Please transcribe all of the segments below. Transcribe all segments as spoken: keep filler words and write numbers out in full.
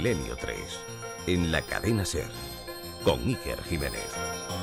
Milenio tres, en la cadena SER, con Iker Jiménez.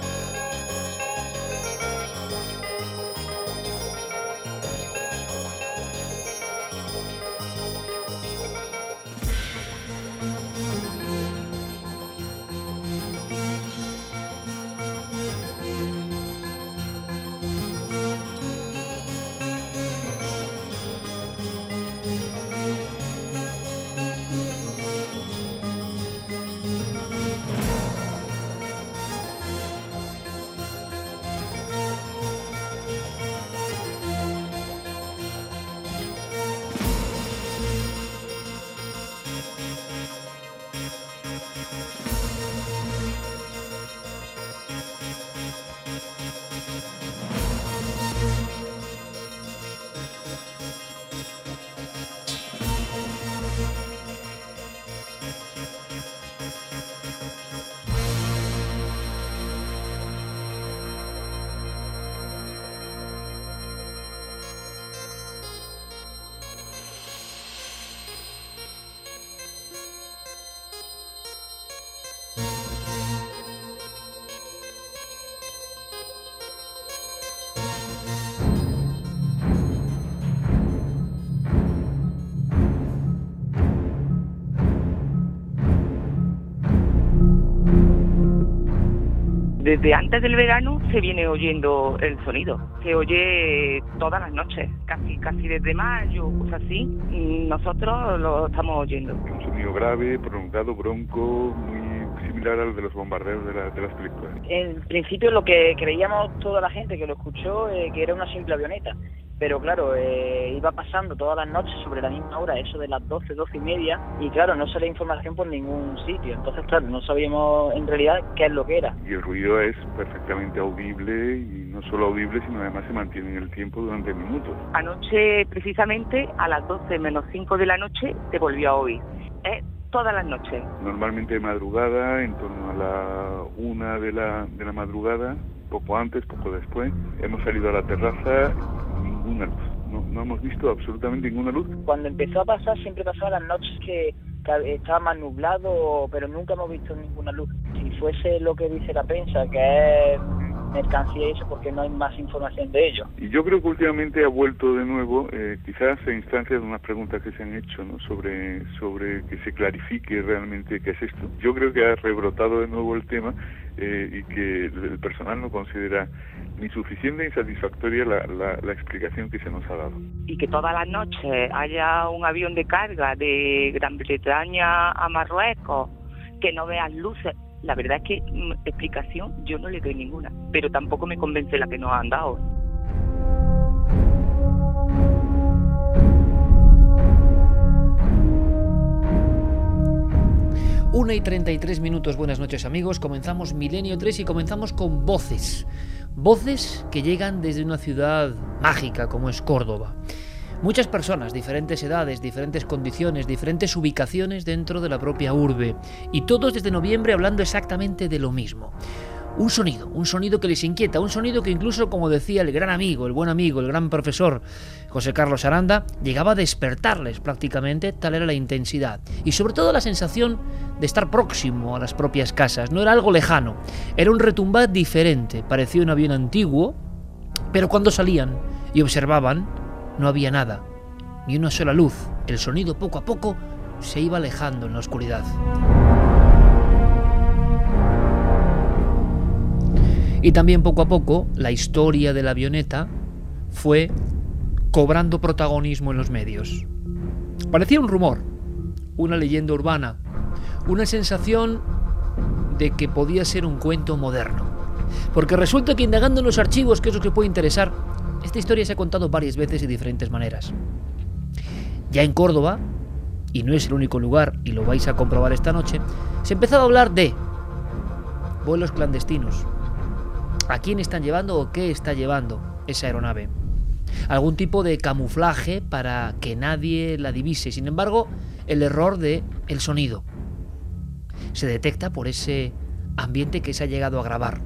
Desde antes del verano se viene oyendo el sonido, se oye todas las noches, casi casi desde mayo, cosas así, nosotros lo estamos oyendo. Un sonido grave, prolongado, bronco, muy similar al de los bombardeos de, la, de las películas. En principio lo que creíamos toda la gente que lo escuchó, eh, que era una simple avioneta. Pero claro, eh, iba pasando todas las noches sobre la misma hora, eso de las doce, doce y media, y claro, no salía información por ningún sitio. Entonces, claro, no sabíamos en realidad qué es lo que era. Y el ruido es perfectamente audible, y no solo audible, sino además se mantiene en el tiempo durante minutos. Anoche, precisamente, a las doce menos cinco de la noche, se volvió a oír. Es todas las noches. Normalmente de madrugada, en torno a la una de la, de la madrugada, poco antes, poco después, hemos salido a la terraza. Ninguna luz, no, no hemos visto absolutamente ninguna luz. Cuando empezó a pasar, siempre pasaba las noches que, que estaba más nublado, pero nunca hemos visto ninguna luz. Si fuese lo que dice la prensa, que es mercancía y eso, porque no hay más información de ello. Y yo creo que últimamente ha vuelto de nuevo, eh, quizás en instancias de unas preguntas que se han hecho, ¿no?, sobre, sobre que se clarifique realmente qué es esto. Yo creo que ha rebrotado de nuevo el tema eh, y que el personal no considera ni suficiente ni satisfactoria la, la, la explicación que se nos ha dado. Y que todas las noches haya un avión de carga de Gran Bretaña a Marruecos, que no veas luces. La verdad es que mm, explicación yo no le doy ninguna, pero tampoco me convence la que nos han dado. una y treinta y tres minutos, buenas noches amigos, comenzamos Milenio tres y comenzamos con voces, voces que llegan desde una ciudad mágica como es Córdoba. Muchas personas, diferentes edades, diferentes condiciones, diferentes ubicaciones dentro de la propia urbe, y todos desde noviembre hablando exactamente de lo mismo. Un sonido, un sonido que les inquieta, un sonido que incluso, como decía el gran amigo, el buen amigo, el gran profesor José Carlos Aranda, llegaba a despertarles prácticamente, tal era la intensidad. Y sobre todo la sensación de estar próximo a las propias casas, no era algo lejano, era un retumbar diferente, parecía un avión antiguo, pero cuando salían y observaban, no había nada, ni una sola luz. El sonido poco a poco se iba alejando en la oscuridad. Y también poco a poco la historia de la avioneta fue cobrando protagonismo en los medios. Parecía un rumor, una leyenda urbana, una sensación de que podía ser un cuento moderno. Porque resulta que indagando en los archivos, que es lo que puede interesar, esta historia se ha contado varias veces de diferentes maneras. Ya en Córdoba, y no es el único lugar, y lo vais a comprobar esta noche, se empezaba a hablar de vuelos clandestinos. ¿A quién están llevando o qué está llevando esa aeronave? Algún tipo de camuflaje para que nadie la divise. Sin embargo, el error de el sonido se detecta por ese ambiente que se ha llegado a grabar.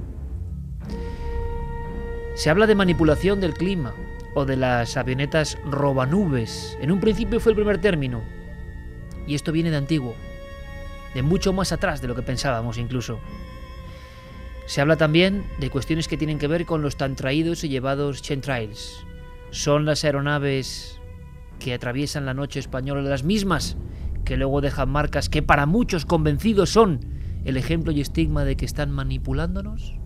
Se habla de manipulación del clima o de las avionetas robanubes. En un principio fue el primer término. Y esto viene de antiguo. de mucho más atrás de lo que pensábamos incluso. Se habla también de cuestiones que tienen que ver con los tan traídos y llevados chemtrails. Son las aeronaves que atraviesan la noche española las mismas que luego dejan marcas que para muchos convencidos son el ejemplo y estigma de que están manipulándonos.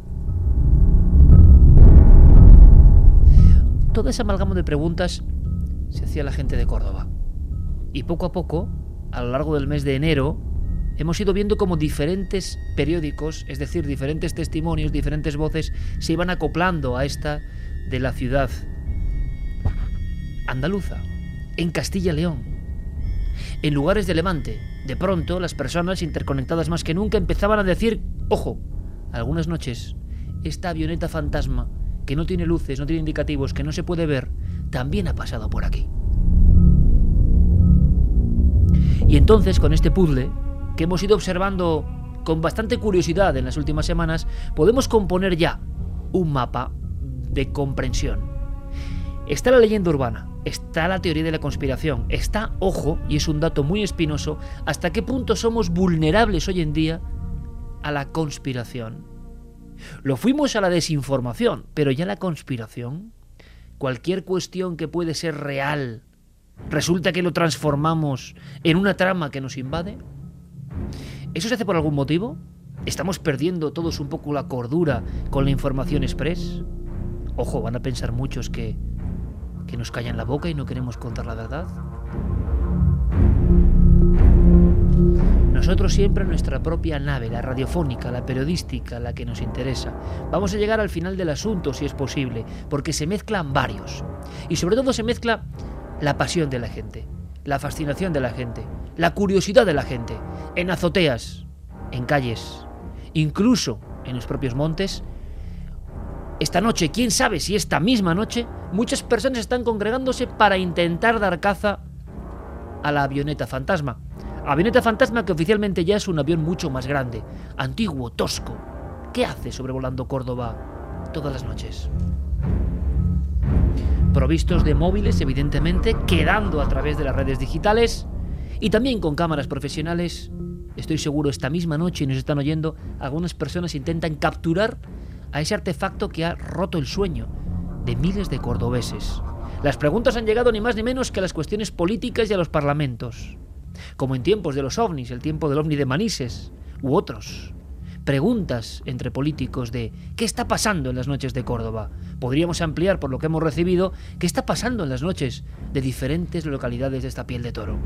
Toda esa amalgama de preguntas se hacía la gente de Córdoba. Y poco a poco, a lo largo del mes de enero, hemos ido viendo cómo diferentes periódicos, es decir, diferentes testimonios, diferentes voces, se iban acoplando a esta de la ciudad andaluza, en Castilla y León. En lugares de Levante, de pronto, las personas interconectadas más que nunca empezaban a decir, ojo, algunas noches, esta avioneta fantasma, que no tiene luces, no tiene indicativos, que no se puede ver, también ha pasado por aquí. Y entonces, con este puzzle, que hemos ido observando con bastante curiosidad en las últimas semanas, podemos componer ya un mapa de comprensión. Está la leyenda urbana, está la teoría de la conspiración, está, ojo, y es un dato muy espinoso, hasta qué punto somos vulnerables hoy en día a la conspiración. Lo fuimos a la desinformación, pero ya la conspiración, cualquier cuestión que puede ser real, resulta que lo transformamos en una trama que nos invade. ¿Eso se hace por algún motivo? ¿Estamos perdiendo todos un poco la cordura con la información express? Ojo, van a pensar muchos que, que nos callan la boca y no queremos contar la verdad. Nosotros siempre en nuestra propia nave, la radiofónica, la periodística, la que nos interesa. Vamos a llegar al final del asunto si es posible, porque se mezclan varios. Y sobre todo se mezcla la pasión de la gente, la fascinación de la gente, la curiosidad de la gente, en azoteas, en calles, incluso en los propios montes. Esta noche, quién sabe si esta misma noche, muchas personas están congregándose para intentar dar caza a la avioneta fantasma. Avioneta fantasma que oficialmente ya es un avión mucho más grande, antiguo, tosco. ¿Qué hace sobrevolando Córdoba todas las noches? Provistos de móviles, evidentemente, quedando a través de las redes digitales y también con cámaras profesionales. Estoy seguro esta misma noche, y nos están oyendo, algunas personas intentan capturar a ese artefacto que ha roto el sueño de miles de cordobeses. Las preguntas han llegado ni más ni menos que a las cuestiones políticas y a los parlamentos, como en tiempos de los ovnis, el tiempo del ovni de Manises u otros. Preguntas entre políticos de ¿qué está pasando en las noches de Córdoba? Podríamos ampliar por lo que hemos recibido ¿qué está pasando en las noches de diferentes localidades de esta piel de toro?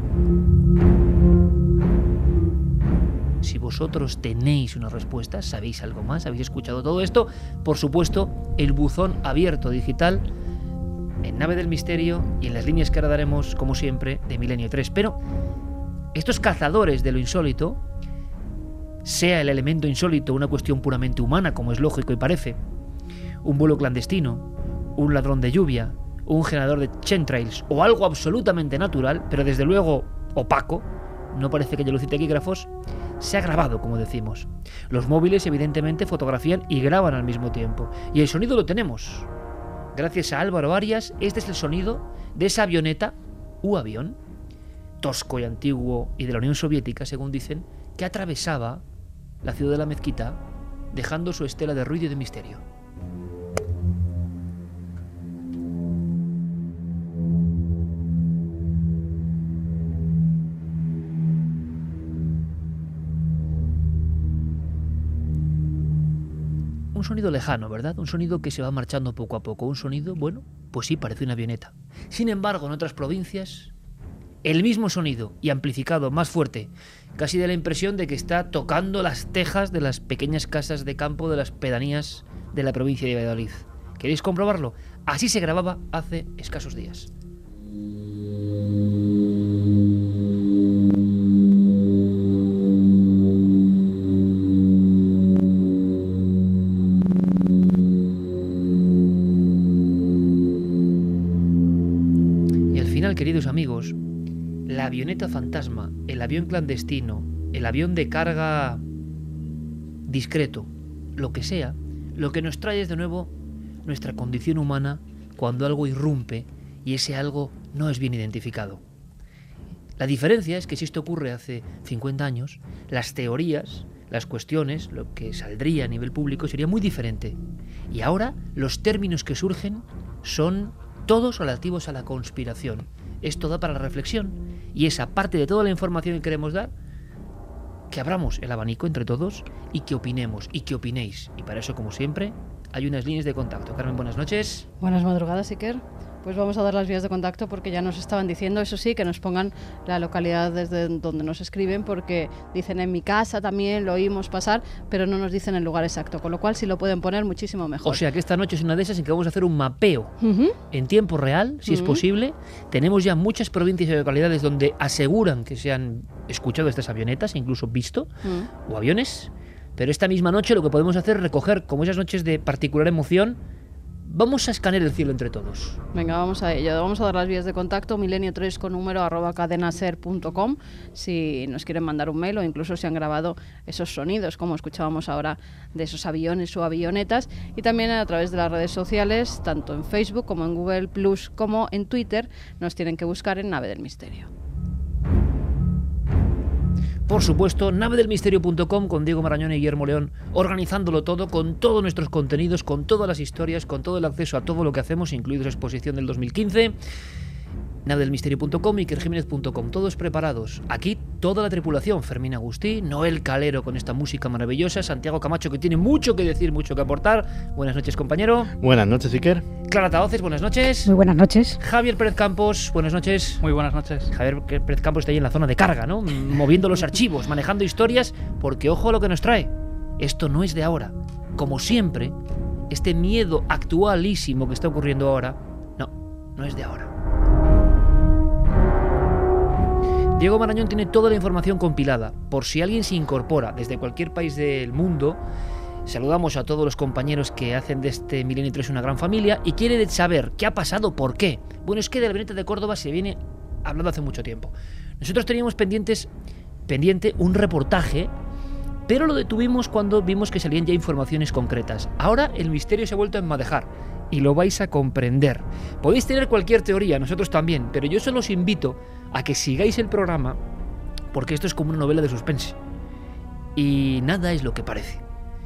Si vosotros tenéis una respuesta, sabéis algo más, habéis escuchado todo esto, por supuesto, el buzón abierto digital en Nave del Misterio y en las líneas que ahora daremos, como siempre, de Milenio tres. Pero estos cazadores de lo insólito, sea el elemento insólito una cuestión puramente humana, como es lógico y parece, un vuelo clandestino, un ladrón de lluvia, un generador de chemtrails o algo absolutamente natural, pero desde luego opaco, no parece que haya luz y taquígrafos, se ha grabado, como decimos. Los móviles evidentemente fotografían y graban al mismo tiempo. Y el sonido lo tenemos. Gracias a Álvaro Arias, este es el sonido de esa avioneta u avión, tosco y antiguo y de la Unión Soviética, según dicen, que atravesaba la ciudad de la Mezquita, dejando su estela de ruido y de misterio. Un sonido lejano, ¿verdad? Un sonido que se va marchando poco a poco. Un sonido, bueno, pues sí, parece una avioneta. Sin embargo, en otras provincias, el mismo sonido y amplificado, más fuerte, casi da la impresión de que está tocando las tejas de las pequeñas casas de campo de las pedanías de la provincia de Valladolid. ¿Queréis comprobarlo? Así se grababa hace escasos días. Queridos amigos, la avioneta fantasma, el avión clandestino, el avión de carga discreto, lo que sea, lo que nos trae es de nuevo nuestra condición humana cuando algo irrumpe y ese algo no es bien identificado. La diferencia es que si esto ocurre hace cincuenta años, las teorías, las cuestiones, lo que saldría a nivel público sería muy diferente. Y ahora los términos que surgen son todos relativos a la conspiración. Esto da para la reflexión. Y esa parte de toda la información que queremos dar, que abramos el abanico entre todos y que opinemos y que opinéis. Y para eso, como siempre, hay unas líneas de contacto. Carmen, buenas noches. Buenas madrugadas, Iker. Pues vamos a dar las vías de contacto porque ya nos estaban diciendo, eso sí, que nos pongan la localidad desde donde nos escriben, porque dicen en mi casa también lo oímos pasar, pero no nos dicen el lugar exacto, con lo cual si lo pueden poner muchísimo mejor. O sea que esta noche es una de esas en que vamos a hacer un mapeo uh-huh. en tiempo real, si uh-huh. es posible. Tenemos ya muchas provincias y localidades donde aseguran que se han escuchado estas avionetas, incluso visto, uh-huh. o aviones, pero esta misma noche lo que podemos hacer es recoger, como esas noches de particular emoción, vamos a escanear el cielo entre todos. Venga, vamos a ello. Vamos a dar las vías de contacto, milenio tres con número arroba cadenaser punto com, si nos quieren mandar un mail o incluso si han grabado esos sonidos, como escuchábamos ahora, de esos aviones o avionetas. Y también a través de las redes sociales, tanto en Facebook como en Google Plus, como en Twitter, nos tienen que buscar en Nave del Misterio. Por supuesto, nave del misterio punto com con Diego Marañón y Guillermo León, organizándolo todo, con todos nuestros contenidos, con todas las historias, con todo el acceso a todo lo que hacemos, incluidos la exposición del dos mil quince. nave del misterio punto com y iker jiménez punto com, todos preparados. Aquí toda la tripulación, Fermín Agustí, Noel Calero con esta música maravillosa, Santiago Camacho, que tiene mucho que decir, mucho que aportar. Buenas noches, compañero. Buenas noches, Iker. Clara Tahoces, buenas noches. Muy buenas noches. Javier Pérez Campos, buenas noches. Muy buenas noches. Javier Pérez Campos está ahí en la zona de carga, ¿no? Moviendo los archivos, manejando historias, porque ojo a lo que nos trae. Esto no es de ahora. Como siempre, este miedo actualísimo que está ocurriendo ahora, no, no es de ahora. Diego Marañón tiene toda la información compilada. Por si alguien se incorpora desde cualquier país del mundo, saludamos a todos los compañeros que hacen de este Milenio tres una gran familia y quiere saber qué ha pasado, por qué. Bueno, es que de la avioneta de Córdoba se viene hablando hace mucho tiempo. Nosotros teníamos pendientes, pendiente un reportaje, pero lo detuvimos cuando vimos que salían ya informaciones concretas. Ahora el misterio se ha vuelto a enmadejar y lo vais a comprender. Podéis tener cualquier teoría, nosotros también, pero yo solo os invito a que sigáis el programa, porque esto es como una novela de suspense. Y nada es lo que parece.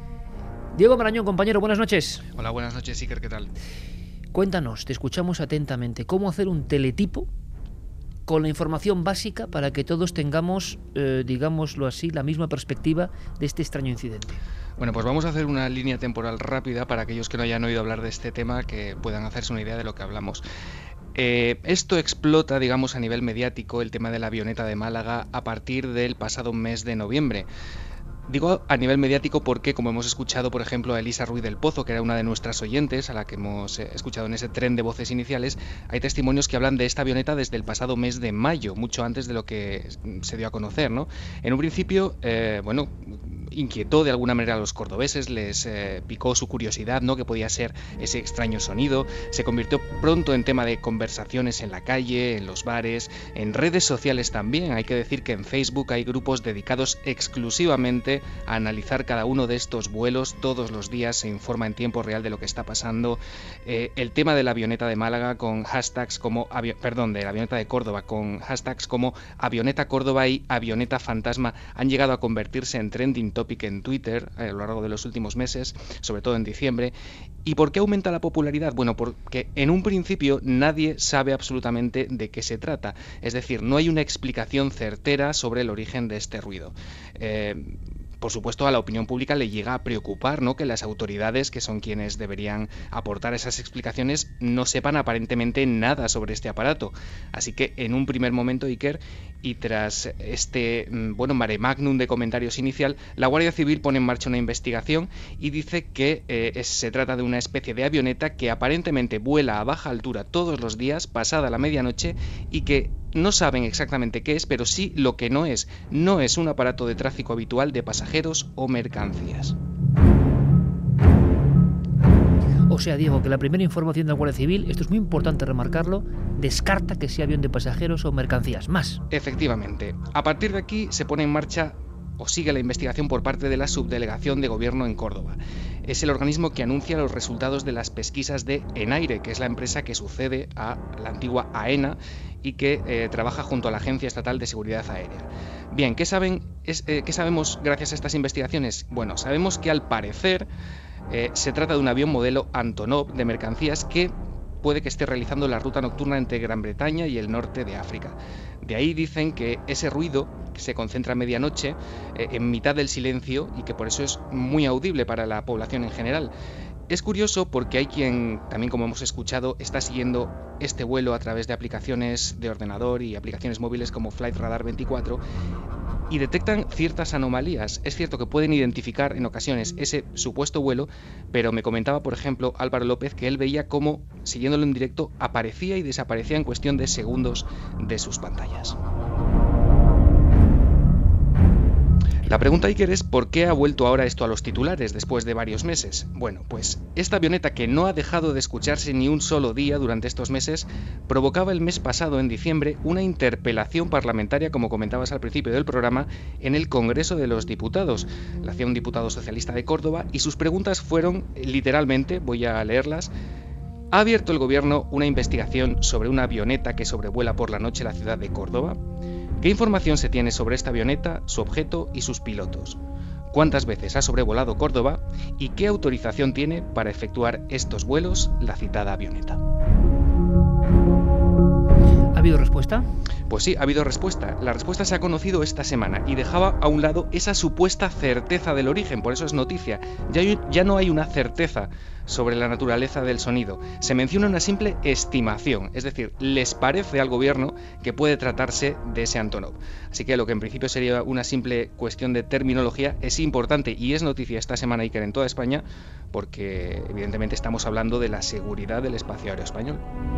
Diego Marañón, compañero, buenas noches. Hola, buenas noches, Iker, ¿qué tal? Cuéntanos, te escuchamos atentamente, ¿cómo hacer un teletipo con la información básica para que todos tengamos, eh, digámoslo así, la misma perspectiva de este extraño incidente? Bueno, pues vamos a hacer una línea temporal rápida para aquellos que no hayan oído hablar de este tema, que puedan hacerse una idea de lo que hablamos. Eh, esto explota, digamos, a nivel mediático, el tema de la avioneta de Málaga, a partir del pasado mes de noviembre. Digo a nivel mediático porque, como hemos escuchado, por ejemplo, a Elisa Ruiz del Pozo, que era una de nuestras oyentes, a la que hemos eh, escuchado en ese tren de voces iniciales, hay testimonios que hablan de esta avioneta desde el pasado mes de mayo, mucho antes de lo que se dio a conocer, ¿no? En un principio, eh, bueno, inquietó de alguna manera a los cordobeses, les eh, picó su curiosidad, ¿no?, que podía ser ese extraño sonido. Se convirtió pronto en tema de conversaciones en la calle, en los bares, en redes sociales también. Hay que decir que en Facebook hay grupos dedicados exclusivamente a analizar cada uno de estos vuelos. Todos los días se informa en tiempo real de lo que está pasando. Eh, el tema de la avioneta de Málaga con hashtags como, avio, perdón, de la avioneta de Córdoba con hashtags como avioneta Córdoba y avioneta fantasma han llegado a convertirse en trending topic en Twitter a lo largo de los últimos meses, sobre todo en diciembre. ¿Y por qué aumenta la popularidad? Bueno, porque en un principio nadie sabe absolutamente de qué se trata. Es decir, no hay una explicación certera sobre el origen de este ruido. Eh, Por supuesto, a la opinión pública le llega a preocupar, ¿no?, que las autoridades, que son quienes deberían aportar esas explicaciones, no sepan aparentemente nada sobre este aparato. Así que en un primer momento, Iker, y tras este bueno mare magnum de comentarios inicial, la Guardia Civil pone en marcha una investigación y dice que eh, es, se trata de una especie de avioneta que aparentemente vuela a baja altura todos los días, pasada la medianoche, y que no saben exactamente qué es, pero sí lo que no es. No es un aparato de tráfico habitual de pasajeros o mercancías. O sea, Diego, que la primera información de la Guardia Civil, esto es muy importante remarcarlo, descarta que sea avión de pasajeros o mercancías. Más. Efectivamente. A partir de aquí se pone en marcha o sigue la investigación por parte de la Subdelegación de Gobierno en Córdoba. es el organismo que anuncia los resultados de las pesquisas de Enaire, que es la empresa que sucede a la antigua AENA y que eh, trabaja junto a la Agencia Estatal de Seguridad Aérea. Bien, ¿qué, saben, es, eh, ¿qué sabemos gracias a estas investigaciones? Bueno, sabemos que al parecer eh, se trata de un avión modelo Antonov de mercancías que puede que esté realizando la ruta nocturna entre Gran Bretaña y el norte de África. De ahí dicen que ese ruido que se concentra a medianoche, eh, en mitad del silencio, y que por eso es muy audible para la población en general. Es curioso porque hay quien, también como hemos escuchado, está siguiendo este vuelo a través de aplicaciones de ordenador y aplicaciones móviles como Flight Radar veinticuatro y detectan ciertas anomalías. Es cierto que pueden identificar en ocasiones ese supuesto vuelo, pero me comentaba, por ejemplo, Álvaro López, que él veía cómo, siguiéndolo en directo, aparecía y desaparecía en cuestión de segundos de sus pantallas. La pregunta, Iker, es ¿por qué ha vuelto ahora esto a los titulares después de varios meses? Bueno, pues esta avioneta, que no ha dejado de escucharse ni un solo día durante estos meses, provocaba el mes pasado, en diciembre, una interpelación parlamentaria, como comentabas al principio del programa, en el Congreso de los Diputados. La hacía un diputado socialista de Córdoba y sus preguntas fueron, literalmente, voy a leerlas: ¿ha abierto el gobierno una investigación sobre una avioneta que sobrevuela por la noche la ciudad de Córdoba? ¿Qué información se tiene sobre esta avioneta, su objeto y sus pilotos? ¿Cuántas veces ha sobrevolado Córdoba? ¿Y qué autorización tiene para efectuar estos vuelos la citada avioneta? ¿Ha habido respuesta? Pues sí, ha habido respuesta. La respuesta se ha conocido esta semana y dejaba a un lado esa supuesta certeza del origen, por eso es noticia. Ya, hay, ya no hay una certeza sobre la naturaleza del sonido. Se menciona una simple estimación, es decir, les parece al gobierno que puede tratarse de ese Antonov. Así que lo que en principio sería una simple cuestión de terminología es importante y es noticia esta semana, Iker, en toda España, porque evidentemente estamos hablando de la seguridad del espacio aéreo español.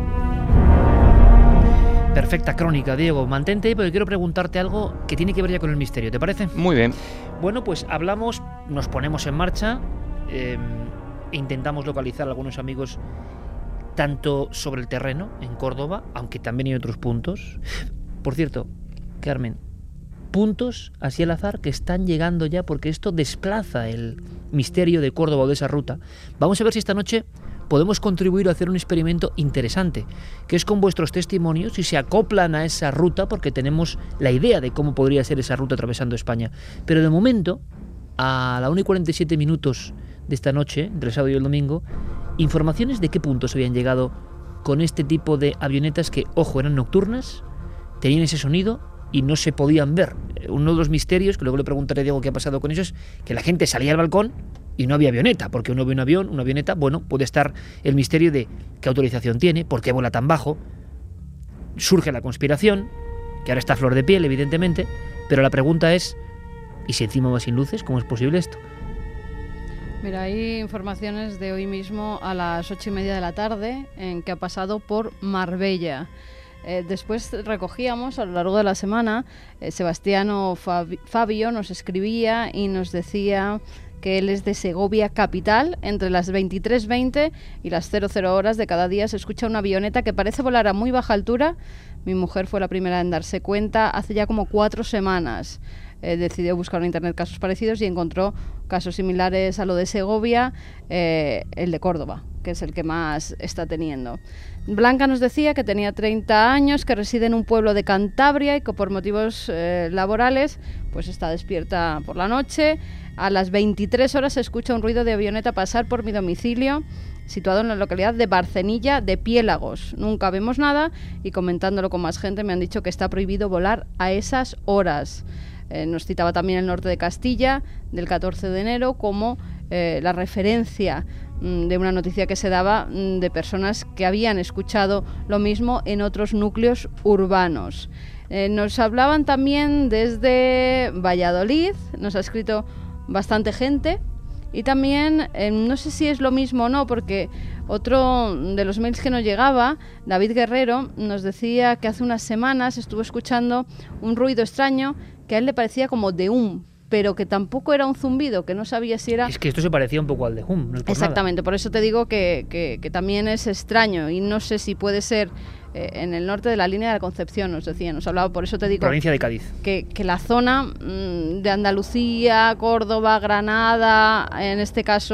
Perfecta crónica, Diego. Mantente ahí porque quiero preguntarte algo que tiene que ver ya con el misterio, ¿te parece? Muy bien. Bueno, pues hablamos, nos ponemos en marcha, eh, intentamos localizar a algunos amigos tanto sobre el terreno, en Córdoba, aunque también hay otros puntos. Por cierto, Carmen, puntos así al azar que están llegando ya, porque esto desplaza el misterio de Córdoba o de esa ruta. Vamos a ver si esta noche podemos contribuir a hacer un experimento interesante, que es con vuestros testimonios, si se acoplan a esa ruta, porque tenemos la idea de cómo podría ser esa ruta atravesando España. Pero de momento, a la una y cuarenta y siete minutos de esta noche, entre el sábado y el domingo, informaciones de qué puntos habían llegado con este tipo de avionetas que, ojo, eran nocturnas, tenían ese sonido y no se podían ver. Uno de los misterios, que luego le preguntaré a Diego qué ha pasado con ellos, es que la gente salía al balcón y no había avioneta, porque uno ve un avión, una avioneta, bueno, puede estar el misterio de qué autorización tiene, por qué vuela tan bajo. Surge la conspiración, que ahora está a flor de piel, evidentemente, pero la pregunta es, ¿y si encima va sin luces? ¿Cómo es posible esto? Mira, hay informaciones de hoy mismo a las ocho y media de la tarde en que ha pasado por Marbella. Eh, después recogíamos a lo largo de la semana, eh, Sebastiano Fabi- Fabio nos escribía y nos decía que él es de Segovia capital. Entre las veintitrés veinte y las cero cero horas de cada día se escucha una avioneta que parece volar a muy baja altura. Mi mujer fue la primera en darse cuenta hace ya como cuatro semanas. Eh, decidió buscar en internet casos parecidos y encontró casos similares a lo de Segovia, eh, el de Córdoba, que es el que más está teniendo. Blanca nos decía que tenía treinta años, que reside en un pueblo de Cantabria y que por motivos eh, laborales pues está despierta por la noche. A las veintitrés horas se escucha un ruido de avioneta pasar por mi domicilio, situado en la localidad de Barcenilla de Piélagos. Nunca vemos nada y comentándolo con más gente me han dicho que está prohibido volar a esas horas. Eh, nos citaba también el norte de Castilla, del catorce de enero, como eh, la referencia mm, de una noticia que se daba mm, de personas que habían escuchado lo mismo en otros núcleos urbanos. Eh, nos hablaban también desde Valladolid, nos ha escrito bastante gente, y también, eh, no sé si es lo mismo o no, porque otro de los mails que nos llegaba, David Guerrero, nos decía que hace unas semanas estuvo escuchando un ruido extraño que a él le parecía como de hum, pero que tampoco era un zumbido, que no sabía si era... Es que esto se parecía un poco al de hum, no es por Exactamente, nada. Por eso te digo que, que, que también es extraño, y no sé si puede ser eh, en el norte de la línea de la Concepción, nos decía, nos hablaba, por eso te digo... Provincia de Cádiz. Que, que la zona mmm, de Andalucía, Córdoba, Granada, en este caso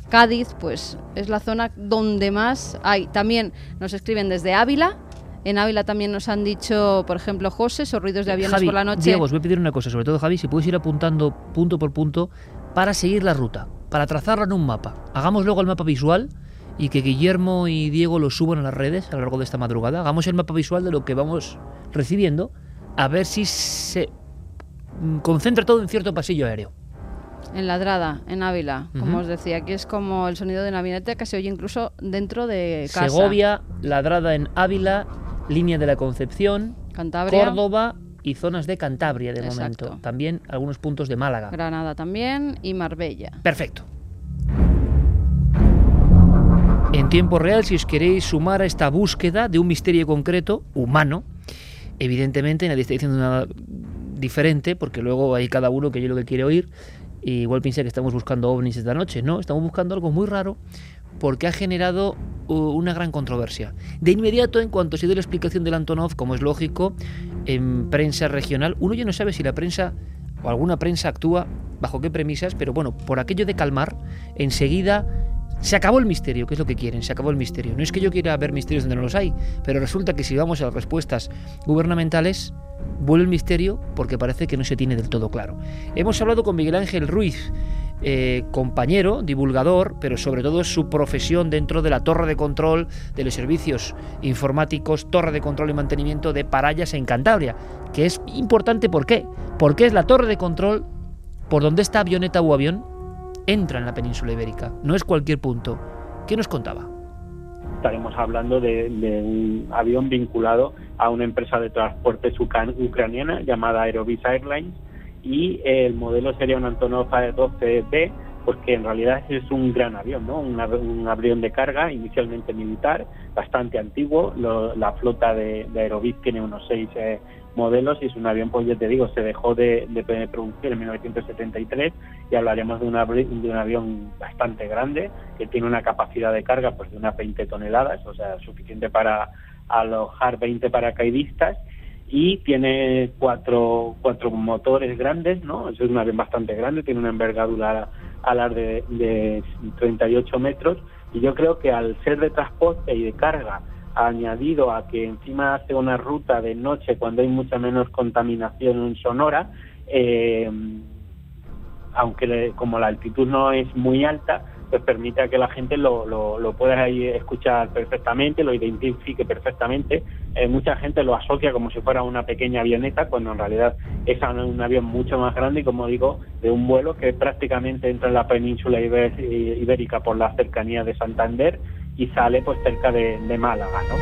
Cádiz, pues es la zona donde más hay. También nos escriben desde Ávila. En Ávila también nos han dicho, por ejemplo, José, esos ruidos de aviones Javi, por la noche. Diego, os voy a pedir una cosa, sobre todo Javi, si puedes ir apuntando punto por punto para seguir la ruta, para trazarla en un mapa. Hagamos luego el mapa visual y que Guillermo y Diego lo suban a las redes a lo largo de esta madrugada. Hagamos el mapa visual de lo que vamos recibiendo, a ver si se concentra todo en cierto pasillo aéreo. En Ladrada, en Ávila, Uh-huh. como os decía, aquí es como el sonido de una avioneta que se oye incluso dentro de casa. Segovia, Ladrada en Ávila, Línea de la Concepción, Cantabria, Córdoba y zonas de Cantabria de Exacto. momento. También algunos puntos de Málaga. Granada también y Marbella. Perfecto. En tiempo real, si os queréis sumar a esta búsqueda de un misterio concreto, humano, evidentemente nadie está diciendo nada diferente, porque luego hay cada uno que oye lo que quiere oír, y igual piensa que estamos buscando ovnis esta noche. No, estamos buscando algo muy raro, porque ha generado uh, una gran controversia. De inmediato, en cuanto se dio la explicación del Antonov, como es lógico, en prensa regional, uno ya no sabe si la prensa o alguna prensa actúa bajo qué premisas, pero bueno, por aquello de calmar, enseguida se acabó el misterio, que es lo que quieren, se acabó el misterio. No es que yo quiera ver misterios donde no los hay, pero resulta que si vamos a las respuestas gubernamentales, vuelve el misterio porque parece que no se tiene del todo claro. Hemos hablado con Miguel Ángel Ruiz, eh, compañero, divulgador, pero sobre todo es su profesión dentro de la torre de control de los servicios informáticos, torre de control y mantenimiento de Parallas en Cantabria, que es importante. ¿Por qué? Porque es la torre de control por donde esta avioneta o avión entra en la península ibérica, no es cualquier punto. ¿Qué nos contaba? Estaremos hablando de, de un avión vinculado a una empresa de transportes ucraniana llamada Aerovis Airlines, y el modelo sería un Antonov A doce B, porque en realidad es un gran avión, ¿no? Un, un avión de carga inicialmente militar, bastante antiguo. Lo, la flota de, de Aerovis tiene unos seis eh, modelos, y es un avión, pues ya te digo, se dejó de, de producir en mil novecientos setenta y tres, y hablaremos de, una, de un avión bastante grande, que tiene una capacidad de carga pues de unas veinte toneladas, o sea, suficiente para alojar veinte paracaidistas, y tiene cuatro, cuatro motores grandes, ¿no? Es un avión bastante grande, tiene una envergadura alar de, de treinta y ocho metros, y yo creo que al ser de transporte y de carga, añadido a que encima hace una ruta de noche cuando hay mucha menos contaminación sonora, eh, aunque le, como la altitud no es muy alta, pues permite a que la gente lo, lo, lo pueda ahí escuchar perfectamente, lo identifique perfectamente. Eh, mucha gente lo asocia como si fuera una pequeña avioneta, cuando en realidad es un avión mucho más grande, y como digo, de un vuelo que prácticamente entra en la península ibérica por la cercanía de Santander y sale pues cerca de, de Málaga, ¿no?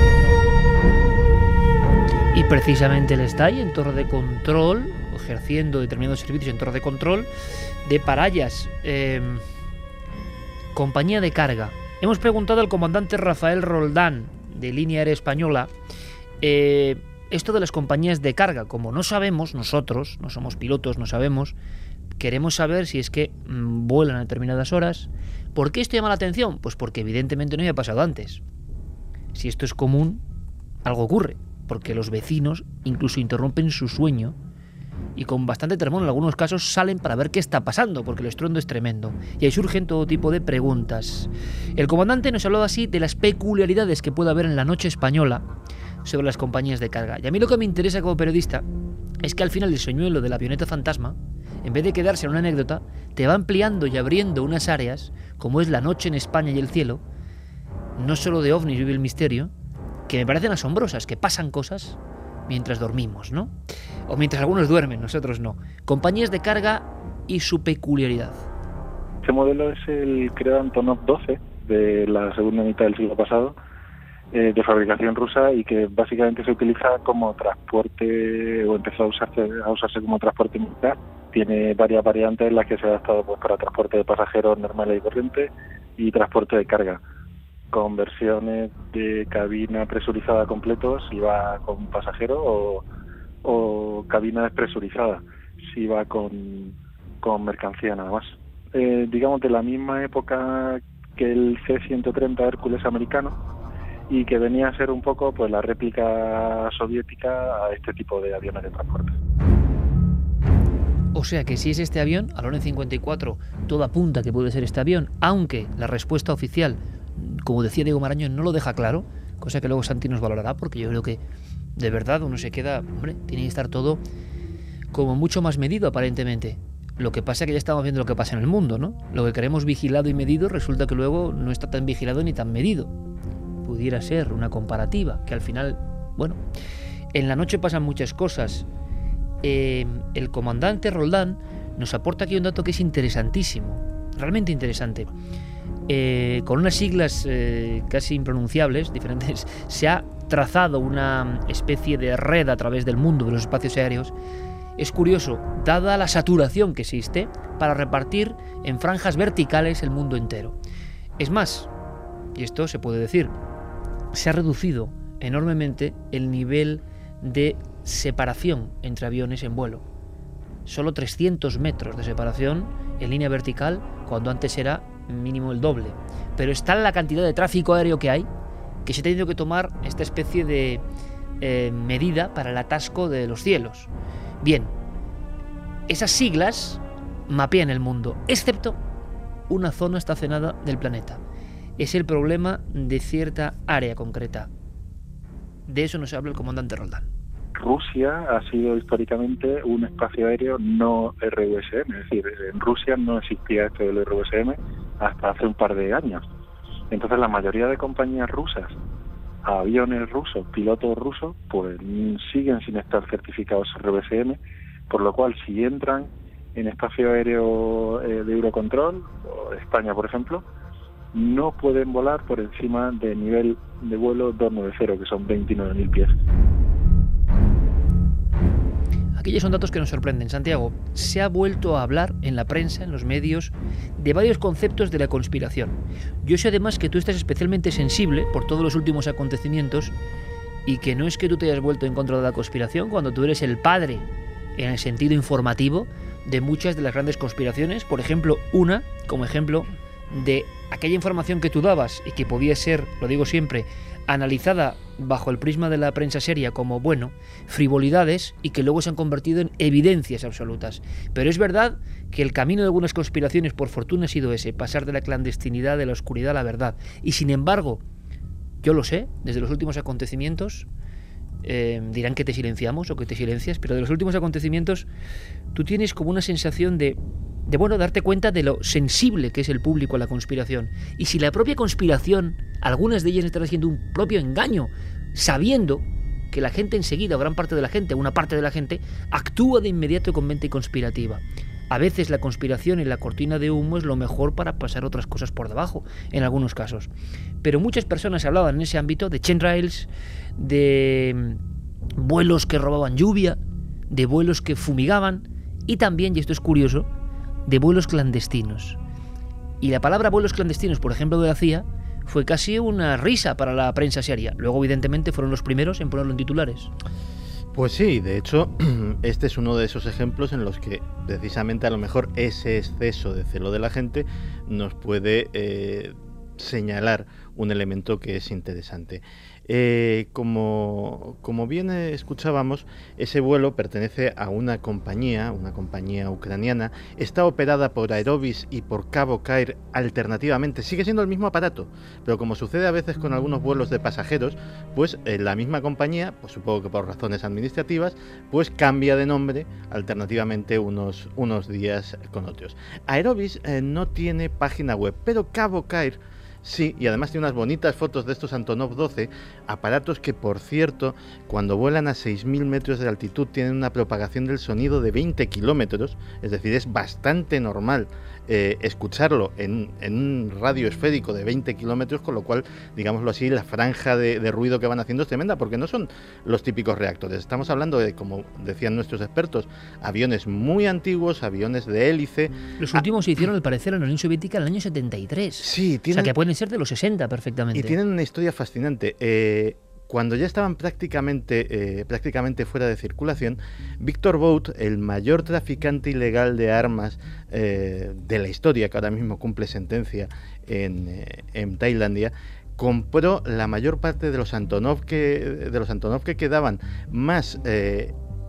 Y precisamente él está ahí en torre de control, ejerciendo determinados servicios en torre de control de Parallas, eh, compañía de carga. Hemos preguntado al comandante Rafael Roldán, de Línea Aérea Española, eh, esto de las compañías de carga. Como no sabemos, nosotros, no somos pilotos, no sabemos, queremos saber si es que mmm, vuelan a determinadas horas. ¿Por qué esto llama la atención? Pues porque evidentemente no había pasado antes. Si esto es común, algo ocurre, porque los vecinos incluso interrumpen su sueño y con bastante tremor en algunos casos salen para ver qué está pasando, porque el estruendo es tremendo, y ahí surgen todo tipo de preguntas. El comandante nos habló así de las peculiaridades que puede haber en la noche española sobre las compañías de carga. Y a mí lo que me interesa como periodista es que al final el señuelo de la avioneta fantasma, en vez de quedarse en una anécdota, te va ampliando y abriendo unas áreas, como es la noche en España y el cielo. No solo de ovnis vive el misterio, que me parecen asombrosas, que pasan cosas mientras dormimos, ¿no? O mientras algunos duermen, nosotros no. Compañías de carga y su peculiaridad. Este modelo es el creado Antonov doce de la segunda mitad del siglo pasado, eh, de fabricación rusa, y que básicamente se utiliza como transporte, o empezó a usarse, a usarse como transporte militar. Tiene varias variantes en las que se ha adaptado pues, para transporte de pasajeros normales y corrientes y transporte de carga, con versiones de cabina presurizada completos si va con pasajero, o, o cabina despresurizada si va con, con mercancía nada más. Eh, digamos de la misma época que el C ciento treinta Hércules americano, y que venía a ser un poco pues la réplica soviética a este tipo de aviones de transporte. O sea que si es este avión, al Orden cincuenta y cuatro, todo apunta que puede ser este avión, aunque la respuesta oficial, como decía Diego Marañón, no lo deja claro, cosa que luego Santi nos valorará, porque yo creo que de verdad uno se queda, hombre, tiene que estar todo como mucho más medido aparentemente. Lo que pasa es que ya estamos viendo lo que pasa en el mundo, ¿no? Lo que queremos vigilado y medido resulta que luego no está tan vigilado ni tan medido. Pudiera ser una comparativa, que al final, bueno, en la noche pasan muchas cosas. Eh, el comandante Roldán nos aporta aquí un dato que es interesantísimo, realmente interesante. Eh, con unas siglas eh, casi impronunciables, diferentes, se ha trazado una especie de red a través del mundo de los espacios aéreos. Es curioso, dada la saturación que existe, para repartir en franjas verticales el mundo entero. Es más, y esto se puede decir, se ha reducido enormemente el nivel de separación entre aviones en vuelo. Solo trescientos metros de separación en línea vertical, cuando antes era mínimo el doble. Pero está la cantidad de tráfico aéreo que hay, que se ha tenido que tomar esta especie de eh, medida para el atasco de los cielos. Bien, esas siglas mapean el mundo, excepto una zona estacionada del planeta. Es el problema de cierta área concreta. De eso nos habla el comandante Roldán. Rusia ha sido históricamente un espacio aéreo no R U S M, es decir, en Rusia no existía esto del R U S M hasta hace un par de años. Entonces la mayoría de compañías rusas, aviones rusos, pilotos rusos, pues siguen sin estar certificados R U S M, por lo cual si entran en espacio aéreo eh, de Eurocontrol, o España por ejemplo, no pueden volar por encima del nivel de vuelo doscientos noventa, que son veintinueve mil pies. Aquellos son datos que nos sorprenden. Santiago, se ha vuelto a hablar en la prensa, en los medios, de varios conceptos de la conspiración. Yo sé además que tú estás especialmente sensible por todos los últimos acontecimientos y que no es que tú te hayas vuelto en contra de la conspiración cuando tú eres el padre, en el sentido informativo, de muchas de las grandes conspiraciones. Por ejemplo, una, como ejemplo, de aquella información que tú dabas y que podía ser, lo digo siempre, analizada bajo el prisma de la prensa seria como, bueno, frivolidades y que luego se han convertido en evidencias absolutas. Pero es verdad que el camino de algunas conspiraciones, por fortuna, ha sido ese, pasar de la clandestinidad, de la oscuridad a la verdad. Y sin embargo, yo lo sé, desde los últimos acontecimientos, eh, dirán que te silenciamos o que te silencias, pero de los últimos acontecimientos tú tienes como una sensación de de bueno, darte cuenta de lo sensible que es el público a la conspiración. Y si la propia conspiración, algunas de ellas están haciendo un propio engaño, sabiendo que la gente enseguida, o gran parte de la gente, una parte de la gente, actúa de inmediato con mente conspirativa. A veces la conspiración y la cortina de humo es lo mejor para pasar otras cosas por debajo, en algunos casos. Pero muchas personas hablaban en ese ámbito de chemtrails, de vuelos que robaban lluvia, de vuelos que fumigaban, y también, y esto es curioso, de vuelos clandestinos. Y la palabra vuelos clandestinos, por ejemplo, de la C I A, fue casi una risa para la prensa seria. Luego, evidentemente, fueron los primeros en ponerlo en titulares. Pues sí, de hecho, este es uno de esos ejemplos en los que precisamente a lo mejor ese exceso de celo de la gente nos puede eh, señalar un elemento que es interesante. Eh, como, como bien escuchábamos, ese vuelo pertenece a una compañía, una compañía ucraniana, está operada por Aerobis y por Cabo Cair alternativamente, sigue siendo el mismo aparato, pero como sucede a veces con algunos vuelos de pasajeros, pues eh, la misma compañía, pues supongo que por razones administrativas, pues cambia de nombre alternativamente unos, unos días con otros. Aerobis eh, no tiene página web, pero Cabo Cair sí, y además tiene unas bonitas fotos de estos Antonov doce, aparatos que, por cierto, cuando vuelan a seis mil metros de altitud tienen una propagación del sonido de veinte kilómetros, es decir, es bastante normal eh, escucharlo en, en un radio esférico de veinte kilómetros, con lo cual, digámoslo así, la franja de, de ruido que van haciendo es tremenda, porque no son los típicos reactores. Estamos hablando de, como decían nuestros expertos, aviones muy antiguos, aviones de hélice. Los últimos ah, se hicieron, al parecer, en la Unión Soviética en el año setenta y tres. Sí, tienen... O sea, que pueden ser de los sesenta perfectamente. Y tienen una historia fascinante. Eh, cuando ya estaban prácticamente, eh, prácticamente fuera de circulación, Victor Bout, el mayor traficante ilegal de armas eh, de la historia, que ahora mismo cumple sentencia en, eh, en Tailandia, compró la mayor parte de los Antonov que, de los Antonov que quedaban, más... Eh,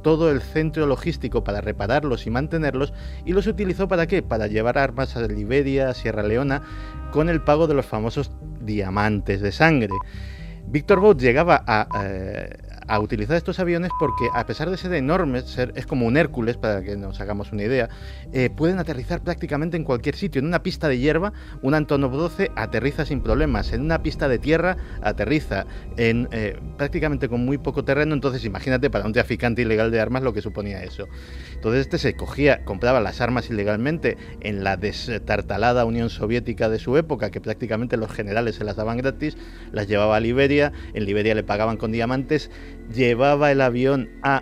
todo el centro logístico para repararlos y mantenerlos, y los utilizó ¿para qué? Para llevar armas a Liberia, a Sierra Leona, con el pago de los famosos diamantes de sangre. Victor Bout llegaba a, eh, a utilizar estos aviones porque, a pesar de ser enormes, ser, es como un Hércules, para que nos hagamos una idea, eh, pueden aterrizar prácticamente en cualquier sitio. En una pista de hierba, un Antonov doce aterriza sin problemas. En una pista de tierra, aterriza en eh, prácticamente con muy poco terreno. Entonces, imagínate para un traficante ilegal de armas lo que suponía eso. Entonces, este se cogía, compraba las armas ilegalmente en la destartalada Unión Soviética de su época, que prácticamente los generales se las daban gratis, las llevaba a Liberia. En Liberia le pagaban con diamantes, llevaba el avión a,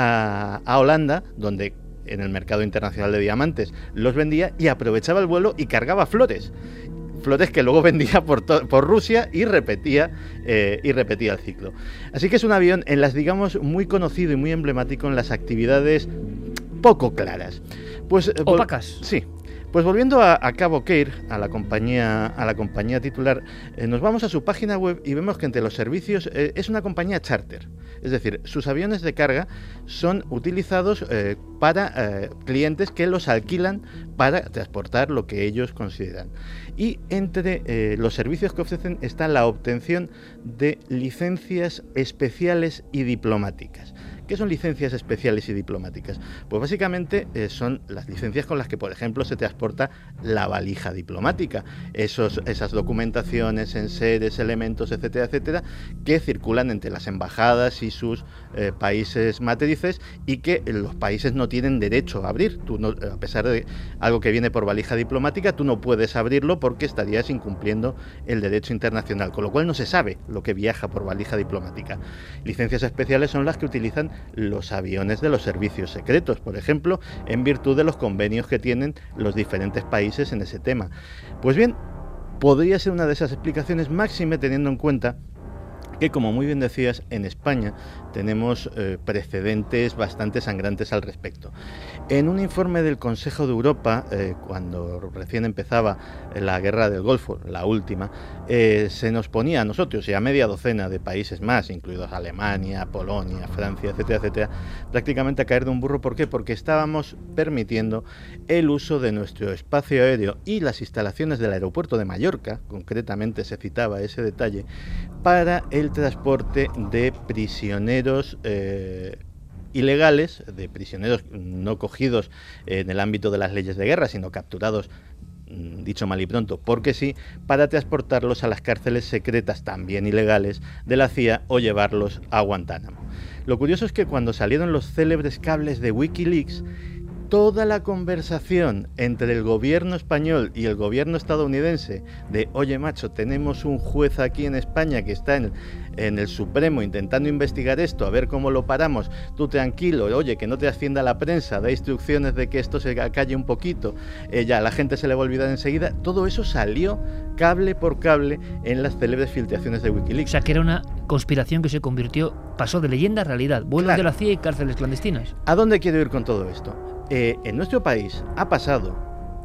a, a Holanda, donde en el mercado internacional de diamantes los vendía, y aprovechaba el vuelo y cargaba flores. Flores que luego vendía por, por Rusia y repetía, eh, y repetía el ciclo. Así que es un avión en las, digamos, muy conocido y muy emblemático en las actividades poco claras. Pues, opacas. Sí. Pues volviendo a, a Cabo Cair, a la compañía, a la compañía titular, eh, nos vamos a su página web y vemos que entre los servicios eh, es una compañía charter. Es decir, sus aviones de carga son utilizados eh, para eh, clientes que los alquilan para transportar lo que ellos consideran. Y entre eh, los servicios que ofrecen está la obtención de licencias especiales y diplomáticas. ¿Qué son licencias especiales y diplomáticas? Pues básicamente eh, son las licencias con las que, por ejemplo, se transporta la valija diplomática. Esos, esas documentaciones, enseres, elementos, etcétera, etcétera, que circulan entre las embajadas y sus eh, países matrices y que los países no tienen derecho a abrir. Tú no, a pesar de algo que viene por valija diplomática, tú no puedes abrirlo porque estarías incumpliendo el derecho internacional, con lo cual no se sabe lo que viaja por valija diplomática. Licencias especiales son las que utilizan los aviones de los servicios secretos, por ejemplo, en virtud de los convenios que tienen los diferentes países en ese tema. Pues bien, podría ser una de esas explicaciones, máxime teniendo en cuenta que, como muy bien decías, en España tenemos eh, precedentes bastante sangrantes al respecto. En un informe del Consejo de Europa, eh, cuando recién empezaba la guerra del Golfo, la última, eh, se nos ponía a nosotros y a media docena de países más, incluidos Alemania, Polonia, Francia, etcétera, etcétera, prácticamente a caer de un burro. ¿Por qué? Porque estábamos permitiendo el uso de nuestro espacio aéreo y las instalaciones del aeropuerto de Mallorca, concretamente se citaba ese detalle, para el transporte de prisioneros eh, ilegales, de prisioneros no cogidos en el ámbito de las leyes de guerra, sino capturados, dicho mal y pronto, porque sí, para transportarlos a las cárceles secretas, también ilegales, de la C I A o llevarlos a Guantánamo. Lo curioso es que cuando salieron los célebres cables de Wikileaks, toda la conversación entre el gobierno español y el gobierno estadounidense de, oye macho, tenemos un juez aquí en España que está en, en el Supremo intentando investigar esto, a ver cómo lo paramos, tú tranquilo, oye, que no te ascienda la prensa, da instrucciones de que esto se calle un poquito, eh, ya la gente se le va a olvidar enseguida, todo eso salió cable por cable en las célebres filtraciones de Wikileaks. O sea, que era una conspiración que se convirtió, pasó de leyenda a realidad, vuelos claro. de la C I A y cárceles clandestinas. ¿A dónde quiero ir con todo esto? Eh, en nuestro país ha pasado,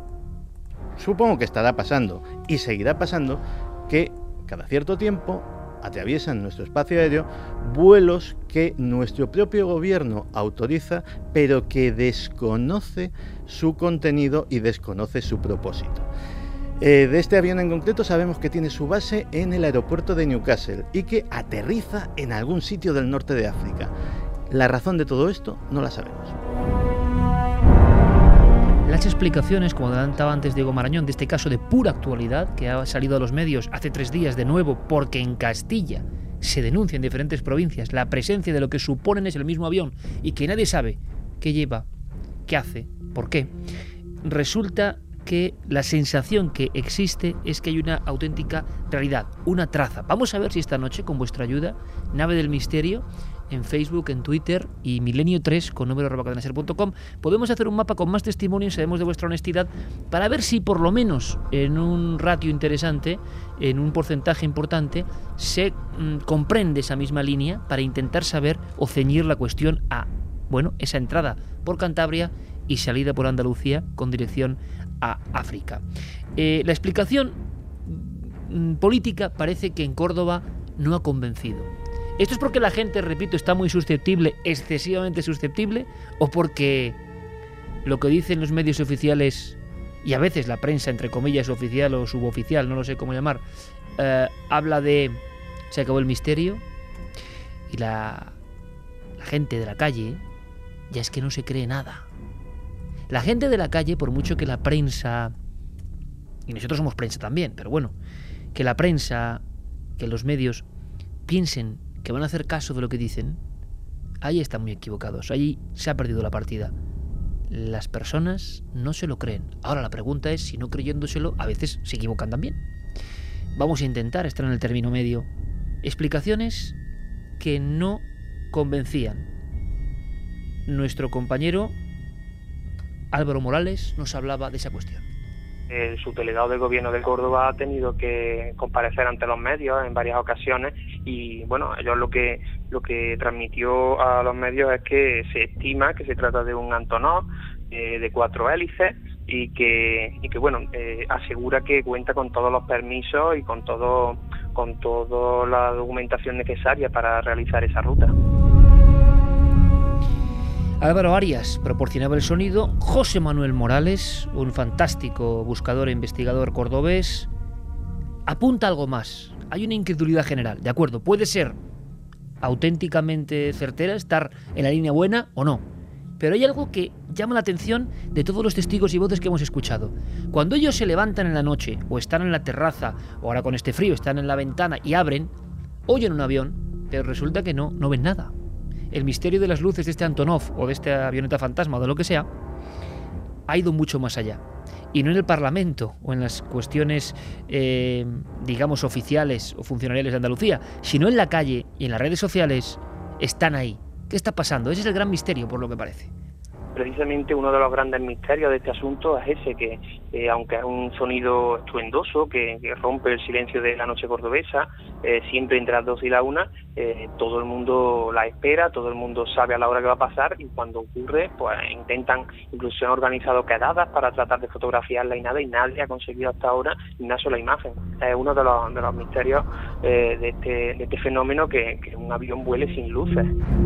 supongo que estará pasando y seguirá pasando, que cada cierto tiempo atraviesan nuestro espacio aéreo vuelos que nuestro propio gobierno autoriza, pero que desconoce su contenido y desconoce su propósito. Eh, de este avión en concreto sabemos que tiene su base en el aeropuerto de Newcastle y que aterriza en algún sitio del norte de África. La razón de todo esto no la sabemos. Las explicaciones, como adelantaba antes Diego Marañón, de este caso de pura actualidad, que ha salido a los medios hace tres días de nuevo, porque en Castilla se denuncia en diferentes provincias la presencia de lo que suponen es el mismo avión y que nadie sabe qué lleva, qué hace, por qué. Resulta que la sensación que existe es que hay una auténtica realidad, una traza. Vamos a ver si esta noche, con vuestra ayuda, Nave del Misterio, en Facebook, en Twitter y Milenio tres con número arroba cadena ser punto com, podemos hacer un mapa con más testimonios, sabemos de vuestra honestidad, para ver si por lo menos en un ratio interesante, en un porcentaje importante, se mmm, comprende esa misma línea para intentar saber o ceñir la cuestión a, bueno, esa entrada por Cantabria y salida por Andalucía con dirección a África. Eh, la explicación mmm, política parece que en Córdoba no ha convencido. ¿Esto es porque la gente, repito, está muy susceptible, excesivamente susceptible, o porque lo que dicen los medios oficiales y a veces la prensa, entre comillas, oficial o suboficial, no lo sé cómo llamar, eh, habla de se acabó el misterio y la, la gente de la calle ya es que no se cree nada? La gente de la calle, por mucho que la prensa, y nosotros somos prensa también, pero bueno, que la prensa, que los medios piensen que van a hacer caso de lo que dicen, ahí están muy equivocados, ahí se ha perdido la partida. Las personas no se lo creen. Ahora la pregunta es si no creyéndoselo a veces se equivocan también. Vamos a intentar estar en el término medio. Explicaciones que no convencían. Nuestro compañero Álvaro Morales nos hablaba de esa cuestión. El subdelegado del gobierno de Córdoba ha tenido que comparecer ante los medios en varias ocasiones y bueno, ellos lo que lo que transmitió a los medios es que se estima que se trata de un Antonov eh, de cuatro hélices y que y que bueno eh, asegura que cuenta con todos los permisos y con todo con toda la documentación necesaria para realizar esa ruta. Álvaro Arias proporcionaba el sonido, José Manuel Morales, un fantástico buscador e investigador cordobés, apunta algo más. Hay una incredulidad general, de acuerdo, puede ser auténticamente certera, estar en la línea buena o no, pero hay algo que llama la atención de todos los testigos y voces que hemos escuchado. Cuando ellos se levantan en la noche, o están en la terraza, o ahora con este frío están en la ventana y abren, oyen un avión, pero resulta que no, no ven nada. El misterio de las luces de este Antonov o de esta avioneta fantasma o de lo que sea ha ido mucho más allá. Y no en el Parlamento o en las cuestiones, eh, digamos, oficiales o funcionariales de Andalucía, sino en la calle y en las redes sociales están ahí. ¿Qué está pasando? Ese es el gran misterio, por lo que parece. Precisamente uno de los grandes misterios de este asunto es ese, que eh, aunque es un sonido estruendoso que, que rompe el silencio de la noche cordobesa, eh, siempre entre las dos y la una, eh, todo el mundo la espera, todo el mundo sabe a la hora que va a pasar y cuando ocurre, pues intentan, incluso se han organizado quedadas para tratar de fotografiarla y nada, y nadie ha conseguido hasta ahora ni una sola imagen. Es uno de los, de los misterios eh, de, este, de este fenómeno, que, que un avión vuele sin luces.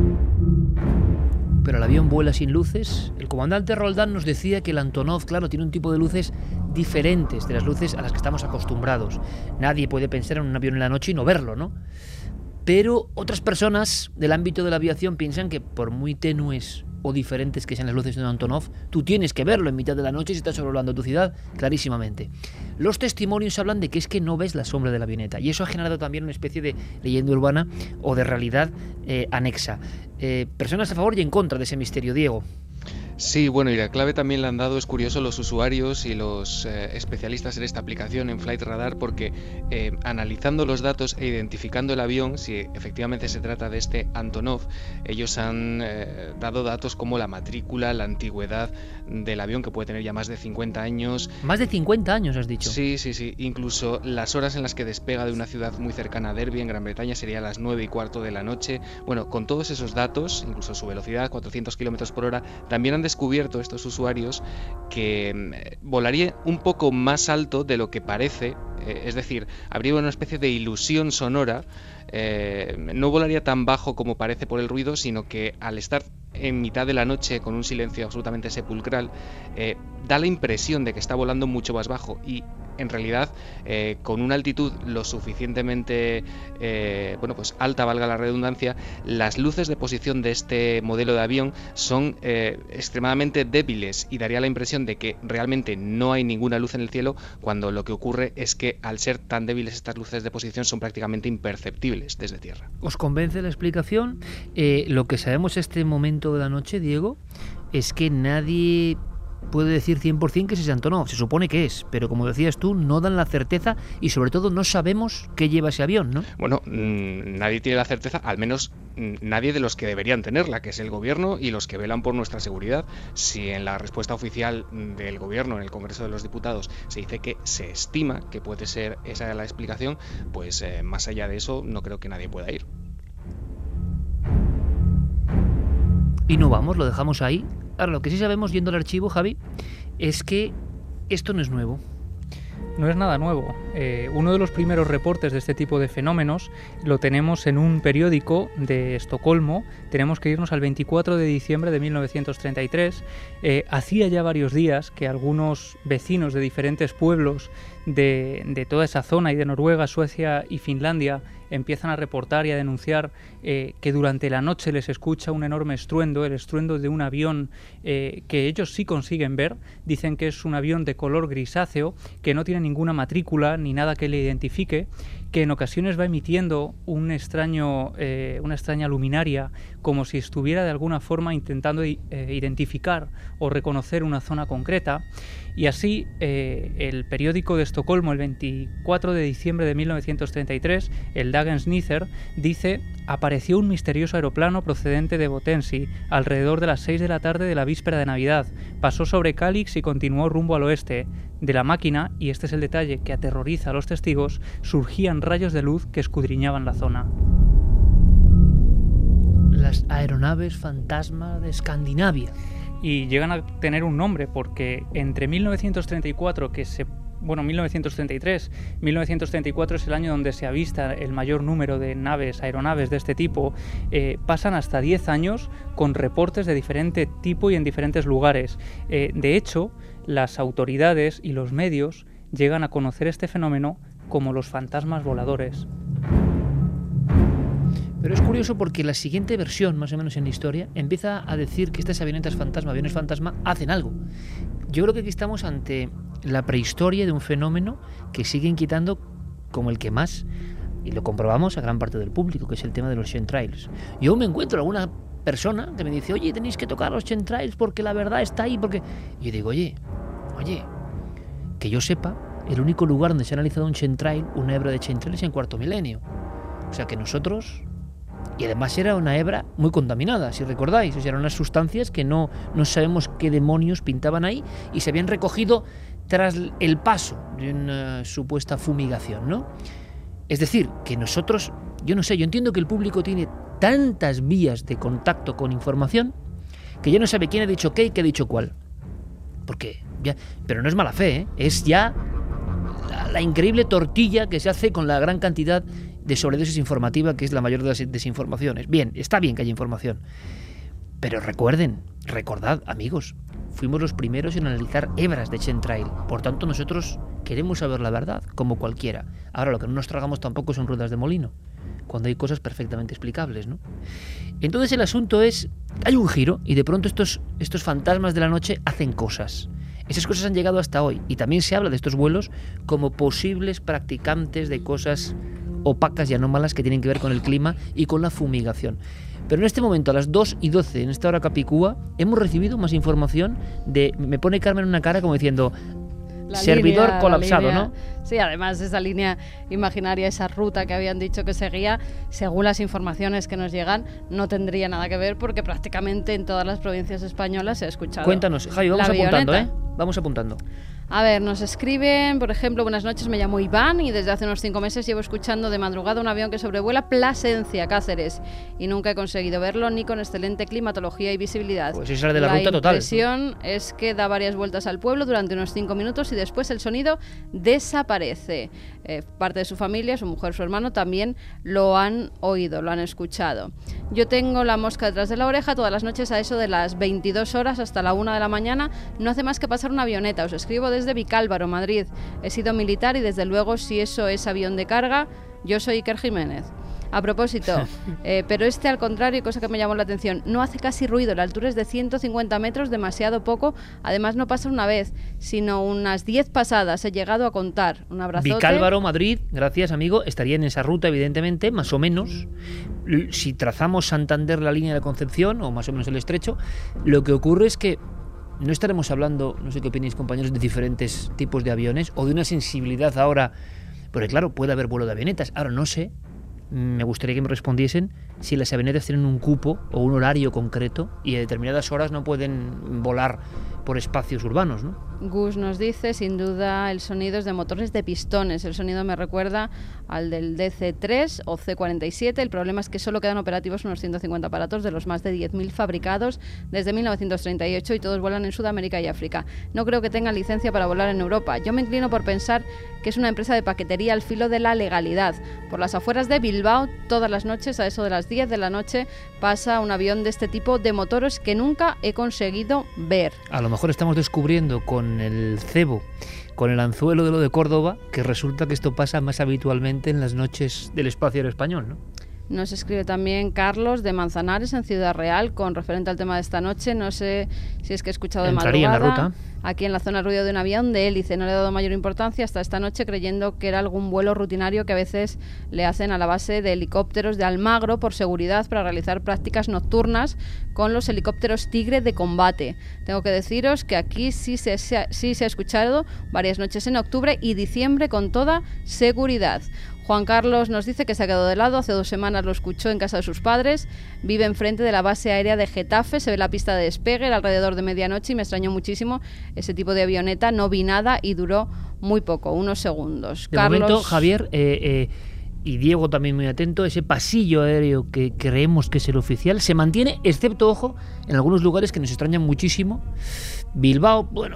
Pero el avión vuela sin luces. El comandante Roldán nos decía que el Antonov, claro, tiene un tipo de luces diferentes de las luces a las que estamos acostumbrados. Nadie puede pensar en un avión en la noche y no verlo, ¿no? Pero otras personas del ámbito de la aviación piensan que por muy tenues o diferentes que sean las luces de un Antonov, tú tienes que verlo en mitad de la noche si estás sobrevolando tu ciudad, clarísimamente. Los testimonios hablan de que es que no ves la sombra de la avioneta, y eso ha generado también una especie de leyenda urbana o de realidad eh, anexa. Eh, personas a favor y en contra de ese misterio, Diego. Sí, bueno, y la clave también la han dado, es curioso, los usuarios y los eh, especialistas en esta aplicación, en Flight Radar, porque eh, analizando los datos e identificando el avión, si efectivamente se trata de este Antonov, ellos han eh, dado datos como la matrícula, la antigüedad del avión, que puede tener ya más de cincuenta años. Más de cincuenta años, has dicho. Sí, sí, sí. Incluso las horas en las que despega de una ciudad muy cercana a Derby, en Gran Bretaña, sería las nueve y cuarto de la noche. Bueno, con todos esos datos, incluso su velocidad, cuatrocientos kilómetros por hora, también han descubierto estos usuarios que volaría un poco más alto de lo que parece, eh, es decir, habría una especie de ilusión sonora, eh, no volaría tan bajo como parece por el ruido, sino que al estar en mitad de la noche con un silencio absolutamente sepulcral, eh, da la impresión de que está volando mucho más bajo y en realidad eh, con una altitud lo suficientemente eh, bueno, pues alta, valga la redundancia, las luces de posición de este modelo de avión son eh, extremadamente débiles y daría la impresión de que realmente no hay ninguna luz en el cielo, cuando lo que ocurre es que al ser tan débiles estas luces de posición son prácticamente imperceptibles desde tierra. ¿Os convence la explicación? Eh, lo que sabemos este momento de la noche, Diego, es que nadie puede decir cien por ciento que es ese Antonov. Se supone que es, pero como decías tú, no dan la certeza y sobre todo no sabemos qué lleva ese avión, ¿no? Bueno, mmm, nadie tiene la certeza, al menos mmm, nadie de los que deberían tenerla, que es el gobierno y los que velan por nuestra seguridad. Si en la respuesta oficial del gobierno, en el Congreso de los Diputados, se dice que se estima que puede ser esa la explicación, pues eh, más allá de eso no creo que nadie pueda ir. Y no vamos, lo dejamos ahí. Ahora, lo que sí sabemos, yendo al archivo, Javi, es que esto no es nuevo. no es nada nuevo. Eh, uno de los primeros reportes de este tipo de fenómenos lo tenemos en un periódico de Estocolmo. Tenemos que irnos al veinticuatro de diciembre de mil novecientos treinta y tres. Eh, hacía ya varios días que algunos vecinos de diferentes pueblos de, de toda esa zona y de Noruega, Suecia y Finlandia empiezan a reportar y a denunciar eh, que durante la noche les escucha un enorme estruendo, el estruendo de un avión eh, que ellos sí consiguen ver. Dicen que es un avión de color grisáceo, que no tiene ninguna matrícula ni nada que le identifique, que en ocasiones va emitiendo un extraño, eh, una extraña luminaria, como si estuviera de alguna forma intentando eh, identificar o reconocer una zona concreta. Y así, eh, el periódico de Estocolmo, el veinticuatro de diciembre de mil novecientos treinta y tres, el Dagens Nyheter, dice: apareció un misterioso aeroplano procedente de Botensi alrededor de las seis de la tarde de la víspera de Navidad. Pasó sobre Kalix y continuó rumbo al oeste. De la máquina, y este es el detalle que aterroriza a los testigos, surgían rayos de luz que escudriñaban la zona. Las aeronaves fantasma de Escandinavia. Y llegan a tener un nombre porque entre mil novecientos treinta y cuatro, que se bueno, mil novecientos treinta y tres, mil novecientos treinta y cuatro es el año donde se avista el mayor número de naves, aeronaves de este tipo, eh, pasan hasta diez años con reportes de diferente tipo y en diferentes lugares. Eh, de hecho, las autoridades y los medios llegan a conocer este fenómeno como los fantasmas voladores. Pero es curioso porque la siguiente versión, más o menos en la historia, empieza a decir que estas avionetas fantasma, aviones fantasma, hacen algo. Yo creo que aquí estamos ante la prehistoria de un fenómeno que sigue inquietando como el que más, y lo comprobamos a gran parte del público, que es el tema de los chemtrails. Yo me encuentro alguna persona que me dice: oye, tenéis que tocar los chemtrails porque la verdad está ahí, porque... Y yo digo, oye, oye, que yo sepa, el único lugar donde se ha analizado un chemtrail, una hebra de chemtrail, es en Cuarto Milenio. O sea que nosotros... Y además era una hebra muy contaminada, si recordáis. O sea, eran unas sustancias que no, no sabemos qué demonios pintaban ahí y se habían recogido tras el paso de una supuesta fumigación, ¿no? Es decir, que nosotros, yo no sé, yo entiendo que el público tiene tantas vías de contacto con información que ya no sabe quién ha dicho qué y qué ha dicho cuál. Porque ya, pero no es mala fe, ¿eh? Es ya la, la increíble tortilla que se hace con la gran cantidad de sobredosis informativa, que es la mayor de las desinformaciones. Bien, está bien que haya información, pero recuerden, recordad, amigos, fuimos los primeros en analizar hebras de chemtrail, por tanto nosotros queremos saber la verdad, como cualquiera. Ahora, lo que no nos tragamos tampoco son ruedas de molino, cuando hay cosas perfectamente explicables, ¿no? Entonces el asunto es, hay un giro, y de pronto estos, estos fantasmas de la noche hacen cosas. Esas cosas han llegado hasta hoy, y también se habla de estos vuelos como posibles practicantes de cosas opacas y anómalas que tienen que ver con el clima y con la fumigación. Pero en este momento, a las dos y doce, en esta hora capicúa, hemos recibido más información de... Me pone Carmen una cara como diciendo... La servidor línea, colapsado, línea, ¿no? Sí, además esa línea imaginaria, esa ruta que habían dicho que seguía, según las informaciones que nos llegan, no tendría nada que ver porque prácticamente en todas las provincias españolas se ha escuchado. Cuéntanos, Javi, vamos apuntando, ¿eh? Vamos apuntando. A ver, nos escriben, por ejemplo, buenas noches, me llamo Iván y desde hace unos cinco meses llevo escuchando de madrugada un avión que sobrevuela Plasencia, Cáceres, y nunca he conseguido verlo ni con excelente climatología y visibilidad. Pues esa es de la, la ruta total. La impresión es que da varias vueltas al pueblo durante unos cinco minutos y después el sonido desaparece. Eh, parte de su familia, su mujer, su hermano, también lo han oído, lo han escuchado. Yo tengo la mosca detrás de la oreja todas las noches a eso de las veintidós horas hasta la una de la mañana. No hace más que pasar una avioneta. Os escribo desde Vicálvaro, Madrid. He sido militar y desde luego si eso es avión de carga, yo soy Iker Jiménez. A propósito, eh, pero este al contrario, cosa que me llamó la atención, no hace casi ruido, la altura es de ciento cincuenta metros, demasiado poco, además no pasa una vez, sino unas diez pasadas, he llegado a contar. Un abrazote. Vicálvaro, Madrid, gracias amigo, estaría en esa ruta evidentemente, más o menos. Si trazamos Santander la línea de Concepción, o más o menos el estrecho, lo que ocurre es que no estaremos hablando, no sé qué opináis compañeros, de diferentes tipos de aviones, o de una sensibilidad ahora, porque claro, puede haber vuelo de avionetas, ahora no sé. Me gustaría que me respondiesen si las avionetas tienen un cupo o un horario concreto y a determinadas horas no pueden volar por espacios urbanos, ¿no? Gus nos dice, sin duda, el sonido es de motores de pistones. El sonido me recuerda al del D C tres o C cuarenta y siete. El problema es que solo quedan operativos unos ciento cincuenta aparatos de los más de diez mil fabricados desde mil novecientos treinta y ocho y todos vuelan en Sudamérica y África. No creo que tengan licencia para volar en Europa. Yo me inclino por pensar que es una empresa de paquetería al filo de la legalidad. Por las afueras de Bilbao, todas las noches, a eso de las diez de la noche, pasa un avión de este tipo de motores que nunca he conseguido ver. A lo mejor estamos descubriendo con el cebo, con el anzuelo de lo de Córdoba, que resulta que esto pasa más habitualmente en las noches del espacio aéreo español, ¿no? Nos escribe también Carlos de Manzanares, en Ciudad Real, con referente al tema de esta noche. No sé si es que he escuchado de Entraría madrugada. en la ruta. Aquí en la zona ruido de un avión de hélice. No le he dado mayor importancia hasta esta noche, creyendo que era algún vuelo rutinario que a veces le hacen a la base de helicópteros de Almagro por seguridad para realizar prácticas nocturnas con los helicópteros Tigre de combate. Tengo que deciros que aquí sí se, sí se ha escuchado varias noches en octubre y diciembre con toda seguridad. Juan Carlos nos dice que se ha quedado de lado, hace dos semanas lo escuchó en casa de sus padres, vive enfrente de la base aérea de Getafe, se ve la pista de despegue era alrededor de medianoche y me extrañó muchísimo ese tipo de avioneta, no vi nada y duró muy poco, unos segundos. De Carlos... momento, Javier, eh, eh, y Diego también muy atento, ese pasillo aéreo que creemos que es el oficial se mantiene, excepto, ojo, en algunos lugares que nos extrañan muchísimo. Bilbao, bueno,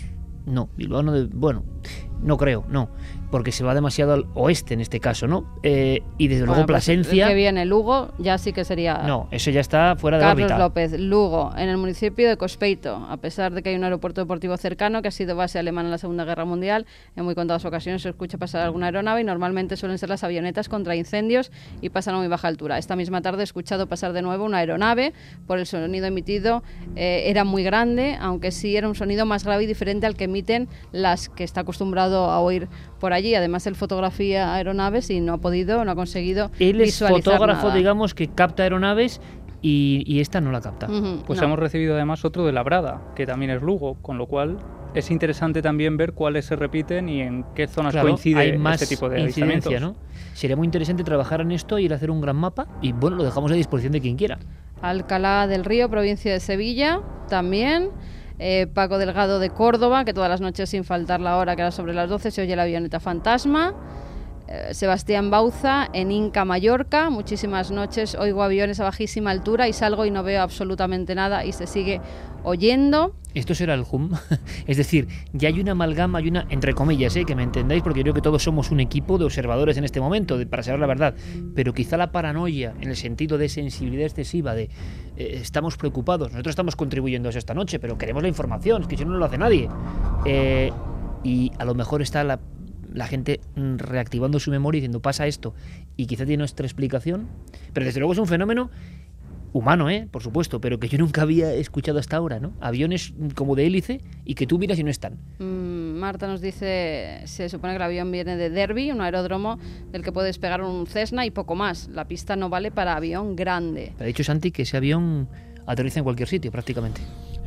no, Bilbao no, de, bueno, no creo, no. Porque se va demasiado al oeste en este caso, ¿no? Eh, y desde luego bueno, pues Plasencia... el que viene Lugo ya sí que sería... No, eso ya está fuera de Carlos órbita. López, Lugo, en el municipio de Cospeito, a pesar de que hay un aeropuerto deportivo cercano que ha sido base alemana en la Segunda Guerra Mundial, en muy contadas ocasiones se escucha pasar alguna aeronave y normalmente suelen ser las avionetas contra incendios y pasan a muy baja altura. Esta misma tarde he escuchado pasar de nuevo una aeronave, por el sonido emitido eh, era muy grande, aunque sí era un sonido más grave y diferente al que emiten las que está acostumbrado a oír por allí. Además, él fotografía aeronaves y no ha podido, no ha conseguido Él es visualizar fotógrafo, nada. digamos, que capta aeronaves y, y esta no la capta. Uh-huh, Pues no. hemos recibido además otro de Labrada, que también es Lugo, con lo cual es interesante también ver cuáles se repiten y en qué zonas Claro, coincide hay más este tipo de incidencia, avistamientos. ¿no? Sería muy interesante trabajar en esto, ir a hacer un gran mapa y, bueno, lo dejamos a disposición de quien quiera. Alcalá del Río, provincia de Sevilla, también. Eh, Paco Delgado de Córdoba, que todas las noches sin faltar la hora, que era sobre las doce, se oye la avioneta fantasma. Eh, Sebastián Bauza, en Inca, Mallorca, muchísimas noches oigo aviones a bajísima altura y salgo y no veo absolutamente nada y se sigue oyendo. Esto será el hum. Es decir, ya hay una amalgama, hay una, entre comillas, ¿eh? Que me entendáis, porque yo creo que todos somos un equipo de observadores en este momento, de, para saber la verdad. Pero quizá la paranoia, en el sentido de sensibilidad excesiva, de eh, estamos preocupados, nosotros estamos contribuyendo a eso esta noche, pero queremos la información, es que si no, no lo hace nadie. Eh, y a lo mejor está la, la gente reactivando su memoria y diciendo, pasa esto, y quizá tiene nuestra explicación, pero desde luego es un fenómeno humano, ¿eh? Por supuesto, pero que yo nunca había escuchado hasta ahora, ¿no? Aviones como de hélice y que tú miras y no están. Mm, Marta nos dice, se supone que el avión viene de Derby, un aeródromo del que puede despegar un Cessna y poco más. La pista no vale para avión grande. Ha dicho Santi que ese avión aterriza en cualquier sitio, prácticamente.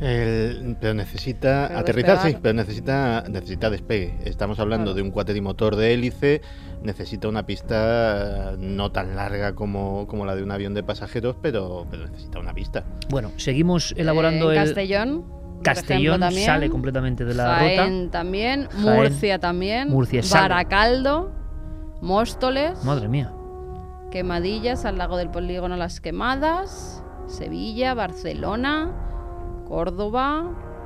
El, pero necesita pero aterrizar, despegar. sí, pero necesita, necesita despegue. Estamos hablando Claro. de un cuatrimotor de hélice, necesita una pista no tan larga como, como la de un avión de pasajeros, pero, pero necesita una pista. Bueno, seguimos elaborando Eh, en el... Castellón, por Castellón ejemplo, también. sale completamente de la Jaén ruta. también, Jaén, Murcia también, Murcia sale. Baracaldo, Móstoles, Madre mía. Quemadillas, al lago del polígono Las Quemadas, Sevilla, Barcelona, Córdoba.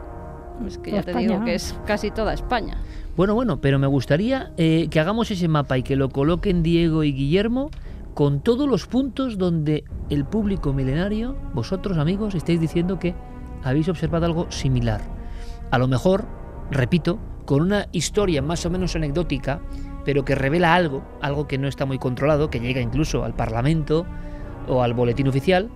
Es que ya te España. digo que es casi toda España. Bueno, bueno, pero me gustaría eh, que hagamos ese mapa y que lo coloquen Diego y Guillermo con todos los puntos donde el público milenario, vosotros amigos, estáis diciendo que habéis observado algo similar. A lo mejor, repito, con una historia más o menos anecdótica, pero que revela algo, algo que no está muy controlado, que llega incluso al Parlamento o al boletín oficial.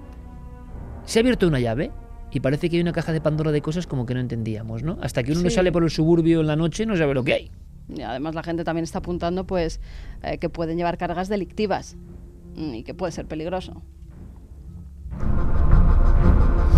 Se ha abierto una llave y parece que hay una caja de Pandora de cosas como que no entendíamos, ¿no? Hasta que uno no Sí. sale por el suburbio en la noche no sabe lo que hay. Y además la gente también está apuntando pues eh, que pueden llevar cargas delictivas mm, y que puede ser peligroso.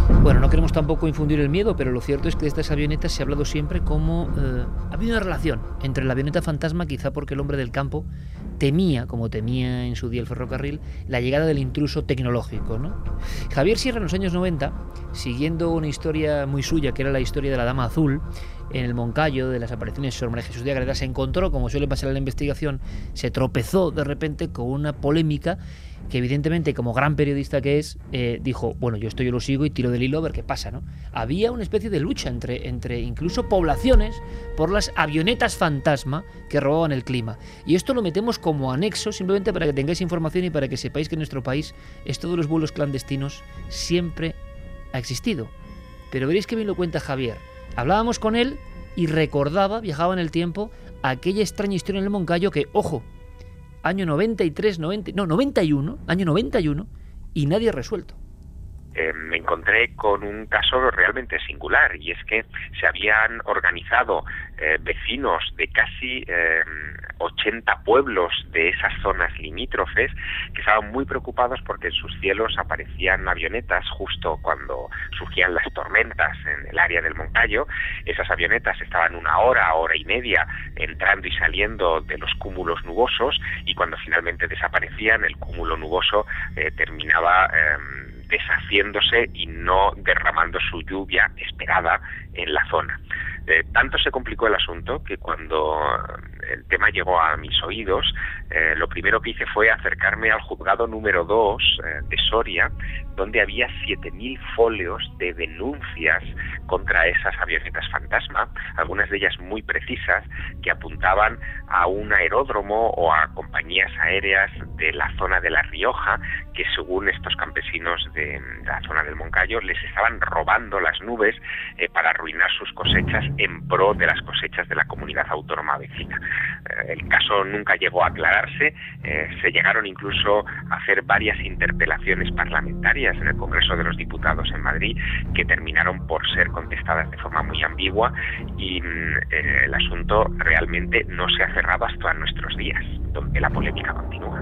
Bueno, no queremos tampoco infundir el miedo, pero lo cierto es que de estas avionetas se ha hablado siempre como... Eh, ha habido una relación entre la avioneta fantasma, quizá porque el hombre del campo temía, como temía en su día el ferrocarril, la llegada del intruso tecnológico, ¿no? Javier Sierra, en los años noventa, siguiendo una historia muy suya, que era la historia de la Dama Azul, en el Moncayo, de las apariciones de Sor María Jesús de Ágreda, se encontró, como suele pasar en la investigación, se tropezó de repente con una polémica que evidentemente, como gran periodista que es, eh, dijo, bueno, yo esto yo lo sigo y tiro del hilo a ver qué pasa, ¿no? Había una especie de lucha entre, entre incluso poblaciones por las avionetas fantasma que robaban el clima. Y esto lo metemos como anexo, simplemente para que tengáis información y para que sepáis que en nuestro país esto de los vuelos clandestinos siempre ha existido. Pero veréis que bien lo cuenta Javier. Hablábamos con él y recordaba, viajaba en el tiempo, aquella extraña historia en el Moncayo que, ojo, año noventa y tres, noventa, no, noventa y uno, año noventa y uno, y nadie ha resuelto. Eh, me encontré con un caso realmente singular, y es que se habían organizado eh, vecinos de casi eh, ochenta pueblos de esas zonas limítrofes que estaban muy preocupados porque en sus cielos aparecían avionetas justo cuando surgían las tormentas en el área del Moncayo. Esas avionetas estaban una hora, hora y media entrando y saliendo de los cúmulos nubosos, y cuando finalmente desaparecían, el cúmulo nuboso eh, terminaba eh, deshaciéndose y no derramando su lluvia esperada en la zona. Eh, tanto se complicó el asunto que cuando el tema llegó a mis oídos, eh, lo primero que hice fue acercarme al juzgado número dos eh, de Soria, donde había siete mil folios de denuncias contra esas avionetas fantasma, algunas de ellas muy precisas, que apuntaban a un aeródromo o a compañías aéreas de la zona de La Rioja, que según estos campesinos de, de la zona del Moncayo les estaban robando las nubes eh, para arruinar sus cosechas en pro de las cosechas de la comunidad autónoma vecina. Eh, el caso nunca llegó a aclararse, eh, se llegaron incluso a hacer varias interpelaciones parlamentarias en el Congreso de los Diputados en Madrid, que terminaron por ser contestadas de forma muy ambigua, y eh, el asunto realmente no se ha cerrado hasta nuestros días, donde la polémica continúa.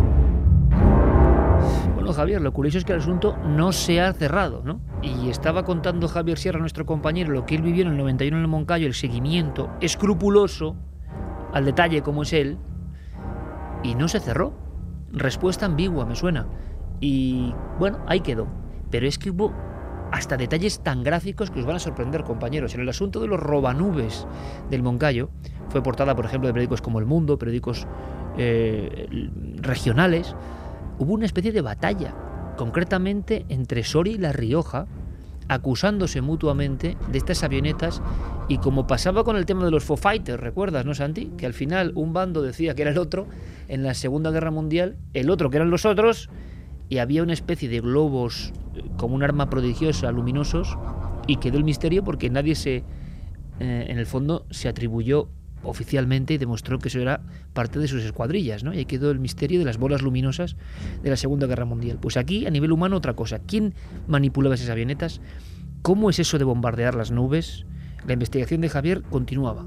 Bueno, Javier, lo curioso es que el asunto no se ha cerrado, ¿no? Y estaba contando Javier Sierra, nuestro compañero, lo que él vivió en el noventa y uno en el Moncayo, el seguimiento escrupuloso, al detalle como es él, y no se cerró. Respuesta ambigua, me suena. Y bueno, ahí quedó. Pero es que hubo hasta detalles tan gráficos que os van a sorprender, compañeros. En el asunto de los robanubes del Moncayo, fue portada, por ejemplo, de periódicos como El Mundo, periódicos eh, regionales. Hubo una especie de batalla, concretamente entre Soria y La Rioja, acusándose mutuamente de estas avionetas, y como pasaba con el tema de los Foo Fighters, ¿recuerdas, no, Santi? Que al final un bando decía que era el otro, en la Segunda Guerra Mundial, el otro que eran los otros, y había una especie de globos como un arma prodigiosa, luminosos, y quedó el misterio porque nadie se, eh, en el fondo, se atribuyó oficialmente y demostró que eso era parte de sus escuadrillas, ¿no? Y ahí quedó el misterio de las bolas luminosas de la Segunda Guerra Mundial. Pues aquí, a nivel humano, otra cosa. ¿Quién manipulaba esas avionetas? ¿Cómo es eso de bombardear las nubes? La investigación de Javier continuaba.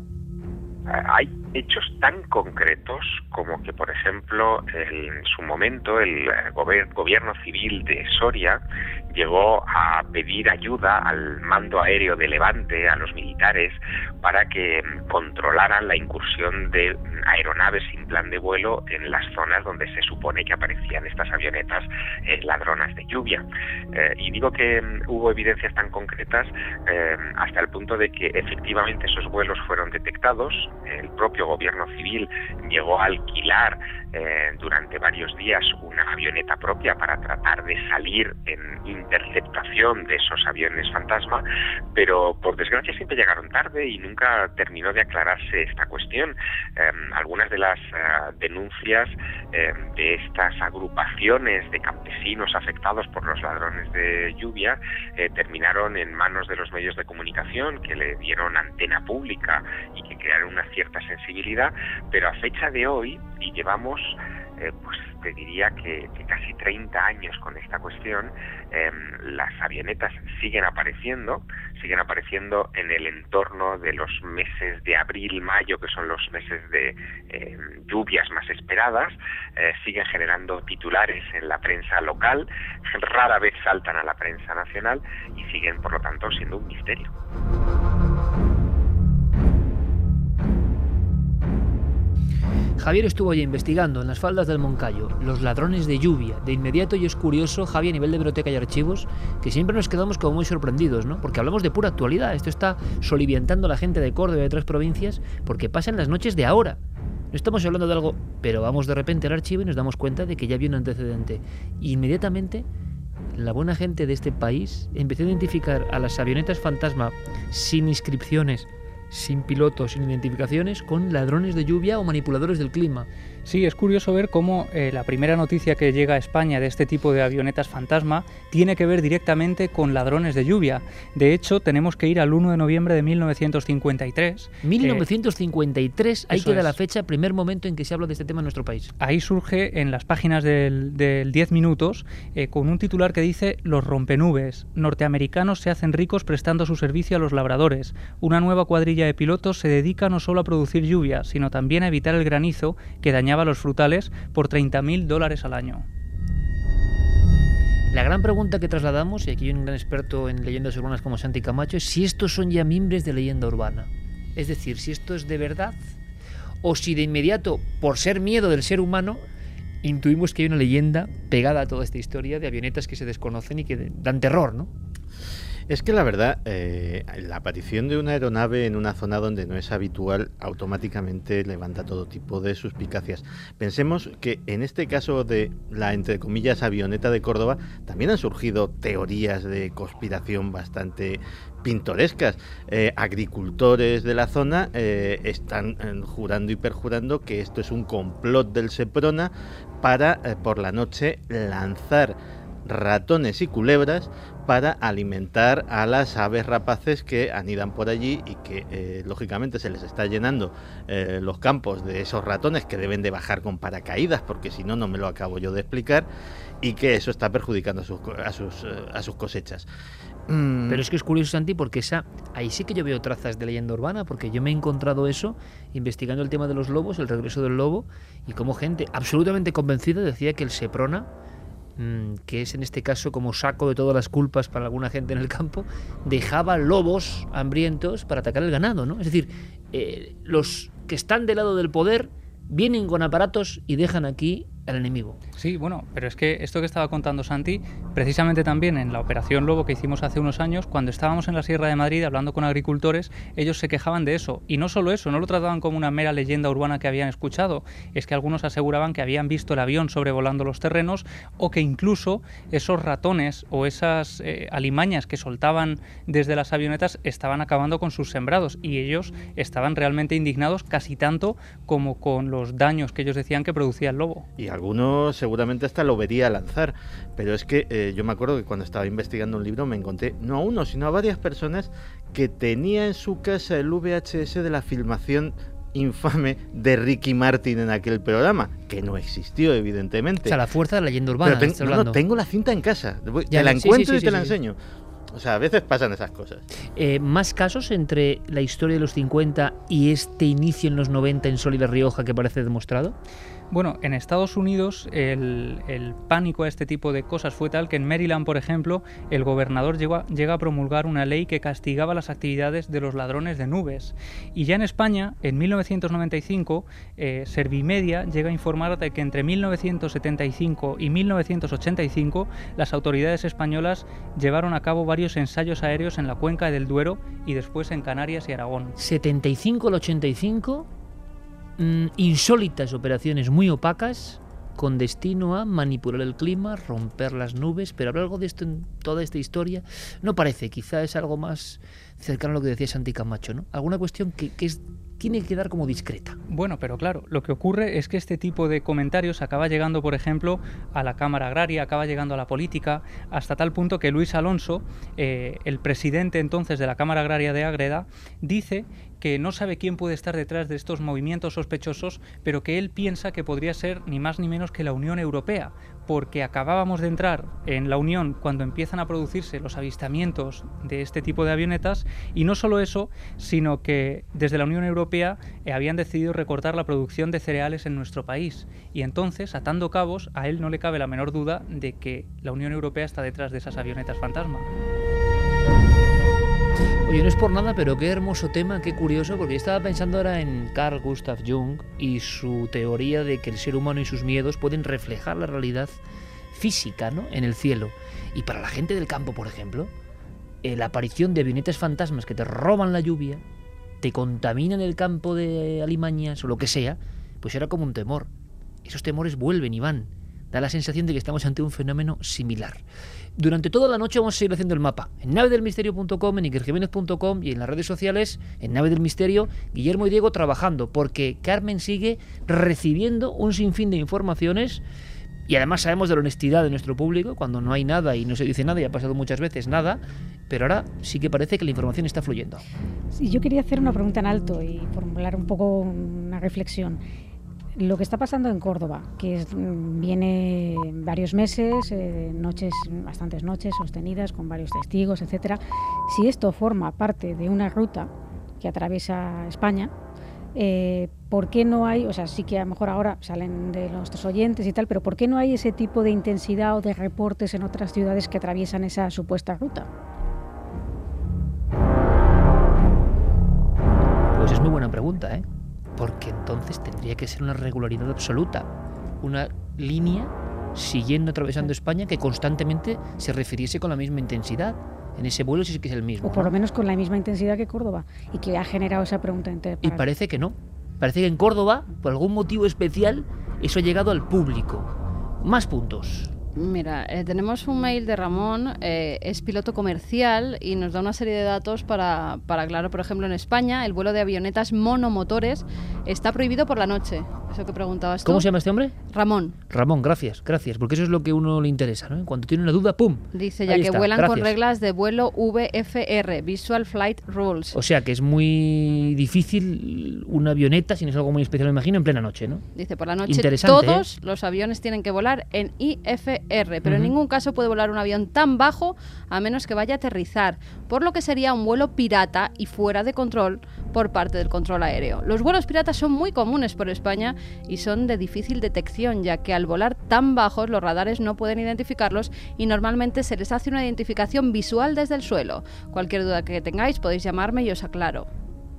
Hay hechos tan concretos como que, por ejemplo, en su momento el gober- gobierno civil de Soria llegó a pedir ayuda al mando aéreo de Levante, a los militares, para que controlaran la incursión de aeronaves sin plan de vuelo en las zonas donde se supone que aparecían estas avionetas eh, ladronas de lluvia. Eh, y digo que um, hubo evidencias tan concretas eh, hasta el punto de que efectivamente esos vuelos fueron detectados. El propio gobierno civil llegó a alquilar eh, durante varios días una avioneta propia para tratar de salir en interceptación de esos aviones fantasma, pero por desgracia siempre llegaron tarde y nunca terminó de aclararse esta cuestión. Eh, algunas de las uh, denuncias eh, de estas agrupaciones de campesinos afectados por los ladrones de lluvia eh, terminaron en manos de los medios de comunicación, que le dieron antena pública y que crearon una cierta sensibilidad, pero a fecha de hoy, y llevamos eh, pues te diría que, que casi treinta años con esta cuestión, eh, las avionetas siguen apareciendo, siguen apareciendo en el entorno de los meses de abril, mayo, que son los meses de eh, lluvias más esperadas, eh, siguen generando titulares en la prensa local, rara vez saltan a la prensa nacional y siguen, por lo tanto, siendo un misterio. Javier estuvo allí investigando en las faldas del Moncayo los ladrones de lluvia. De inmediato, y es curioso, Javi, a nivel de biblioteca y archivos, que siempre nos quedamos como muy sorprendidos, ¿no? Porque hablamos de pura actualidad. Esto está soliviantando a la gente de Córdoba y de otras provincias porque pasan las noches de ahora. No estamos hablando de algo, pero vamos de repente al archivo y nos damos cuenta de que ya había un antecedente. Y inmediatamente, la buena gente de este país empezó a identificar a las avionetas fantasma sin inscripciones, sin pilotos, sin identificaciones, con ladrones de lluvia o manipuladores del clima. Sí, es curioso ver cómo eh, la primera noticia que llega a España de este tipo de avionetas fantasma tiene que ver directamente con ladrones de lluvia. De hecho, tenemos que ir al uno de noviembre de mil novecientos cincuenta y tres. mil novecientos cincuenta y tres, eh, ahí queda es. la fecha, primer momento en que se habla de este tema en nuestro país. Ahí surge en las páginas del, del diez minutos eh, con un titular que dice: los rompenubes norteamericanos se hacen ricos prestando su servicio a los labradores. Una nueva cuadrilla de pilotos se dedica no solo a producir lluvia, sino también a evitar el granizo que dañaba a los frutales por treinta mil dólares al año. La gran pregunta que trasladamos, y aquí hay un gran experto en leyendas urbanas como Santi Camacho, es si estos son ya mimbres de leyenda urbana. Es decir, si esto es de verdad o si de inmediato, por ser miedo del ser humano, intuimos que hay una leyenda pegada a toda esta historia de avionetas que se desconocen y que dan terror, ¿no? Es que la verdad, eh, la aparición de una aeronave en una zona donde no es habitual automáticamente levanta todo tipo de suspicacias. Pensemos que en este caso de la, entre comillas, avioneta de Córdoba, también han surgido teorías de conspiración bastante pintorescas. Eh, agricultores de la zona eh, están eh, jurando y perjurando que esto es un complot del Seprona para, eh, por la noche, lanzar ratones y culebras para alimentar a las aves rapaces que anidan por allí y que eh, lógicamente se les está llenando eh, los campos de esos ratones que deben de bajar con paracaídas, porque si no, no me lo acabo yo de explicar, y que eso está perjudicando a sus, a sus, a sus cosechas. Mm. Pero es que es curioso, Santi, porque esa ahí sí que yo veo trazas de leyenda urbana, porque yo me he encontrado eso investigando el tema de los lobos, el regreso del lobo, y como gente absolutamente convencida decía que el Seprona, que es en este caso como saco de todas las culpas para alguna gente en el campo, dejaba lobos hambrientos para atacar el ganado, ¿no? Es decir, eh, los que están del lado del poder vienen con aparatos y dejan aquí al enemigo. Sí, bueno, pero es que esto que estaba contando Santi, precisamente también en la Operación Lobo que hicimos hace unos años, cuando estábamos en la Sierra de Madrid hablando con agricultores, ellos se quejaban de eso. Y no solo eso, no lo trataban como una mera leyenda urbana que habían escuchado, es que algunos aseguraban que habían visto el avión sobrevolando los terrenos, o que incluso esos ratones o esas eh, alimañas que soltaban desde las avionetas estaban acabando con sus sembrados, y ellos estaban realmente indignados casi tanto como con los daños que ellos decían que producía el lobo. Y algunos seguramente hasta lo vería lanzar, pero es que eh, yo me acuerdo que cuando estaba investigando un libro me encontré no a uno, sino a varias personas que tenía en su casa el V H S de la filmación infame de Ricky Martin en aquel programa, que no existió, evidentemente. O sea, la fuerza de la leyenda urbana. Pero ten, no, no, tengo la cinta en casa, ya, te la sí, encuentro sí, sí, y sí, te la sí. enseño. O sea, a veces pasan esas cosas. Eh, ¿Más casos entre la historia de los cincuenta y este inicio en los noventa en Sol y La Rioja que parece demostrado? Bueno, en Estados Unidos el, el pánico a este tipo de cosas fue tal que en Maryland, por ejemplo, el gobernador llegó a, llega a promulgar una ley que castigaba las actividades de los ladrones de nubes. Y ya en España, en mil novecientos noventa y cinco, eh, Servimedia llega a informar de que entre mil novecientos setenta y cinco y mil novecientos ochenta y cinco las autoridades españolas llevaron a cabo varios ensayos aéreos en la cuenca del Duero y después en Canarias y Aragón. setenta y cinco al ochenta y cinco... insólitas operaciones muy opacas con destino a manipular el clima, romper las nubes, pero ¿habrá algo de esto en toda esta historia? No parece, quizá es algo más cercano a lo que decía Santi Camacho, ¿no? Alguna cuestión que, que es, tiene que quedar como discreta. Bueno, pero claro, lo que ocurre es que este tipo de comentarios acaba llegando, por ejemplo, a la Cámara Agraria, acaba llegando a la política, hasta tal punto que Luis Alonso, eh, el presidente entonces de la Cámara Agraria de Ágreda, dice que no sabe quién puede estar detrás de estos movimientos sospechosos, pero que él piensa que podría ser ni más ni menos que la Unión Europea, porque acabábamos de entrar en la Unión cuando empiezan a producirse los avistamientos de este tipo de avionetas, y no solo eso, sino que desde la Unión Europea eh, habían decidido recortar la producción de cereales en nuestro país, y entonces, atando cabos, a él no le cabe la menor duda de que la Unión Europea está detrás de esas avionetas fantasma. Oye, no es por nada, pero qué hermoso tema, qué curioso, porque yo estaba pensando ahora en Carl Gustav Jung y su teoría de que el ser humano y sus miedos pueden reflejar la realidad física, ¿no?, en el cielo. Y para la gente del campo, por ejemplo, eh, la aparición de avionetas fantasmas que te roban la lluvia, te contaminan el campo de alimañas o lo que sea, pues era como un temor. Esos temores vuelven y van. Da la sensación de que estamos ante un fenómeno similar. Durante toda la noche vamos a seguir haciendo el mapa. En nave del misterio punto com, en iker jiménez punto com y en las redes sociales, en Nave del Misterio, Guillermo y Diego trabajando, porque Carmen sigue recibiendo un sinfín de informaciones y además sabemos de la honestidad de nuestro público, cuando no hay nada y no se dice nada, y ha pasado muchas veces nada, pero ahora sí que parece que la información está fluyendo. Sí, yo quería hacer una pregunta en alto y formular un poco una reflexión. Lo que está pasando en Córdoba, que es, viene varios meses, eh, noches, bastantes noches sostenidas con varios testigos, etcétera. Si esto forma parte de una ruta que atraviesa España, eh, ¿por qué no hay, o sea, sí que a lo mejor ahora salen de nuestros oyentes y tal, pero ¿por qué no hay ese tipo de intensidad o de reportes en otras ciudades que atraviesan esa supuesta ruta? Pues es muy buena pregunta, ¿eh? Porque entonces tendría que ser una regularidad absoluta, una línea siguiendo, atravesando España, que constantemente se refiriese con la misma intensidad. En ese vuelo sí que es el mismo. O por ¿no? lo menos con la misma intensidad que Córdoba, y que ha generado esa pregunta entera. Y parece que no. Parece que en Córdoba, por algún motivo especial, eso ha llegado al público. Más puntos. Mira, eh, tenemos un mail de Ramón, eh, es piloto comercial y nos da una serie de datos para, para aclarar. Por ejemplo, en España el vuelo de avionetas monomotores está prohibido por la noche. Eso que preguntabas tú. ¿Cómo se llama este hombre? Ramón. Ramón, gracias, gracias, porque eso es lo que a uno le interesa, ¿no? Cuando tiene una duda, ¡pum! Dice ya Ahí que está, vuelan gracias. con reglas de vuelo V F R, Visual Flight Rules. O sea que es muy difícil una avioneta, si no es algo muy especial, me imagino, en plena noche, ¿no? Dice, por la noche Interesante, todos ¿eh? los aviones tienen que volar en I F R, pero Uh-huh. en ningún caso puede volar un avión tan bajo a menos que vaya a aterrizar, por lo que sería un vuelo pirata y fuera de control por parte del control aéreo. Los vuelos piratas son muy comunes por España y son de difícil detección, ya que al volar tan bajos los radares no pueden identificarlos y normalmente se les hace una identificación visual desde el suelo. Cualquier duda que tengáis podéis llamarme y os aclaro.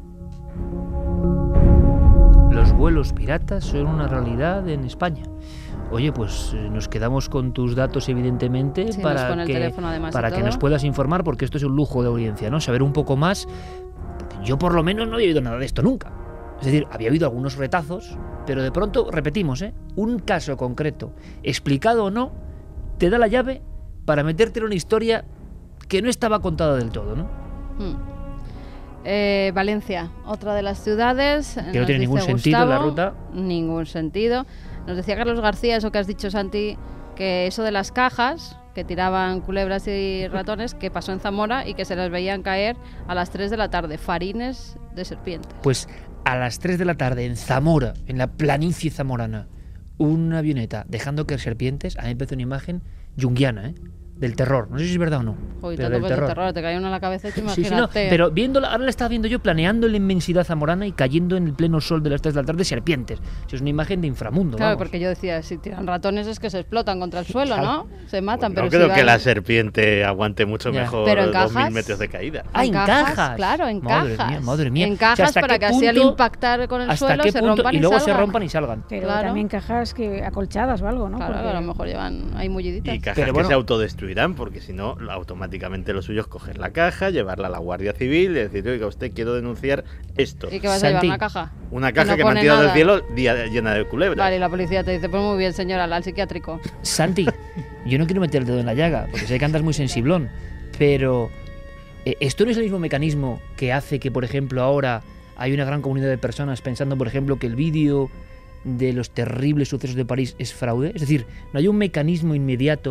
Los vuelos piratas son una realidad en España. Oye, pues eh, nos quedamos con tus datos, evidentemente, Sí, nos para, pone el que, teléfono además y para que todo. nos puedas informar, porque esto es un lujo de audiencia, ¿no? Saber un poco más, porque yo por lo menos no había oído nada de esto nunca. Es decir, había oído algunos retazos, pero de pronto, repetimos, ¿eh? Un caso concreto, explicado o no, te da la llave para meterte en una historia que no estaba contada del todo, ¿no? Hmm. Eh, Valencia, otra de las ciudades. Que no tiene ningún sentido la ruta. Ningún sentido. Nos decía Carlos García, eso que has dicho, Santi, que eso de las cajas que tiraban culebras y ratones, que pasó en Zamora y que se las veían caer a las tres de la tarde, farines de serpiente. Pues a las tres de la tarde en Zamora, en la planicie zamorana, una avioneta dejando caer serpientes, a mí me parece una imagen junguiana, ¿eh? Del terror. No sé si es verdad o no. Joder, pero tanto del pues de terror. terror, te cae uno en la cabeza y te Sí, imagínate. sí, no, pero viéndola, ahora la estaba viendo yo planeando en la inmensidad zamorana y cayendo en el pleno sol de las tres de la tarde serpientes. Eso es una imagen de inframundo. Claro, vamos. porque yo decía, si tiran ratones es que se explotan contra el suelo, Claro. ¿no? Se matan, No pero creo si que van- la serpiente aguante mucho Ya. mejor Pero en dos mil cajas. metros de caída. Ah, en cajas. Claro, en Madre cajas. mía, madre mía. En O sea, cajas ¿hasta para qué que así al punto- impactar con el hasta suelo qué se punto- rompan y, y luego se salgan. rompan y salgan. Pero Claro. también cajas que acolchadas o algo, ¿no? Claro, Porque- a lo mejor llevan ahí mulliditas. Y cajas Pero que bueno. se autodestruirán, porque si no, automáticamente lo suyo es coger la caja, llevarla a la Guardia Civil y decir, oiga, usted quiero denunciar esto. ¿Y qué vas a llevar? Santi, ¿Una caja? Una caja no que me han pone tirado del nada. cielo día- llena de culebras. Vale, y la policía te dice, pues muy bien, señora, al psiquiátrico. Santi, yo no quiero meter el dedo en la llaga, porque sé que andas muy sensiblón, pero eh, ¿esto no es el mismo mecanismo que hace que, por ejemplo, ahora hay una gran comunidad de personas pensando, por ejemplo, que el vídeo de los terribles sucesos de París es fraude? Es decir, ¿no hay un mecanismo inmediato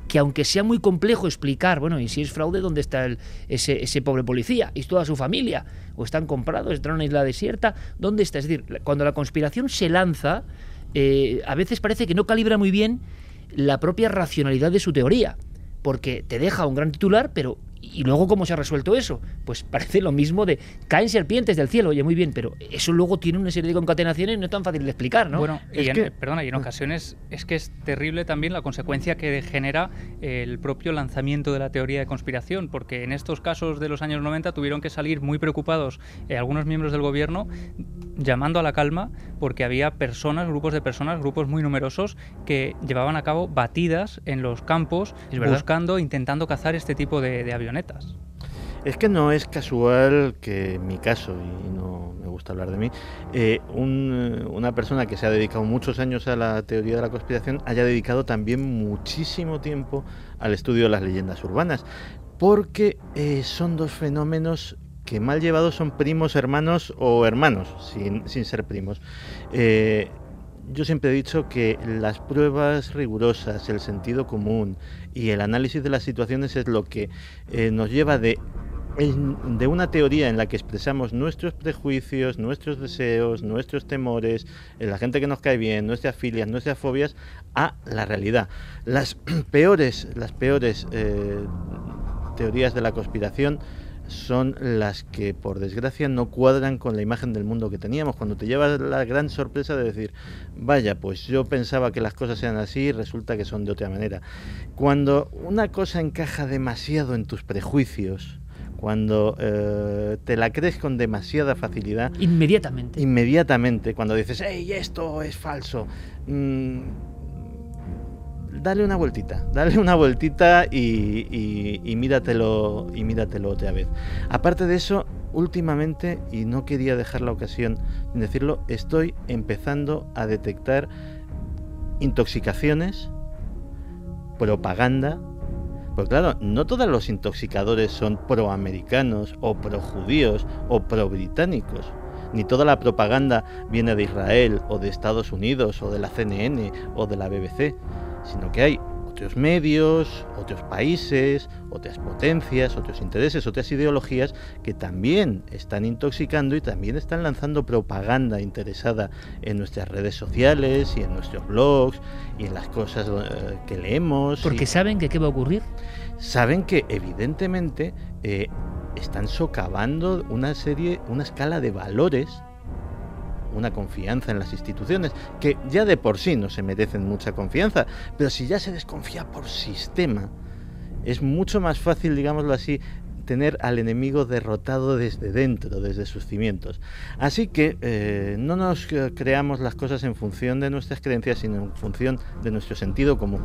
que aunque sea muy complejo explicar, bueno, y si es fraude, ¿dónde está el, ese, ese pobre policía? ¿Y toda su familia? ¿O están comprados? ¿Están en una isla desierta? ¿Dónde está? Es decir, cuando la conspiración se lanza, eh, a veces parece que no calibra muy bien la propia racionalidad de su teoría, porque te deja un gran titular, pero ¿y luego cómo se ha resuelto eso? Pues parece lo mismo de caen serpientes del cielo, oye, muy bien, pero eso luego tiene una serie de concatenaciones y no es tan fácil de explicar, ¿no? Bueno, y es en, que... perdona, y en ocasiones es que es terrible también la consecuencia que genera el propio lanzamiento de la teoría de conspiración, porque en estos casos de los años noventa tuvieron que salir muy preocupados eh, algunos miembros del gobierno llamando a la calma porque había personas, grupos de personas, grupos muy numerosos que llevaban a cabo batidas en los campos buscando, intentando cazar este tipo de, de avionetas. Es que no es casual que en mi caso, y no me gusta hablar de mí, eh, un, una persona que se ha dedicado muchos años a la teoría de la conspiración haya dedicado también muchísimo tiempo al estudio de las leyendas urbanas, porque eh, son dos fenómenos que mal llevados son primos, hermanos o hermanos, sin, sin ser primos. Eh, yo siempre he dicho que las pruebas rigurosas, el sentido común y el análisis de las situaciones es lo que eh, nos lleva de, de una teoría en la que expresamos nuestros prejuicios, nuestros deseos, nuestros temores, la gente que nos cae bien, nuestras filias, nuestras fobias, a la realidad. Las peores, las peores eh, teorías de la conspiración son las que, por desgracia, no cuadran con la imagen del mundo que teníamos, cuando te llevas la gran sorpresa de decir, vaya, pues yo pensaba que las cosas eran así y resulta que son de otra manera. Cuando una cosa encaja demasiado en tus prejuicios, cuando eh, te la crees con demasiada facilidad... Inmediatamente. Inmediatamente, cuando dices, ¡hey, esto es falso! Mmm, dale una vueltita, dale una vueltita y, y, y míratelo y míratelo otra vez. Aparte de eso, últimamente, y no quería dejar la ocasión de decirlo, estoy empezando a detectar intoxicaciones, propaganda, pues claro, no todos los intoxicadores son proamericanos o projudíos o probritánicos. Ni toda la propaganda viene de Israel o de Estados Unidos o de la C N N o de la B B C, sino que hay otros medios, otros países, otras potencias, otros intereses, otras ideologías que también están intoxicando y también están lanzando propaganda interesada en nuestras redes sociales y en nuestros blogs y en las cosas eh, que leemos. Porque y... saben que qué va a ocurrir. Saben que evidentemente eh, están socavando una serie, una escala de valores, una confianza en las instituciones, que ya de por sí no se merecen mucha confianza, pero si ya se desconfía por sistema, es mucho más fácil, digámoslo así, tener al enemigo derrotado desde dentro, desde sus cimientos. Así que eh, no nos creamos las cosas en función de nuestras creencias, sino en función de nuestro sentido común.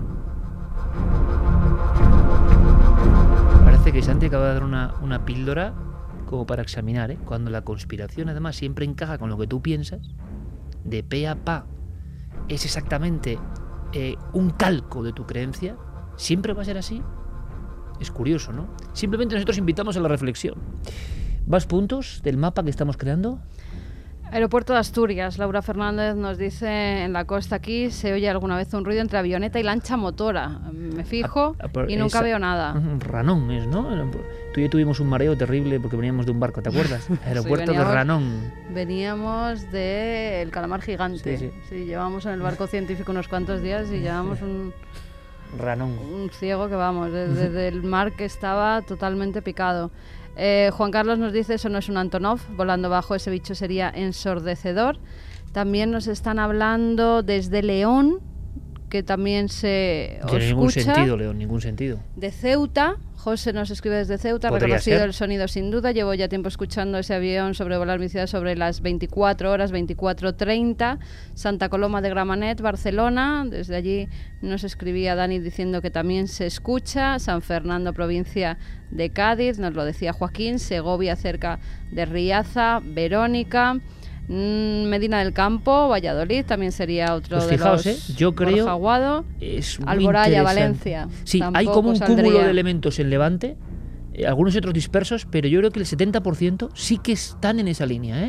Parece que Santi acaba de dar una, una píldora como para examinar, ¿eh? Cuando la conspiración además siempre encaja con lo que tú piensas, de pe a pa, es exactamente eh, un calco de tu creencia, siempre va a ser así. Es curioso, ¿no? Simplemente nosotros invitamos a la reflexión. ¿Vas puntos del mapa que estamos creando? Aeropuerto de Asturias. Laura Fernández nos dice, en la costa aquí se oye alguna vez un ruido entre avioneta y lancha motora. Me fijo a, a, y nunca esa, veo nada. Un ranón es, ¿no? Tú y yo tuvimos un mareo terrible porque veníamos de un barco, ¿te acuerdas? Aeropuerto sí, de Ranón. Veníamos de El Calamar Gigante. Sí, sí. Sí, llevamos en el barco científico unos cuantos días y llevamos un... Ranón. Un ciego que vamos, desde, desde el mar que estaba totalmente picado. Eh, Juan Carlos nos dice, eso no es un Antonov, volando bajo ese bicho sería ensordecedor. También nos están hablando desde León, que también se escucha. Tiene ningún sentido, León, ningún sentido. De Ceuta, José nos escribe desde Ceuta, reconocido ser? El sonido sin duda. Llevo ya tiempo escuchando ese avión sobrevolar mi ciudad sobre las veinticuatro horas, veinticuatro treinta. Santa Coloma de Gramenet, Barcelona. Desde allí nos escribía Dani diciendo que también se escucha. San Fernando, provincia de Cádiz, nos lo decía Joaquín. Segovia, cerca de Riaza. Verónica. Medina del Campo, Valladolid, también sería otro pues de fijaos, los... ¿eh? Yo creo Jaguado, es muy Alboraya, Valencia. Sí, hay como un saldría. Cúmulo de elementos en Levante, eh, algunos otros dispersos, pero yo creo que el setenta por ciento sí que están en esa línea, ¿eh?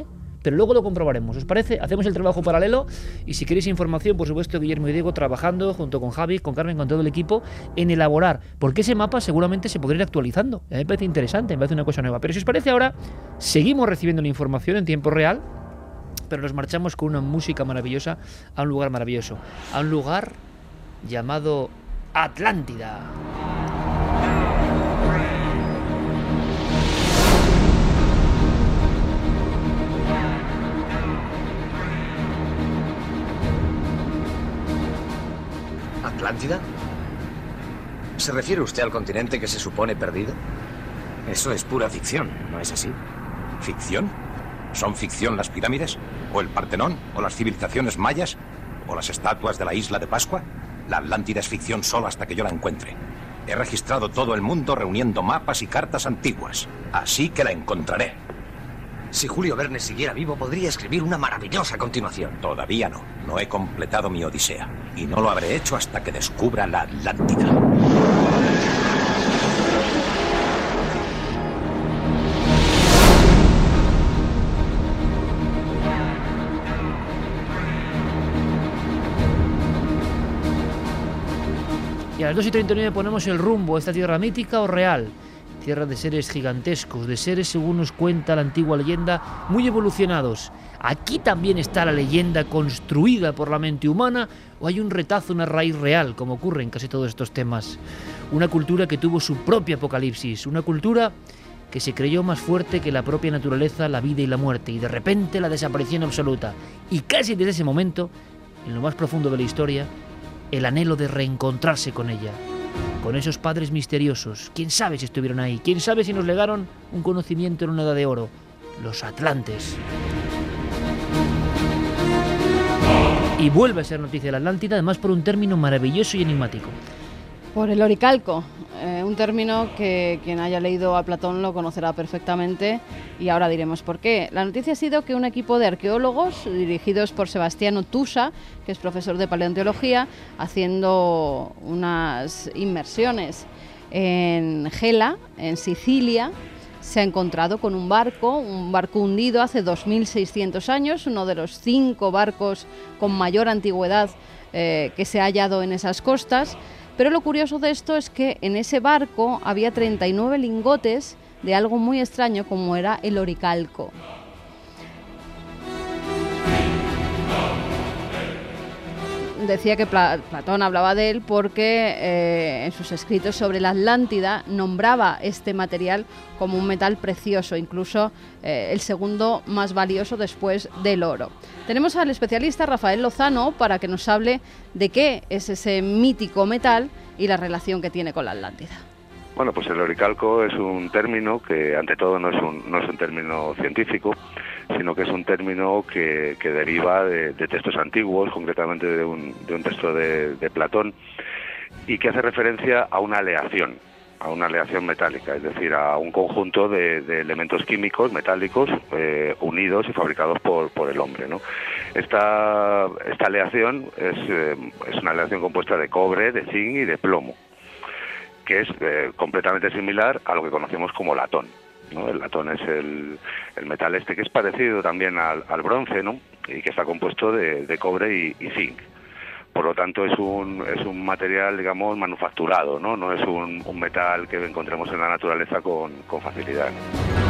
pero luego lo comprobaremos. ¿Os parece? Hacemos el trabajo paralelo y si queréis información, por supuesto, Guillermo y Diego trabajando junto con Javi, con Carmen, con todo el equipo en elaborar, porque ese mapa seguramente se podría ir actualizando. A mí me parece interesante, me parece una cosa nueva. Pero si os parece ahora, seguimos recibiendo la información en tiempo real, pero nos marchamos con una música maravillosa a un lugar maravilloso, a un lugar llamado Atlántida. ¿Atlántida? ¿Se refiere usted al continente que se supone perdido? Eso es pura ficción, ¿no es así? ¿Ficción? ¿Son ficción las pirámides? ¿O el Partenón? ¿O las civilizaciones mayas? ¿O las estatuas de la isla de Pascua? La Atlántida es ficción solo hasta que yo la encuentre. He registrado todo el mundo reuniendo mapas y cartas antiguas. Así que la encontraré. Si Julio Verne siguiera vivo, podría escribir una maravillosa continuación. Todavía no. No he completado mi odisea. Y no lo habré hecho hasta que descubra la Atlántida. Y a las dos y treinta y nueve ponemos el rumbo a esta tierra mítica o real. Tierra de seres gigantescos, de seres, según nos cuenta la antigua leyenda, muy evolucionados. ¿Aquí también está la leyenda construida por la mente humana o hay un retazo, una raíz real, como ocurre en casi todos estos temas? Una cultura que tuvo su propio apocalipsis, una cultura que se creyó más fuerte que la propia naturaleza, la vida y la muerte, y de repente la desaparición absoluta. Y casi desde ese momento, en lo más profundo de la historia, el anhelo de reencontrarse con ella, con esos padres misteriosos. ¿Quién sabe si estuvieron ahí? ¿Quién sabe si nos legaron un conocimiento en una edad de oro? Los atlantes. Y vuelve a ser noticia de la Atlántida, además por un término maravilloso y enigmático. Por el oricalco, eh, un término que quien haya leído a Platón lo conocerá perfectamente y ahora diremos por qué. La noticia ha sido que un equipo de arqueólogos dirigidos por Sebastiano Tusa, que es profesor de paleontología, haciendo unas inmersiones en Gela, en Sicilia, se ha encontrado con un barco, un barco hundido hace dos mil seiscientos años, uno de los cinco barcos con mayor antigüedad eh, que se ha hallado en esas costas. Pero lo curioso de esto es que en ese barco había treinta y nueve lingotes de algo muy extraño como era el oricalco. Decía que Pla- Platón hablaba de él porque eh, en sus escritos sobre la Atlántida nombraba este material como un metal precioso, incluso eh, el segundo más valioso después del oro. Tenemos al especialista Rafael Lozano para que nos hable de qué es ese mítico metal y la relación que tiene con la Atlántida. Bueno, pues el oricalco es un término que ante todo no es un, no es un término científico, sino que es un término que, que deriva de, de textos antiguos, concretamente de un, de un texto de, de Platón, y que hace referencia a una aleación, a una aleación metálica, es decir, a un conjunto de, de elementos químicos metálicos eh, unidos y fabricados por, por el hombre, ¿no? Esta, esta aleación es, eh, es una aleación compuesta de cobre, de zinc y de plomo, que es eh, completamente similar a lo que conocemos como latón, ¿no? El latón es el, el metal este que es parecido también al, al bronce, ¿no? Y que está compuesto de, de cobre y, y zinc. Por lo tanto, es un, es un material, digamos, manufacturado, ¿no? No es un, un metal que encontremos en la naturaleza con, con facilidad, ¿no?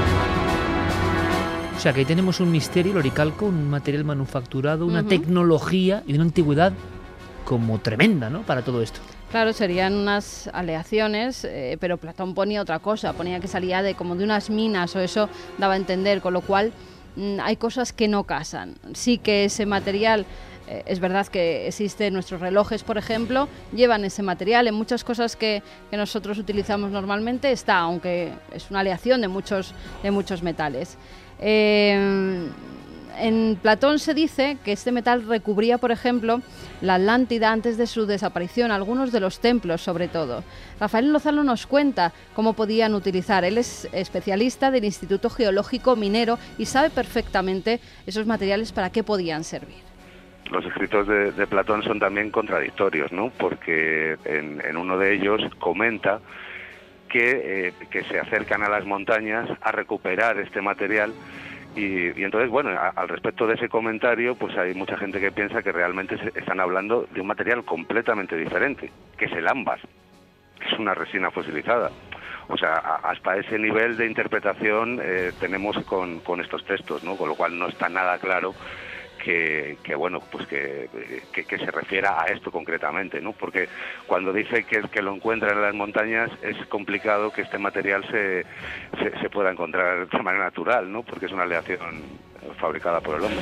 O sea, que ahí tenemos un misterio, el oricalco, un material manufacturado, una Uh-huh. tecnología y una antigüedad como tremenda, ¿no?, para todo esto. Claro, serían unas aleaciones, eh, pero Platón ponía otra cosa, ponía que salía de como de unas minas o eso daba a entender, con lo cual mmm, hay cosas que no casan. Sí que ese material, eh, es verdad que existe, nuestros relojes, por ejemplo, llevan ese material, en muchas cosas que, que nosotros utilizamos normalmente está, aunque es una aleación de muchos, de muchos metales. Eh, En Platón se dice que este metal recubría, por ejemplo, la Atlántida antes de su desaparición, algunos de los templos sobre todo. Rafael Lozano nos cuenta cómo podían utilizar. Él es especialista del Instituto Geológico Minero y sabe perfectamente esos materiales para qué podían servir. Los escritos de, de Platón son también contradictorios, ¿no? Porque en, en uno de ellos comenta que, eh, que se acercan a las montañas a recuperar este material Y, y entonces, bueno, a, al respecto de ese comentario, pues hay mucha gente que piensa que realmente se, están hablando de un material completamente diferente, que es el ámbar, que es una resina fosilizada. O sea, a, hasta ese nivel de interpretación eh, tenemos con, con estos textos, ¿no? Con lo cual no está nada claro que, que bueno, pues que, que, que se refiera a esto concretamente, ¿no? Porque cuando dice que, que lo encuentran en las montañas, es complicado que este material se, se, se pueda encontrar de manera natural, ¿no? Porque es una aleación fabricada por el hombre.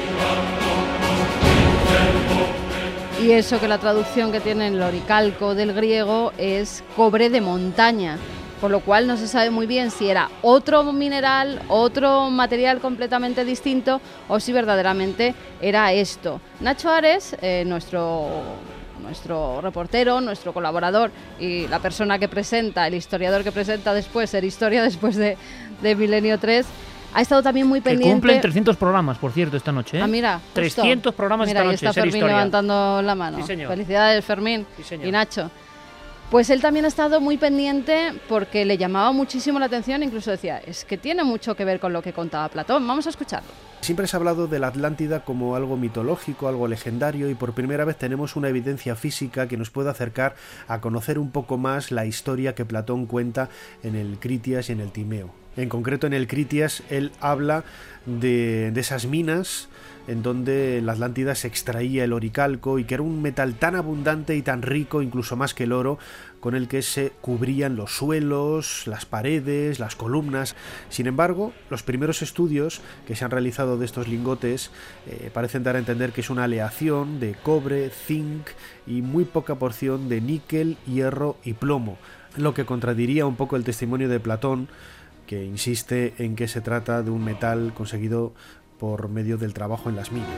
Y eso, que la traducción que tiene el oricalco del griego es cobre de montaña, por lo cual no se sabe muy bien si era otro mineral, otro material completamente distinto, o si verdaderamente era esto. Nacho Ares, eh, nuestro, nuestro reportero, nuestro colaborador y la persona que presenta, el historiador que presenta después, Ser Historia, después de, de Milenio tres, ha estado también muy pendiente. Que cumplen trescientos programas, por cierto, esta noche, ¿eh? Ah, mira, trescientos programas mira, esta noche. Mira, está Fermín Historia. Levantando la mano. Sí, señor. Felicidades, Fermín. Sí, señor. Y Nacho. Pues él también ha estado muy pendiente porque le llamaba muchísimo la atención, incluso decía, es que tiene mucho que ver con lo que contaba Platón. Vamos a escucharlo. Siempre se ha hablado de la Atlántida como algo mitológico, algo legendario, y por primera vez tenemos una evidencia física que nos puede acercar a conocer un poco más la historia que Platón cuenta en el Critias y en el Timeo. En concreto, en el Critias él habla de, de esas minas en donde la Atlántida se extraía el oricalco y que era un metal tan abundante y tan rico, incluso más que el oro, con el que se cubrían los suelos, las paredes, las columnas. Sin embargo, los primeros estudios que se han realizado de estos lingotes eh, parecen dar a entender que es una aleación de cobre, zinc y muy poca porción de níquel, hierro y plomo, lo que contradiría un poco el testimonio de Platón, que insiste en que se trata de un metal conseguido por medio del trabajo en las minas.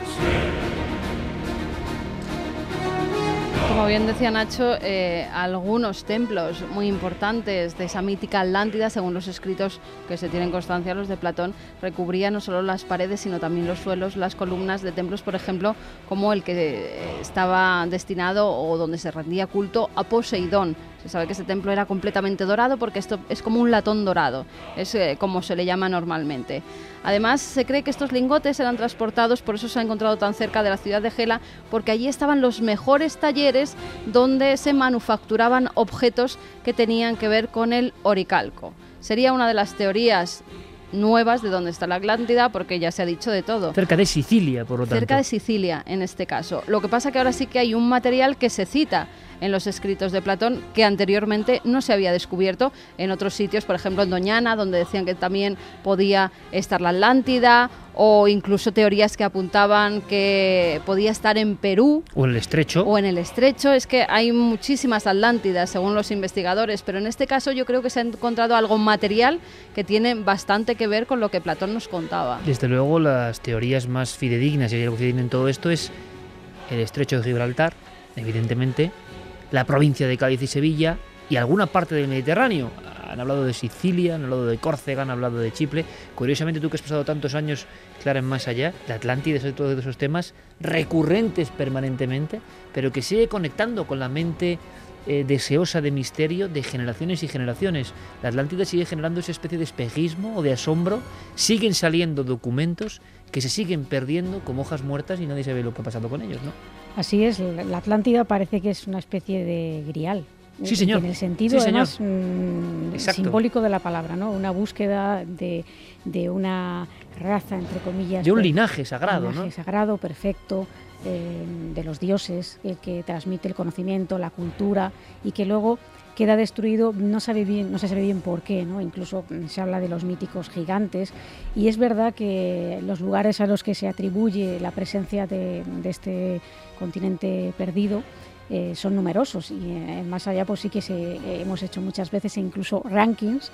Como bien decía Nacho, eh, algunos templos muy importantes de esa mítica Atlántida, según los escritos que se tienen constancia, los de Platón, recubrían no solo las paredes, sino también los suelos, las columnas de templos, por ejemplo, como el que estaba destinado o donde se rendía culto a Poseidón. Se sabe que ese templo era completamente dorado porque esto es como un latón dorado, es eh, como se le llama normalmente. Además, se cree que estos lingotes eran transportados, por eso se ha encontrado tan cerca de la ciudad de Gela, porque allí estaban los mejores talleres donde se manufacturaban objetos que tenían que ver con el oricalco. Sería una de las teorías nuevas de dónde está la Atlántida, porque ya se ha dicho de todo. Cerca de Sicilia, por lo tanto. Cerca de Sicilia, en este caso. Lo que pasa que ahora sí que hay un material que se cita en los escritos de Platón que anteriormente no se había descubierto en otros sitios, por ejemplo en Doñana, donde decían que también podía estar la Atlántida, o incluso teorías que apuntaban que podía estar en Perú. O en el Estrecho. O en el Estrecho. Es que hay muchísimas Atlántidas, según los investigadores, pero en este caso yo creo que se ha encontrado algo material que tiene bastante que ver con lo que Platón nos contaba. Desde luego, las teorías más fidedignas y algo que tienen todo esto es el Estrecho de Gibraltar, evidentemente, la provincia de Cádiz y Sevilla y alguna parte del Mediterráneo. Han hablado de Sicilia, han hablado de Córcega, han hablado de Chipre. Curiosamente, tú que has pasado tantos años, Clara, en Más Allá, la Atlántida es otro de esos temas recurrentes permanentemente, pero que sigue conectando con la mente eh, deseosa de misterio de generaciones y generaciones. La Atlántida sigue generando esa especie de espejismo o de asombro. Siguen saliendo documentos que se siguen perdiendo como hojas muertas y nadie sabe lo que ha pasado con ellos, ¿no? Así es, la Atlántida parece que es una especie de grial. Sí, señor. En el sentido, sí, además, mmm, simbólico de la palabra, ¿no? Una búsqueda de, de una raza, entre comillas. De un linaje sagrado, un linaje ¿no? sagrado, perfecto, eh, de los dioses, el que transmite el conocimiento, la cultura, y que luego queda destruido, no sabe bien, no se sabe bien por qué, ¿no? Incluso se habla de los míticos gigantes, y es verdad que los lugares a los que se atribuye la presencia de, de este continente perdido eh, son numerosos, y eh, Más Allá pues sí que se, eh, hemos hecho muchas veces incluso rankings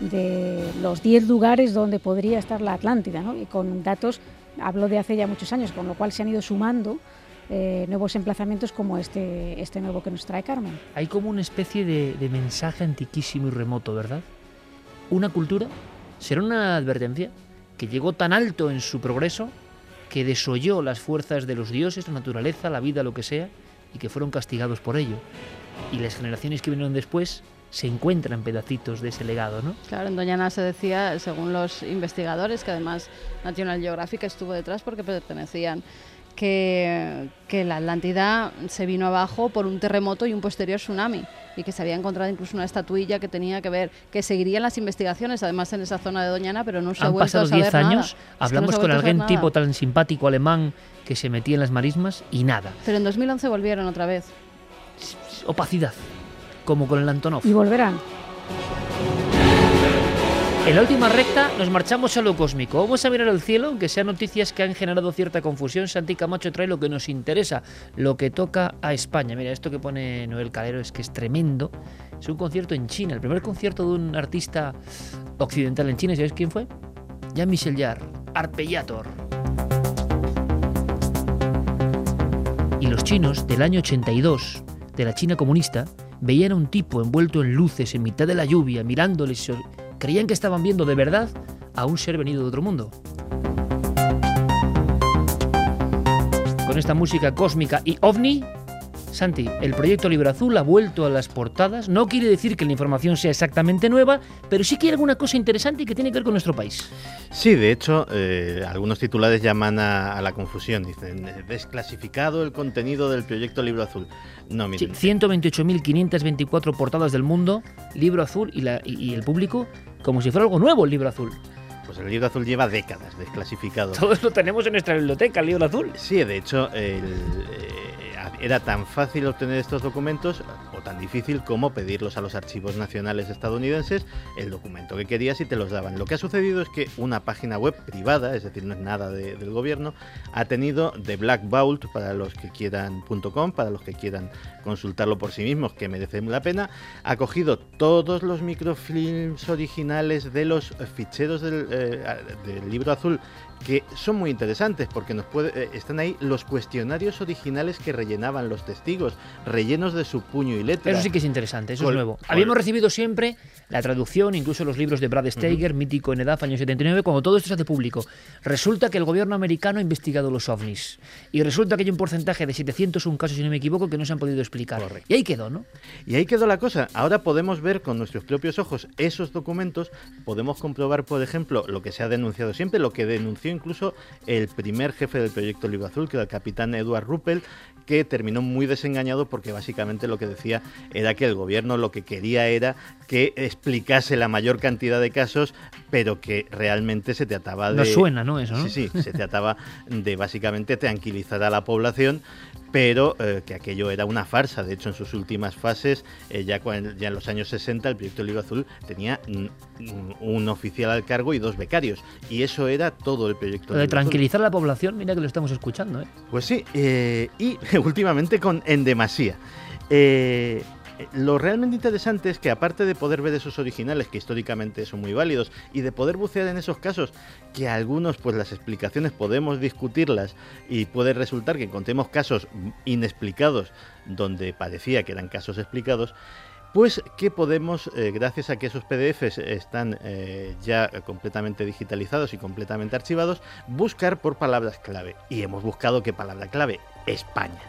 de los diez lugares donde podría estar la Atlántida, ¿no? Y con datos, hablo de hace ya muchos años, con lo cual se han ido sumando Eh, nuevos emplazamientos como este, este nuevo que nos trae Carmen. Hay como una especie de, de mensaje antiquísimo y remoto, ¿verdad? Una cultura, será una advertencia, que llegó tan alto en su progreso que desoyó las fuerzas de los dioses, la naturaleza, la vida, lo que sea, y que fueron castigados por ello. Y las generaciones que vinieron después se encuentran pedacitos de ese legado, ¿no? Claro, en Doñana se decía, según los investigadores, que además National Geographic estuvo detrás porque pertenecían, que, que la Atlántida se vino abajo por un terremoto y un posterior tsunami, y que se había encontrado incluso una estatuilla que tenía que ver, que seguirían las investigaciones, además en esa zona de Doñana, pero no se ha vuelto a saber nada. Han pasado diez años, hablamos es que no con algún tipo tan simpático alemán que se metía en las marismas y nada. Pero en dos mil once volvieron otra vez. Opacidad, como con el Antonov. Y volverán. En la última recta nos marchamos a lo cósmico. Vamos a mirar al cielo, aunque sean noticias que han generado cierta confusión. Santi Camacho trae lo que nos interesa, lo que toca a España. Mira, esto que pone Noel Calero es que es tremendo. Es un concierto en China, el primer concierto de un artista occidental en China. ¿Sabes quién fue? Jean-Michel Jarre, Arpeggiator. Y los chinos del año ochenta y dos, de la China comunista, veían a un tipo envuelto en luces en mitad de la lluvia, mirándoles. Creían que estaban viendo de verdad a un ser venido de otro mundo. Con esta música cósmica y ovni, Santi, el proyecto Libro Azul ha vuelto a las portadas. No quiere decir que la información sea exactamente nueva, pero sí que hay alguna cosa interesante y que tiene que ver con nuestro país. Sí, de hecho, eh, algunos titulares llaman a, a la confusión. Dicen, desclasificado el contenido del proyecto Libro Azul. No, miren. Sí, ciento veintiocho mil quinientas veinticuatro portadas del mundo, Libro Azul y, la, y, y el público, como si fuera algo nuevo el Libro Azul. Pues el Libro Azul lleva décadas desclasificado. Todos lo tenemos en nuestra biblioteca, el Libro Azul. Sí, de hecho, el, eh, era tan fácil obtener estos documentos, o tan difícil como pedirlos a los archivos nacionales estadounidenses, el documento que querías y te los daban. Lo que ha sucedido es que una página web privada, es decir, no es nada de, del gobierno, ha tenido The Black Vault, para los que quieran .com, para los que quieran consultarlo por sí mismos, que merece la pena, ha cogido todos los microfilms originales de los ficheros del, eh, del Libro Azul, que son muy interesantes porque nos puede, eh, están ahí los cuestionarios originales que rellenaban los testigos, rellenos de su puño y letra. Eso sí que es interesante, eso Col- es nuevo. col- Habíamos recibido siempre la traducción, incluso los libros de Brad Steiger, uh-huh. mítico en EDAF, año setenta y nueve, cuando todo esto se hace público. Resulta que el gobierno americano ha investigado los ovnis y resulta que hay un porcentaje de setecientos uno casos, si no me equivoco, que no se han podido explicar. Correcto. Y ahí quedó, ¿no? Y ahí quedó la cosa. Ahora podemos ver con nuestros propios ojos esos documentos, podemos comprobar, por ejemplo, lo que se ha denunciado siempre, lo que denunció incluso el primer jefe del proyecto Libro Azul, que era el capitán Edward Ruppel, que terminó muy desengañado porque básicamente lo que decía era que el gobierno lo que quería era que explicase la mayor cantidad de casos, pero que realmente se trataba de... No suena, ¿no? Eso, ¿no? Sí, sí, se trataba de básicamente tranquilizar a la población, pero eh, que aquello era una farsa. De hecho, en sus últimas fases, eh, ya, ya en los años sesenta, el proyecto Libro Azul tenía un, un oficial al cargo y dos becarios, y eso era todo el proyecto Lo de Libro tranquilizar Azul. a la población, mira que lo estamos escuchando, ¿eh? Pues sí, eh, y últimamente con En Demasía. Eh, Lo realmente interesante es que, aparte de poder ver esos originales, que históricamente son muy válidos, y de poder bucear en esos casos, que algunos, pues las explicaciones podemos discutirlas, y puede resultar que encontremos casos inexplicados donde parecía que eran casos explicados, pues que podemos, eh, gracias a que esos P D Efes están eh, ya completamente digitalizados y completamente archivados, buscar por palabras clave. Y hemos buscado ¿qué palabra clave? España.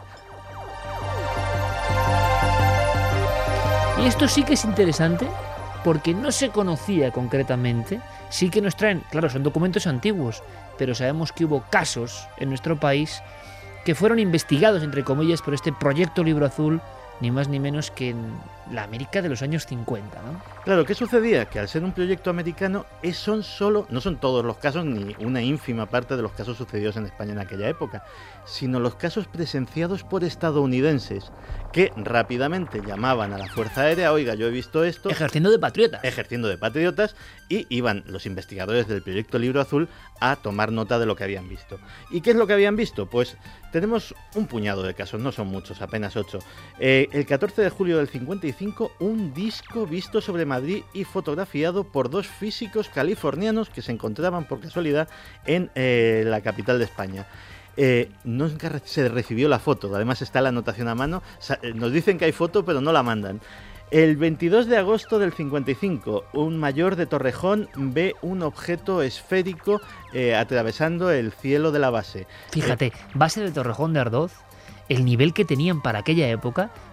Y esto sí que es interesante porque no se conocía concretamente. Sí que nos traen, claro, son documentos antiguos, pero sabemos que hubo casos en nuestro país que fueron investigados, entre comillas, por este proyecto Libro Azul, ni más ni menos que en la América de los años cincuenta, ¿no? Claro, ¿qué sucedía? Que al ser un proyecto americano, es, son solo, no son todos los casos, ni una ínfima parte de los casos sucedidos en España en aquella época, sino los casos presenciados por estadounidenses, que rápidamente llamaban a la Fuerza Aérea, oiga, yo he visto esto... Ejerciendo de patriotas. Ejerciendo de patriotas, y iban los investigadores del proyecto Libro Azul a tomar nota de lo que habían visto. ¿Y qué es lo que habían visto? Pues tenemos un puñado de casos, no son muchos, apenas ocho. Eh, el catorce de julio del cincuenta y cinco, un disco visto sobre Madrid y fotografiado por dos físicos californianos que se encontraban por casualidad en eh, la capital de España. Eh, nunca se recibió la foto, además está la anotación a mano, nos dicen que hay foto pero no la mandan. El veintidós de agosto del cincuenta y cinco, un mayor de Torrejón ve un objeto esférico eh, atravesando el cielo de la base. Fíjate, eh, base de Torrejón de Ardoz, el nivel que tenían para aquella época,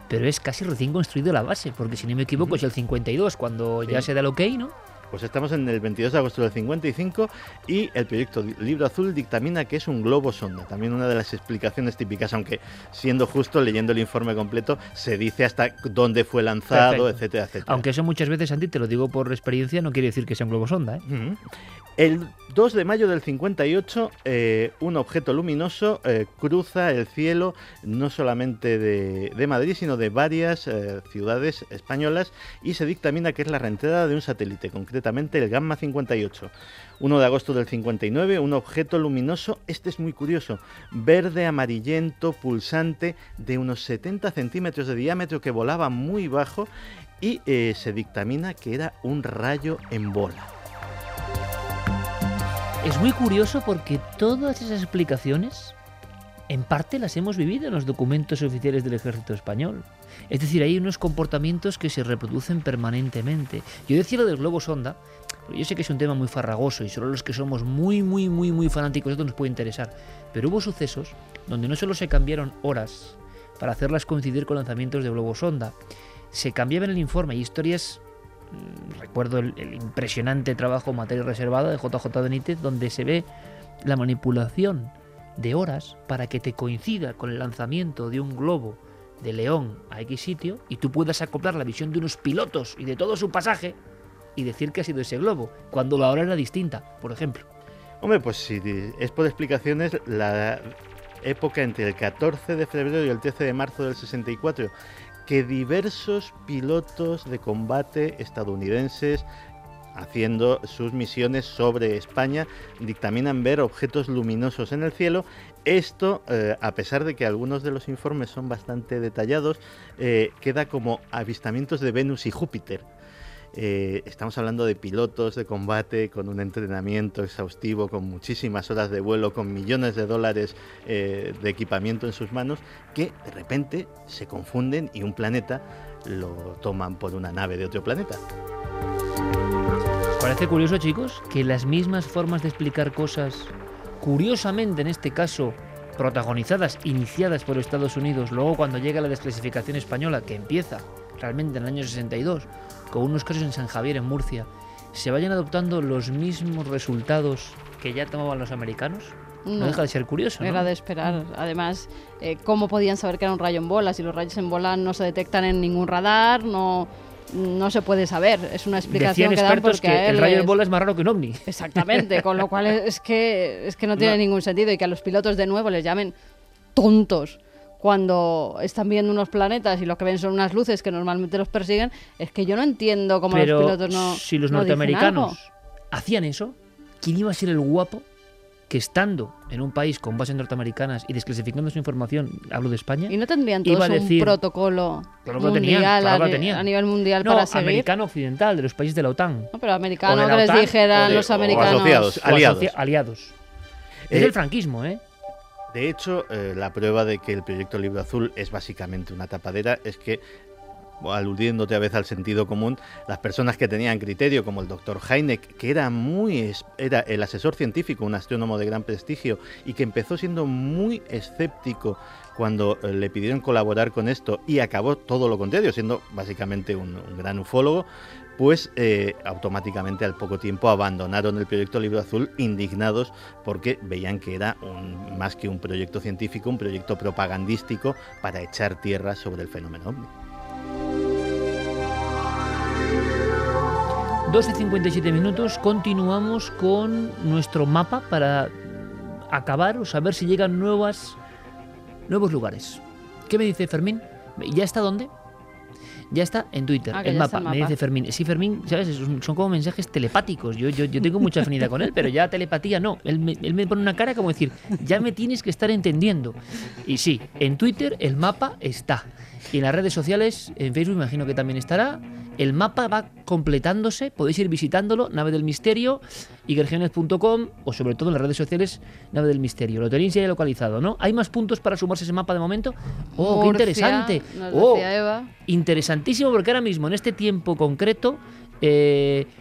pero es casi recién construido la base, porque si no me equivoco es el cincuenta y dos, cuando sí. ya se da el ok, ¿no? Pues estamos en el veintidós de agosto del cincuenta y cinco y el proyecto Libro Azul dictamina que es un globo sonda. También una de las explicaciones típicas, aunque siendo justo, leyendo el informe completo, se dice hasta dónde fue lanzado, Perfecto. etcétera, etcétera. Aunque eso muchas veces, Santi, te lo digo por experiencia, no quiere decir que sea un globo sonda, ¿eh? Uh-huh. El dos de mayo del cincuenta y ocho, eh, un objeto luminoso eh, cruza el cielo no solamente de, de Madrid, sino de varias eh, ciudades españolas y se dictamina que es la reentrada de un satélite, concretamente el Gamma cincuenta y ocho. uno de agosto del cincuenta y nueve, un objeto luminoso, este es muy curioso, verde amarillento, pulsante, de unos setenta centímetros de diámetro que volaba muy bajo y eh, se dictamina que era un rayo en bola. Es muy curioso porque todas esas explicaciones, en parte las hemos vivido en los documentos oficiales del Ejército Español. Es decir, hay unos comportamientos que se reproducen permanentemente. Yo decía lo del globo sonda, pero yo sé que es un tema muy farragoso y solo los que somos muy, muy, muy, muy fanáticos de esto nos puede interesar. Pero hubo sucesos donde no solo se cambiaron horas para hacerlas coincidir con lanzamientos de globo sonda, se cambiaba en el informe. Hay historias... Recuerdo el, el impresionante trabajo Materia Reservada de J J Benítez, donde se ve la manipulación de horas para que te coincida con el lanzamiento de un globo de León a X sitio y tú puedas acoplar la visión de unos pilotos y de todo su pasaje y decir que ha sido ese globo, cuando la hora era distinta, por ejemplo. Hombre, pues si es por explicaciones, la época entre el catorce de febrero y el trece de marzo del sesenta y cuatro, que diversos pilotos de combate estadounidenses haciendo sus misiones sobre España dictaminan ver objetos luminosos en el cielo. Esto, eh, a pesar de que algunos de los informes son bastante detallados, eh, queda como avistamientos de Venus y Júpiter. Eh, estamos hablando de pilotos de combate con un entrenamiento exhaustivo, con muchísimas horas de vuelo, con millones de dólares eh, de equipamiento en sus manos, que de repente se confunden y un planeta lo toman por una nave de otro planeta. Parece curioso, chicos, que las mismas formas de explicar cosas, curiosamente en este caso protagonizadas, iniciadas por Estados Unidos, luego cuando llega la desclasificación española, que empieza realmente en el año sesenta y dos, con unos casos en San Javier, en Murcia, se vayan adoptando los mismos resultados que ya tomaban los americanos. No, no deja de ser curioso, ¿no? Era de esperar. Además, eh, ¿cómo podían saber que era un rayo en bola? Si los rayos en bola no se detectan en ningún radar, no... No se puede saber, es una explicación Decían que dan porque que a él el rayo es... en bola es más raro que un ovni. Exactamente, con lo cual es que, es que no tiene no. ningún sentido y que a los pilotos de nuevo les llamen tontos cuando están viendo unos planetas y lo que ven son unas luces que normalmente los persiguen. Es que yo no entiendo cómo Pero los pilotos no si los no norteamericanos hacían eso, ¿quién iba a ser el guapo que estando en un país con bases norteamericanas y desclasificando su información, hablo de España, y no tendrían todos iba a decir, un protocolo claro mundial tenían, claro a, tenían. a nivel mundial no, para seguir? Americano occidental, de los países de la OTAN. No, pero americano que les dijeran de, los americanos. O asociados, aliados. O aliados. Es Eh, el franquismo, ¿eh? De hecho, eh, la prueba de que el proyecto Libro Azul es básicamente una tapadera es que, aludiendo otra vez al sentido común, las personas que tenían criterio, como el doctor Heineck, que era muy era el asesor científico, un astrónomo de gran prestigio, y que empezó siendo muy escéptico cuando eh, le pidieron colaborar con esto, y acabó todo lo contrario, siendo básicamente un, un gran ufólogo, pues eh, automáticamente al poco tiempo abandonaron el proyecto Libro Azul, indignados porque veían que era un, más que un proyecto científico, un proyecto propagandístico para echar tierra sobre el fenómeno ovni. doce y cincuenta y siete minutos, continuamos con nuestro mapa para acabar o saber si llegan nuevas, nuevos lugares. ¿Qué me dice Fermín? ¿Ya está dónde? Ya está en Twitter, ah, el, mapa, el mapa, me dice Fermín. Sí, Fermín, ¿sabes? Son, son como mensajes telepáticos. Yo, yo, yo tengo mucha afinidad con él, pero ya telepatía no. Él me, él me pone una cara como decir, ya me tienes que estar entendiendo. Y sí, en Twitter el mapa está. Y en las redes sociales, en Facebook imagino que también estará. El mapa va completándose, podéis ir visitándolo, Nave del Misterio, iker jiménez punto com, o sobre todo en las redes sociales, Nave del Misterio. Lo tenéis ya localizado, ¿no? ¿Hay más puntos para sumarse a ese mapa de momento? ¡Oh, qué interesante! Nos ¡Oh, decía Eva. interesantísimo! Porque ahora mismo, en este tiempo concreto, eh,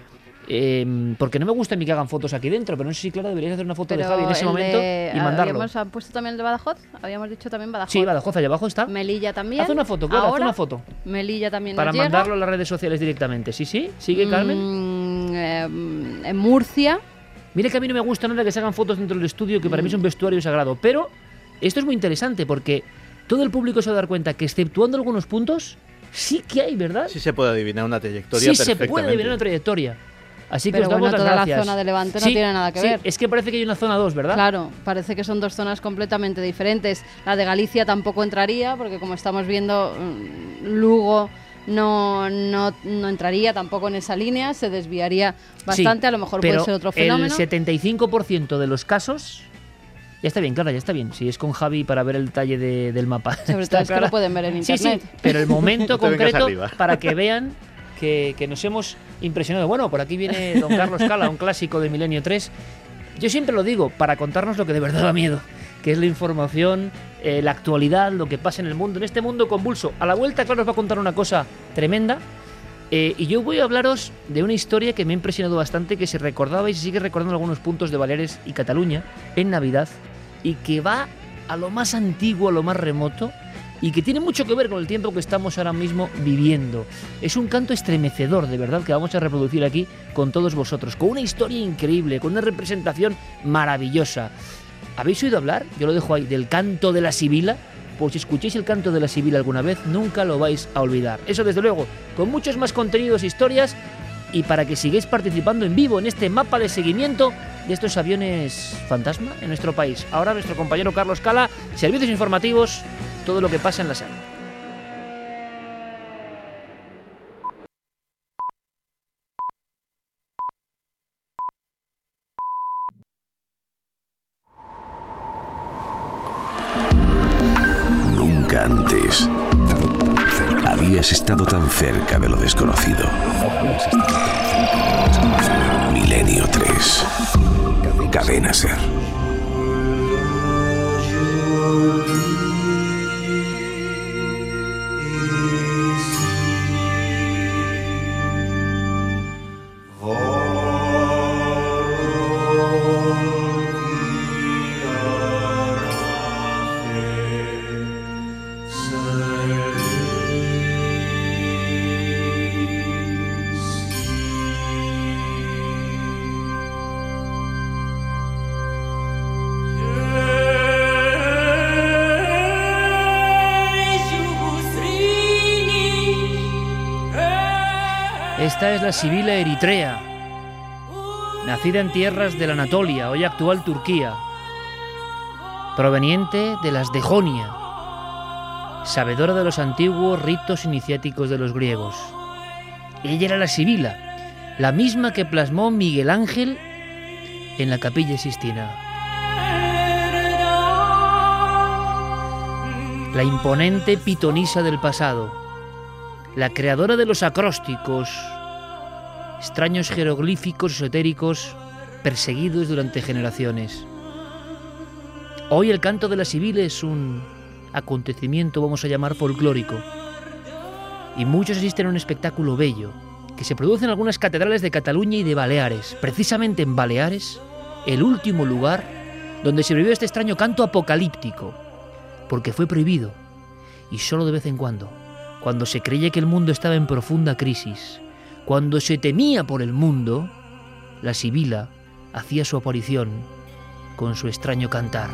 Eh, porque no me gusta a mí que hagan fotos aquí dentro, pero no sé si, claro, deberías hacer una foto pero de Javi en ese momento de, y mandarlo. ¿Habíamos han puesto también el de Badajoz? Habíamos dicho también Badajoz. Sí, Badajoz, allá abajo está. Melilla también. Haz una foto, claro, haz Ahora, una foto. Melilla también Para nos llega. mandarlo a las redes sociales directamente. Sí, sí, sigue, Carmen. Mm, eh, en Murcia. Mire que a mí no me gusta nada que se hagan fotos dentro del estudio, que para mí es un vestuario sagrado. Pero esto es muy interesante porque todo el público se va a dar cuenta que, exceptuando algunos puntos, sí que hay, ¿verdad? Sí se puede adivinar una trayectoria Sí perfectamente. se puede adivinar una trayectoria. Así que Pero os damos bueno, las toda gracias. la zona de Levante no Sí, tiene nada que sí, ver. es que parece que hay una zona dos, ¿verdad? Claro, parece que son dos zonas completamente diferentes. La de Galicia tampoco entraría, porque como estamos viendo, Lugo no, no, no entraría tampoco en esa línea, se desviaría bastante, Sí, a lo mejor pero puede ser otro fenómeno. el setenta y cinco por ciento de los casos... Ya está bien, Clara, ya está bien. Si es con Javi para ver el detalle de, del mapa. Sobre Está todo es que Clara. lo pueden ver en Sí, internet. sí, pero el momento No te vengas concreto arriba. para que vean que, que nos hemos impresionado. Bueno, por aquí viene don Carlos Cala, un clásico de Milenio tres. Yo siempre lo digo, para contarnos lo que de verdad da miedo, que es la información, eh, la actualidad, lo que pasa en el mundo, en este mundo convulso. A la vuelta, claro, os va a contar una cosa tremenda. Eh, y yo voy a hablaros de una historia que me ha impresionado bastante, que se recordaba y se sigue recordando en algunos puntos de Baleares y Cataluña en Navidad, y que va a lo más antiguo, a lo más remoto, y que tiene mucho que ver con el tiempo que estamos ahora mismo viviendo. Es un canto estremecedor, de verdad, que vamos a reproducir aquí con todos vosotros, con una historia increíble, con una representación maravillosa. ¿Habéis oído hablar? Yo lo dejo ahí, del canto de la Sibila. Pues si escuchéis el canto de la Sibila alguna vez, nunca lo vais a olvidar. Eso desde luego, con muchos más contenidos e historias, y para que sigáis participando en vivo en este mapa de seguimiento de estos aviones fantasma en nuestro país. Ahora nuestro compañero Carlos Cala, servicios informativos, todo lo que pasa en la sala. Nunca antes habías estado tan cerca de lo desconocido. Milenio tres. Cadena Ser. Esta es la Sibila eritrea, nacida en tierras de la Anatolia, hoy actual Turquía, proveniente de las de Jonia, sabedora de los antiguos ritos iniciáticos de los griegos. Ella era la Sibila, la misma que plasmó Miguel Ángel en la Capilla Sistina. La imponente pitonisa del pasado, la creadora de los acrósticos, extraños jeroglíficos esotéricos perseguidos durante generaciones. Hoy el canto de la Sibila es un acontecimiento, vamos a llamar, folclórico, y muchos asisten a un espectáculo bello que se produce en algunas catedrales de Cataluña y de Baleares, precisamente en Baleares, el último lugar donde se vivió este extraño canto apocalíptico, porque fue prohibido, y solo de vez en cuando, cuando se creía que el mundo estaba en profunda crisis, cuando se temía por el mundo, la Sibila hacía su aparición con su extraño cantar.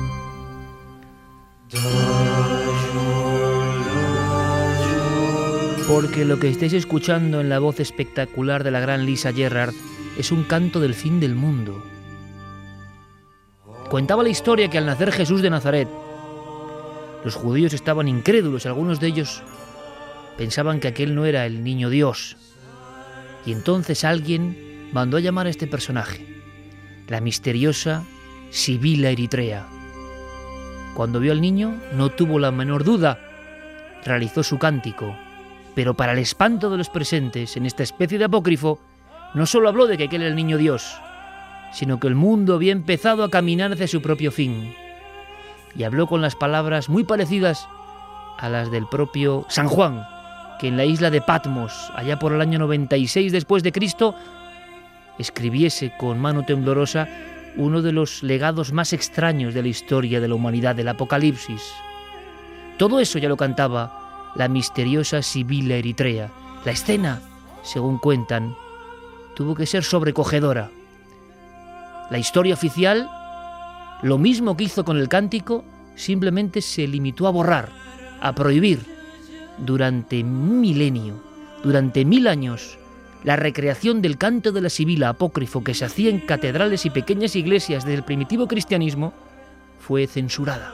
Porque lo que estáis escuchando en la voz espectacular de la gran Lisa Gerrard es un canto del fin del mundo. Contaba la historia que al nacer Jesús de Nazaret, los judíos estaban incrédulos, algunos de ellos pensaban que aquel no era el niño Dios. Y entonces alguien mandó a llamar a este personaje, la misteriosa Sibila eritrea. Cuando vio al niño, no tuvo la menor duda, realizó su cántico, pero para el espanto de los presentes en esta especie de apócrifo, no solo habló de que aquel era el niño Dios, sino que el mundo había empezado a caminar hacia su propio fin. Y habló con las palabras muy parecidas a las del propio San Juan, que en la isla de Patmos, allá por el año noventa y seis después de Cristo, escribiese con mano temblorosa uno de los legados más extraños de la historia de la humanidad, del Apocalipsis. Todo eso ya lo cantaba la misteriosa Sibila Eritrea. La escena, según cuentan, tuvo que ser sobrecogedora. La historia oficial, lo mismo que hizo con el cántico, simplemente se limitó a borrar, a prohibir, durante un milenio, durante mil años, la recreación del canto de la Sibila apócrifo que se hacía en catedrales y pequeñas iglesias del primitivo cristianismo fue censurada.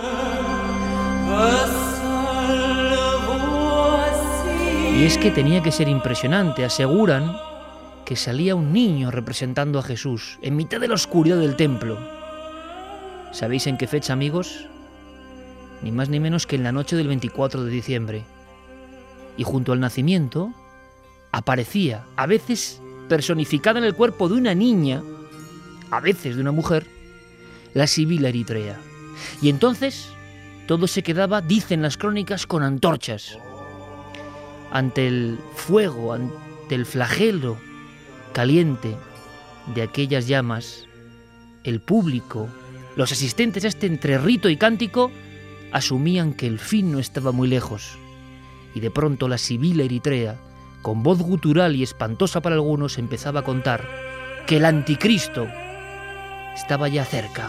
Y es que tenía que ser impresionante. Aseguran que salía un niño representando a Jesús en mitad de la oscuridad del templo. ¿Sabéis en qué fecha, amigos? Ni más ni menos que en la noche del veinticuatro de diciembre. Y junto al nacimiento aparecía, a veces personificada en el cuerpo de una niña, a veces de una mujer, la Sibila Eritrea. Y entonces todo se quedaba, dicen las crónicas, con antorchas. Ante el fuego, ante el flagelo caliente de aquellas llamas, el público, los asistentes a este entre rito y cántico, asumían que el fin no estaba muy lejos. Y de pronto la Sibila Eritrea, con voz gutural y espantosa para algunos, empezaba a contar que el anticristo estaba ya cerca.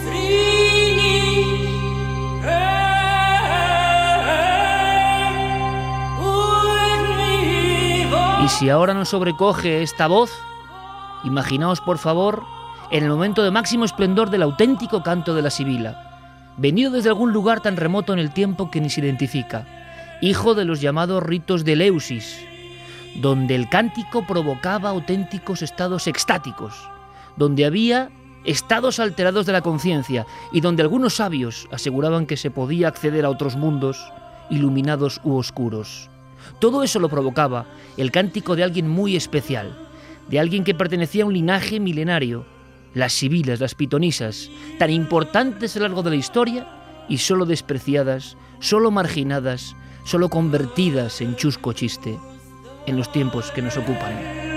Y si ahora nos sobrecoge esta voz, imaginaos por favor en el momento de máximo esplendor del auténtico canto de la Sibila, venido desde algún lugar tan remoto en el tiempo que ni se identifica, hijo de los llamados ritos de Eleusis, donde el cántico provocaba auténticos estados extáticos, donde había estados alterados de la conciencia y donde algunos sabios aseguraban que se podía acceder a otros mundos iluminados u oscuros. Todo eso lo provocaba el cántico de alguien muy especial, de alguien que pertenecía a un linaje milenario, las sibilas, las pitonisas, tan importantes a lo largo de la historia y solo despreciadas, solo marginadas, solo convertidas en chusco chiste en los tiempos que nos ocupan.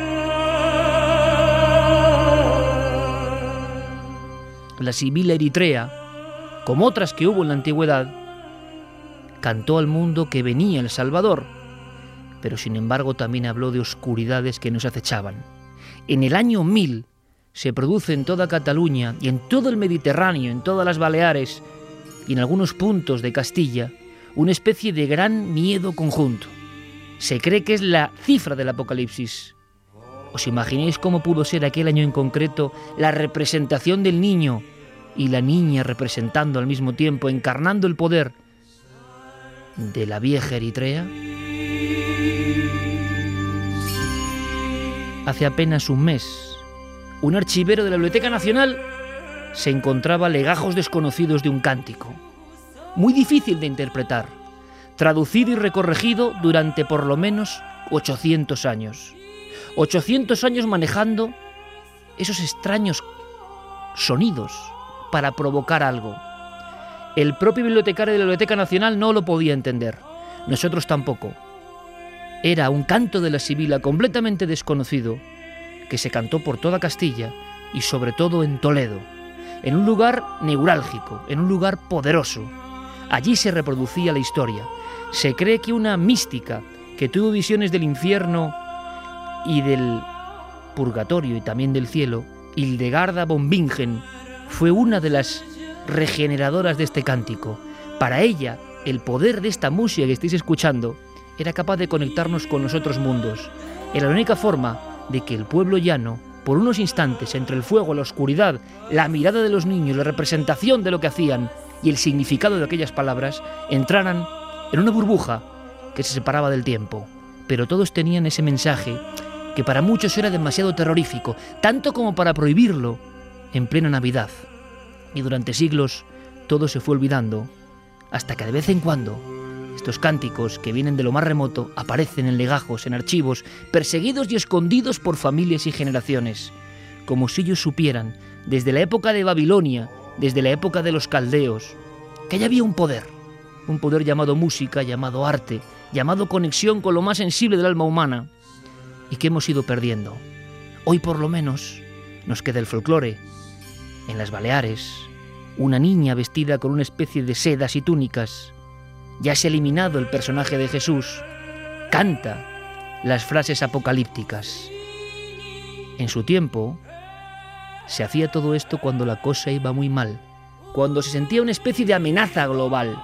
La Sibila Eritrea, como otras que hubo en la antigüedad, cantó al mundo que venía el Salvador, pero sin embargo también habló de oscuridades que nos acechaban. En el año mil se produce en toda Cataluña y en todo el Mediterráneo, en todas las Baleares y en algunos puntos de Castilla, una especie de gran miedo conjunto. Se cree que es la cifra del Apocalipsis. ¿Os imagináis cómo pudo ser aquel año en concreto la representación del niño y la niña representando al mismo tiempo, encarnando el poder de la vieja Eritrea? Hace apenas un mes, un archivero de la Biblioteca Nacional se encontraba legajos desconocidos de un cántico, muy difícil de interpretar, traducido y recorregido durante por lo menos ochocientos años. ochocientos años manejando esos extraños sonidos para provocar algo. El propio bibliotecario de la Biblioteca Nacional no lo podía entender, nosotros tampoco. Era un canto de la Sibila completamente desconocido que se cantó por toda Castilla y sobre todo en Toledo, en un lugar neurálgico, en un lugar poderoso. Allí se reproducía la historia. Se cree que una mística que tuvo visiones del infierno y del purgatorio y también del cielo, Hildegarda von Bingen, fue una de las regeneradoras de este cántico. Para ella, el poder de esta música que estáis escuchando era capaz de conectarnos con los otros mundos. Era la única forma de que el pueblo llano, por unos instantes, entre el fuego, la oscuridad, la mirada de los niños, la representación de lo que hacían y el significado de aquellas palabras, entraran en una burbuja que se separaba del tiempo. Pero todos tenían ese mensaje que para muchos era demasiado terrorífico, tanto como para prohibirlo en plena Navidad. Y durante siglos todo se fue olvidando, hasta que de vez en cuando estos cánticos que vienen de lo más remoto aparecen en legajos, en archivos, perseguidos y escondidos por familias y generaciones, como si ellos supieran, desde la época de Babilonia, desde la época de los caldeos, que allá había un poder, un poder llamado música, llamado arte, llamado conexión con lo más sensible del alma humana, y que hemos ido perdiendo. Hoy por lo menos nos queda el folclore. En las Baleares, una niña vestida con una especie de sedas y túnicas. Ya se ha eliminado el personaje de Jesús. Canta las frases apocalípticas. En su tiempo, se hacía todo esto cuando la cosa iba muy mal, cuando se sentía una especie de amenaza global.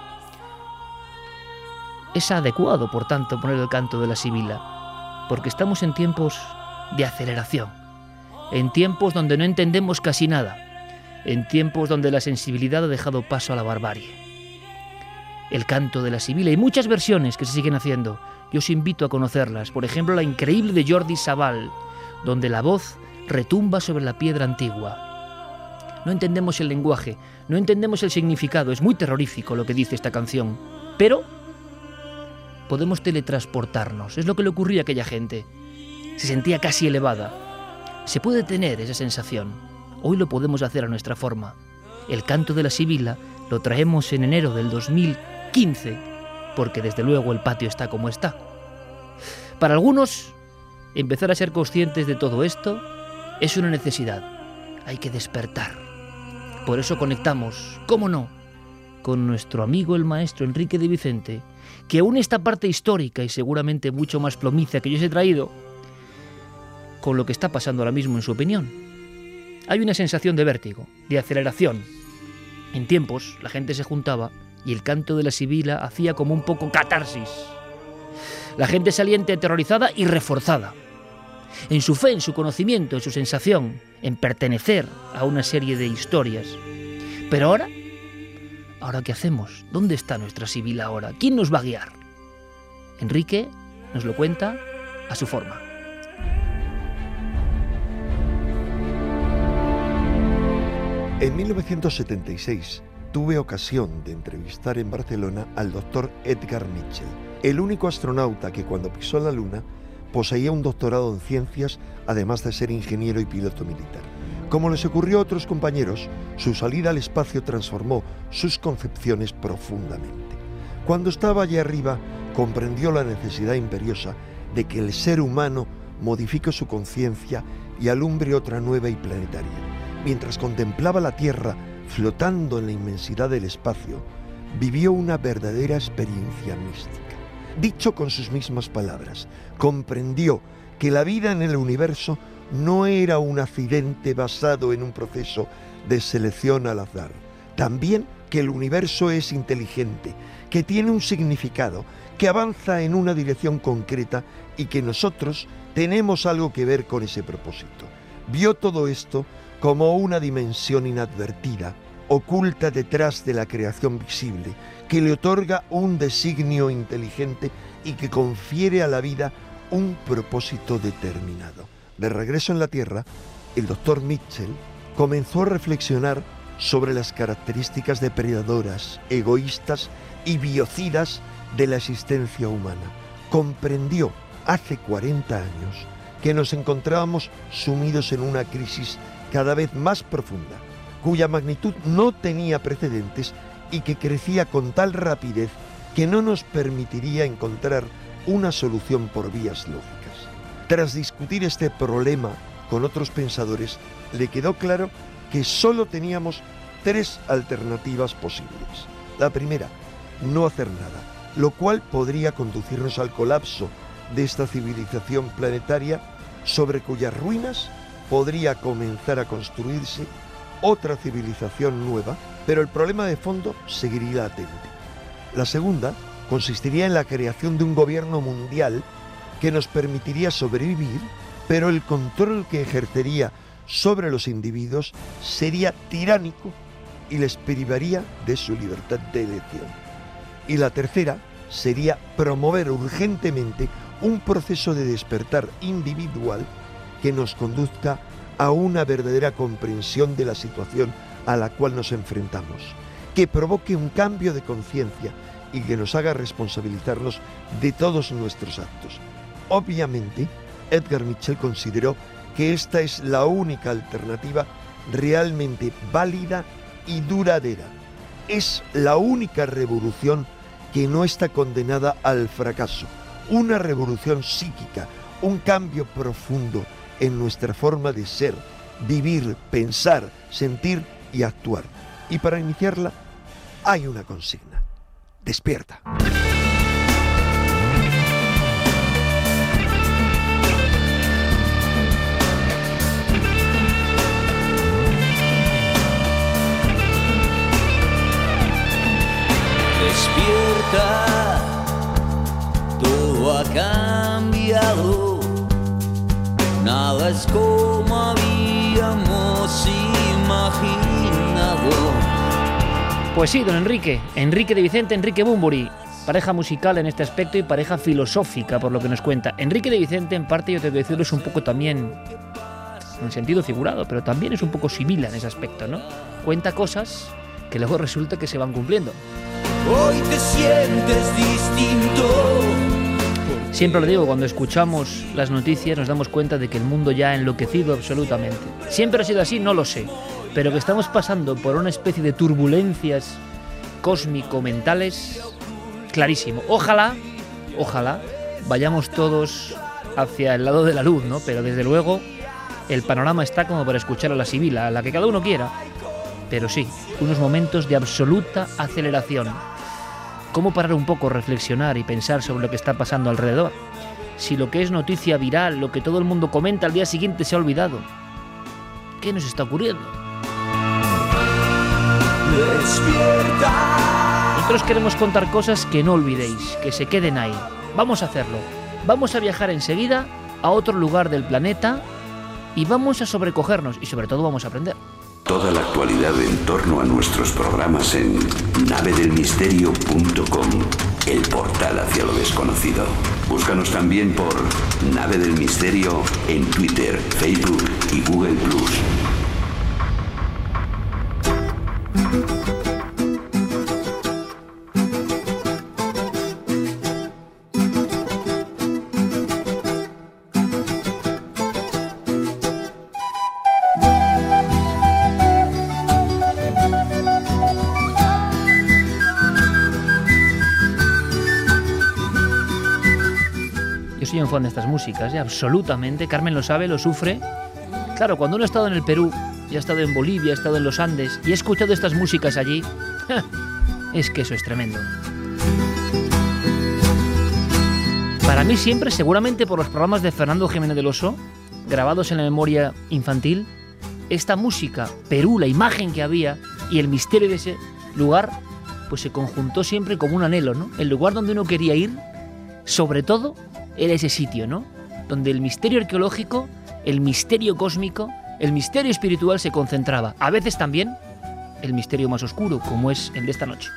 Es adecuado, por tanto, poner el canto de la sibila, porque estamos en tiempos de aceleración, en tiempos donde no entendemos casi nada, en tiempos donde la sensibilidad ha dejado paso a la barbarie. El canto de la sibila y muchas versiones que se siguen haciendo. Yo os invito a conocerlas. Por ejemplo, la increíble de Jordi Sabal, donde la voz retumba sobre la piedra antigua. No entendemos el lenguaje, no entendemos el significado. Es muy terrorífico lo que dice esta canción. Pero podemos teletransportarnos. Es lo que le ocurría a aquella gente. Se sentía casi elevada. Se puede tener esa sensación. Hoy lo podemos hacer a nuestra forma. El canto de la sibila lo traemos en enero del dos mil quince, porque desde luego el patio está como está. Para algunos, empezar a ser conscientes de todo esto es una necesidad. Hay que despertar. Por eso conectamos, cómo no, con nuestro amigo el maestro Enrique de Vicente, que une esta parte histórica y seguramente mucho más plomiza que yo os he traído con lo que está pasando ahora mismo en su opinión. Hay una sensación de vértigo, de aceleración. En tiempos la gente se juntaba y el canto de la sibila hacía como un poco catarsis. La gente salía aterrorizada y reforzada. En su fe, en su conocimiento, en su sensación, en pertenecer a una serie de historias. Pero ahora, ¿ahora qué hacemos? ¿Dónde está nuestra sibila ahora? ¿Quién nos va a guiar? Enrique nos lo cuenta a su forma. En mil novecientos setenta y seis tuve ocasión de entrevistar en Barcelona al doctor Edgar Mitchell, el único astronauta que cuando pisó la Luna poseía un doctorado en ciencias, además de ser ingeniero y piloto militar. Como les ocurrió a otros compañeros, su salida al espacio transformó sus concepciones profundamente. Cuando estaba allí arriba, comprendió la necesidad imperiosa de que el ser humano modifique su conciencia y alumbre otra nueva y planetaria. Mientras contemplaba la Tierra flotando en la inmensidad del espacio, vivió una verdadera experiencia mística. Dicho con sus mismas palabras, comprendió que la vida en el universo no era un accidente basado en un proceso de selección al azar. También que el universo es inteligente, que tiene un significado, que avanza en una dirección concreta y que nosotros tenemos algo que ver con ese propósito. Vio todo esto como una dimensión inadvertida, oculta detrás de la creación visible, que le otorga un designio inteligente y que confiere a la vida un propósito determinado. De regreso en la Tierra, el doctor Mitchell comenzó a reflexionar sobre las características depredadoras, egoístas y biocidas de la existencia humana. Comprendió hace cuarenta años que nos encontrábamos sumidos en una crisis cada vez más profunda, cuya magnitud no tenía precedentes y que crecía con tal rapidez que no nos permitiría encontrar una solución por vías lógicas. Tras discutir este problema con otros pensadores, le quedó claro que solo teníamos tres alternativas posibles. La primera, no hacer nada, lo cual podría conducirnos al colapso de esta civilización planetaria sobre cuyas ruinas podría comenzar a construirse otra civilización nueva, pero el problema de fondo seguiría latente. La segunda consistiría en la creación de un gobierno mundial que nos permitiría sobrevivir, pero el control que ejercería sobre los individuos sería tiránico y les privaría de su libertad de elección. Y la tercera sería promover urgentemente un proceso de despertar individual que nos conduzca a una verdadera comprensión de la situación a la cual nos enfrentamos, que provoque un cambio de conciencia y que nos haga responsabilizarnos de todos nuestros actos. Obviamente, Edgar Mitchell consideró que esta es la única alternativa realmente válida y duradera. Es la única revolución que no está condenada al fracaso, una revolución psíquica, un cambio profundo en nuestra forma de ser, vivir, pensar, sentir y actuar. Y para iniciarla hay una consigna. Despierta. Despierta, todo ha cambiado, nada es como habíamos imaginado. Pues sí, don Enrique, Enrique de Vicente, Enrique Bunbury, pareja musical en este aspecto y pareja filosófica por lo que nos cuenta. Enrique de Vicente, en parte, yo tengo que decirlo, es un poco también, en sentido figurado, pero también es un poco sibila en ese aspecto, ¿no? Cuenta cosas que luego resulta que se van cumpliendo. Hoy te sientes distinto. Siempre lo digo, cuando escuchamos las noticias nos damos cuenta de que el mundo ya ha enloquecido absolutamente. ¿Siempre ha sido así? No lo sé. Pero que estamos pasando por una especie de turbulencias cósmico-mentales, clarísimo. Ojalá, ojalá, vayamos todos hacia el lado de la luz, ¿no? Pero desde luego el panorama está como para escuchar a la sibila, a la que cada uno quiera. Pero sí, unos momentos de absoluta aceleración. ¿Cómo parar un poco, reflexionar y pensar sobre lo que está pasando alrededor? Si lo que es noticia viral, lo que todo el mundo comenta al día siguiente se ha olvidado. ¿Qué nos está ocurriendo? Despierta. Nosotros queremos contar cosas que no olvidéis, que se queden ahí. Vamos a hacerlo. Vamos a viajar enseguida a otro lugar del planeta y vamos a sobrecogernos y sobre todo vamos a aprender. Toda la actualidad en torno a nuestros programas en nave del misterio punto com, el portal hacia lo desconocido. Búscanos también por Nave del Misterio en Twitter, Facebook y Google plus. Soy un fan de estas músicas, ¿eh? Absolutamente. Carmen lo sabe, lo sufre. Claro, cuando uno ha estado en el Perú, y ha estado en Bolivia, ha estado en los Andes, y ha escuchado estas músicas allí, es que eso es tremendo. Para mí siempre, seguramente por los programas de Fernando Jiménez del Oso, grabados en la memoria infantil, esta música, Perú, la imagen que había, y el misterio de ese lugar, pues se conjuntó siempre como un anhelo, ¿no? El lugar donde uno quería ir, sobre todo, era ese sitio, ¿no? Donde el misterio arqueológico, el misterio cósmico, el misterio espiritual se concentraba. A veces también el misterio más oscuro, como es el de esta noche.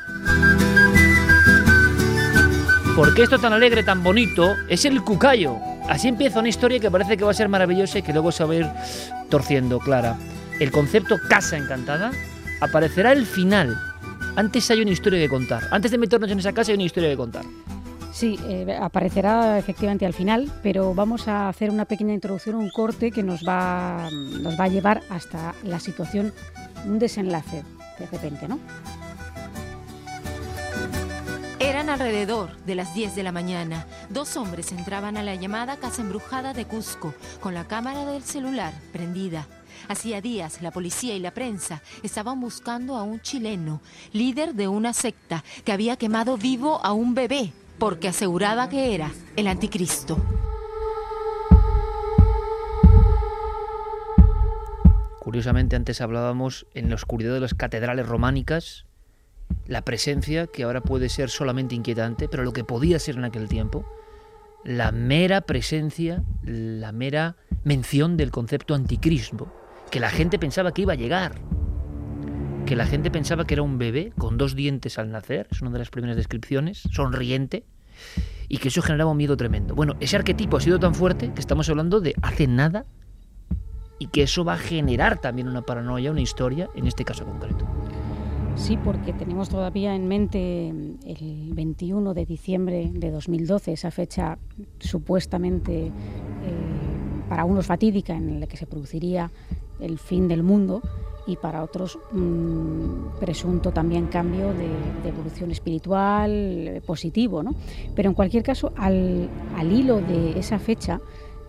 Porque esto tan alegre, tan bonito, es el cucayo. Así empieza una historia que parece que va a ser maravillosa y que luego se va a ir torciendo, Clara. El concepto casa encantada aparecerá al final. Antes hay una historia que contar. Antes de meternos en esa casa hay una historia que contar. Sí, eh, aparecerá efectivamente al final, pero vamos a hacer una pequeña introducción, un corte que nos va, nos va a llevar hasta la situación, un desenlace de repente, ¿no? Eran alrededor de las diez de la mañana. Dos hombres entraban a la llamada Casa Embrujada de Cusco con la cámara del celular prendida. Hacía días la policía y la prensa estaban buscando a un chileno, líder de una secta que había quemado vivo a un bebé, porque aseguraba que era el anticristo. Curiosamente, antes hablábamos en la oscuridad de las catedrales románicas, la presencia, que ahora puede ser solamente inquietante, pero lo que podía ser en aquel tiempo, la mera presencia, la mera mención del concepto anticristo, que la gente pensaba que iba a llegar, que la gente pensaba que era un bebé con dos dientes al nacer, es una de las primeras descripciones, sonriente, y que eso generaba un miedo tremendo. Bueno, ese arquetipo ha sido tan fuerte que estamos hablando de hace nada, y que eso va a generar también una paranoia, una historia, en este caso concreto. Sí, porque tenemos todavía en mente el veintiuno de diciembre de dos mil doce, esa fecha supuestamente eh, para unos fatídica, en la que se produciría el fin del mundo, y para otros un presunto también cambio de, de evolución espiritual eh, positivo, ¿no? Pero en cualquier caso, al, al hilo de esa fecha,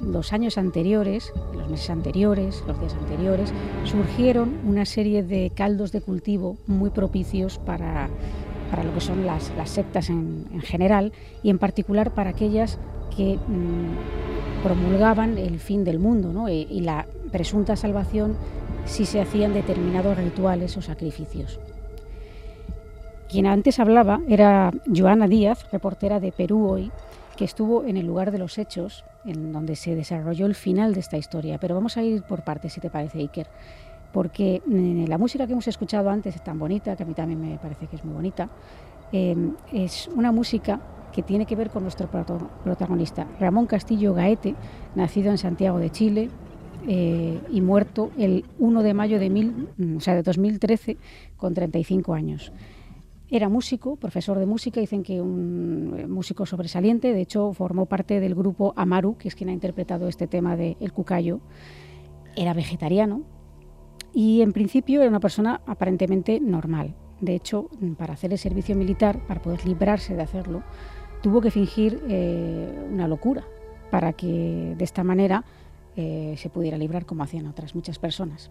los años anteriores, los meses anteriores, los días anteriores, surgieron una serie de caldos de cultivo muy propicios para, para lo que son las, las sectas en, en general, y en particular para aquellas que mmm, promulgaban el fin del mundo, ¿no? y, y la presunta salvación si se hacían determinados rituales o sacrificios. Quien antes hablaba era Joana Díaz, reportera de Perú Hoy, que estuvo en el lugar de los hechos, en donde se desarrolló el final de esta historia. Pero vamos a ir por partes, si te parece, Iker, porque eh, la música que hemos escuchado antes es tan bonita, que a mí también me parece que es muy bonita, eh, es una música que tiene que ver con nuestro protagonista, Ramón Castillo Gaete, nacido en Santiago de Chile, eh, y muerto el uno de mayo de, mil, o sea, de dos mil trece, con treinta y cinco años. Era músico, profesor de música, dicen que un músico sobresaliente, de hecho formó parte del grupo Amaru, que es quien ha interpretado este tema de El Cucayo. Era vegetariano y en principio era una persona aparentemente normal. De hecho, para hacer el servicio militar, para poder librarse de hacerlo, tuvo que fingir eh, una locura para que de esta manera eh, se pudiera librar, como hacían otras muchas personas.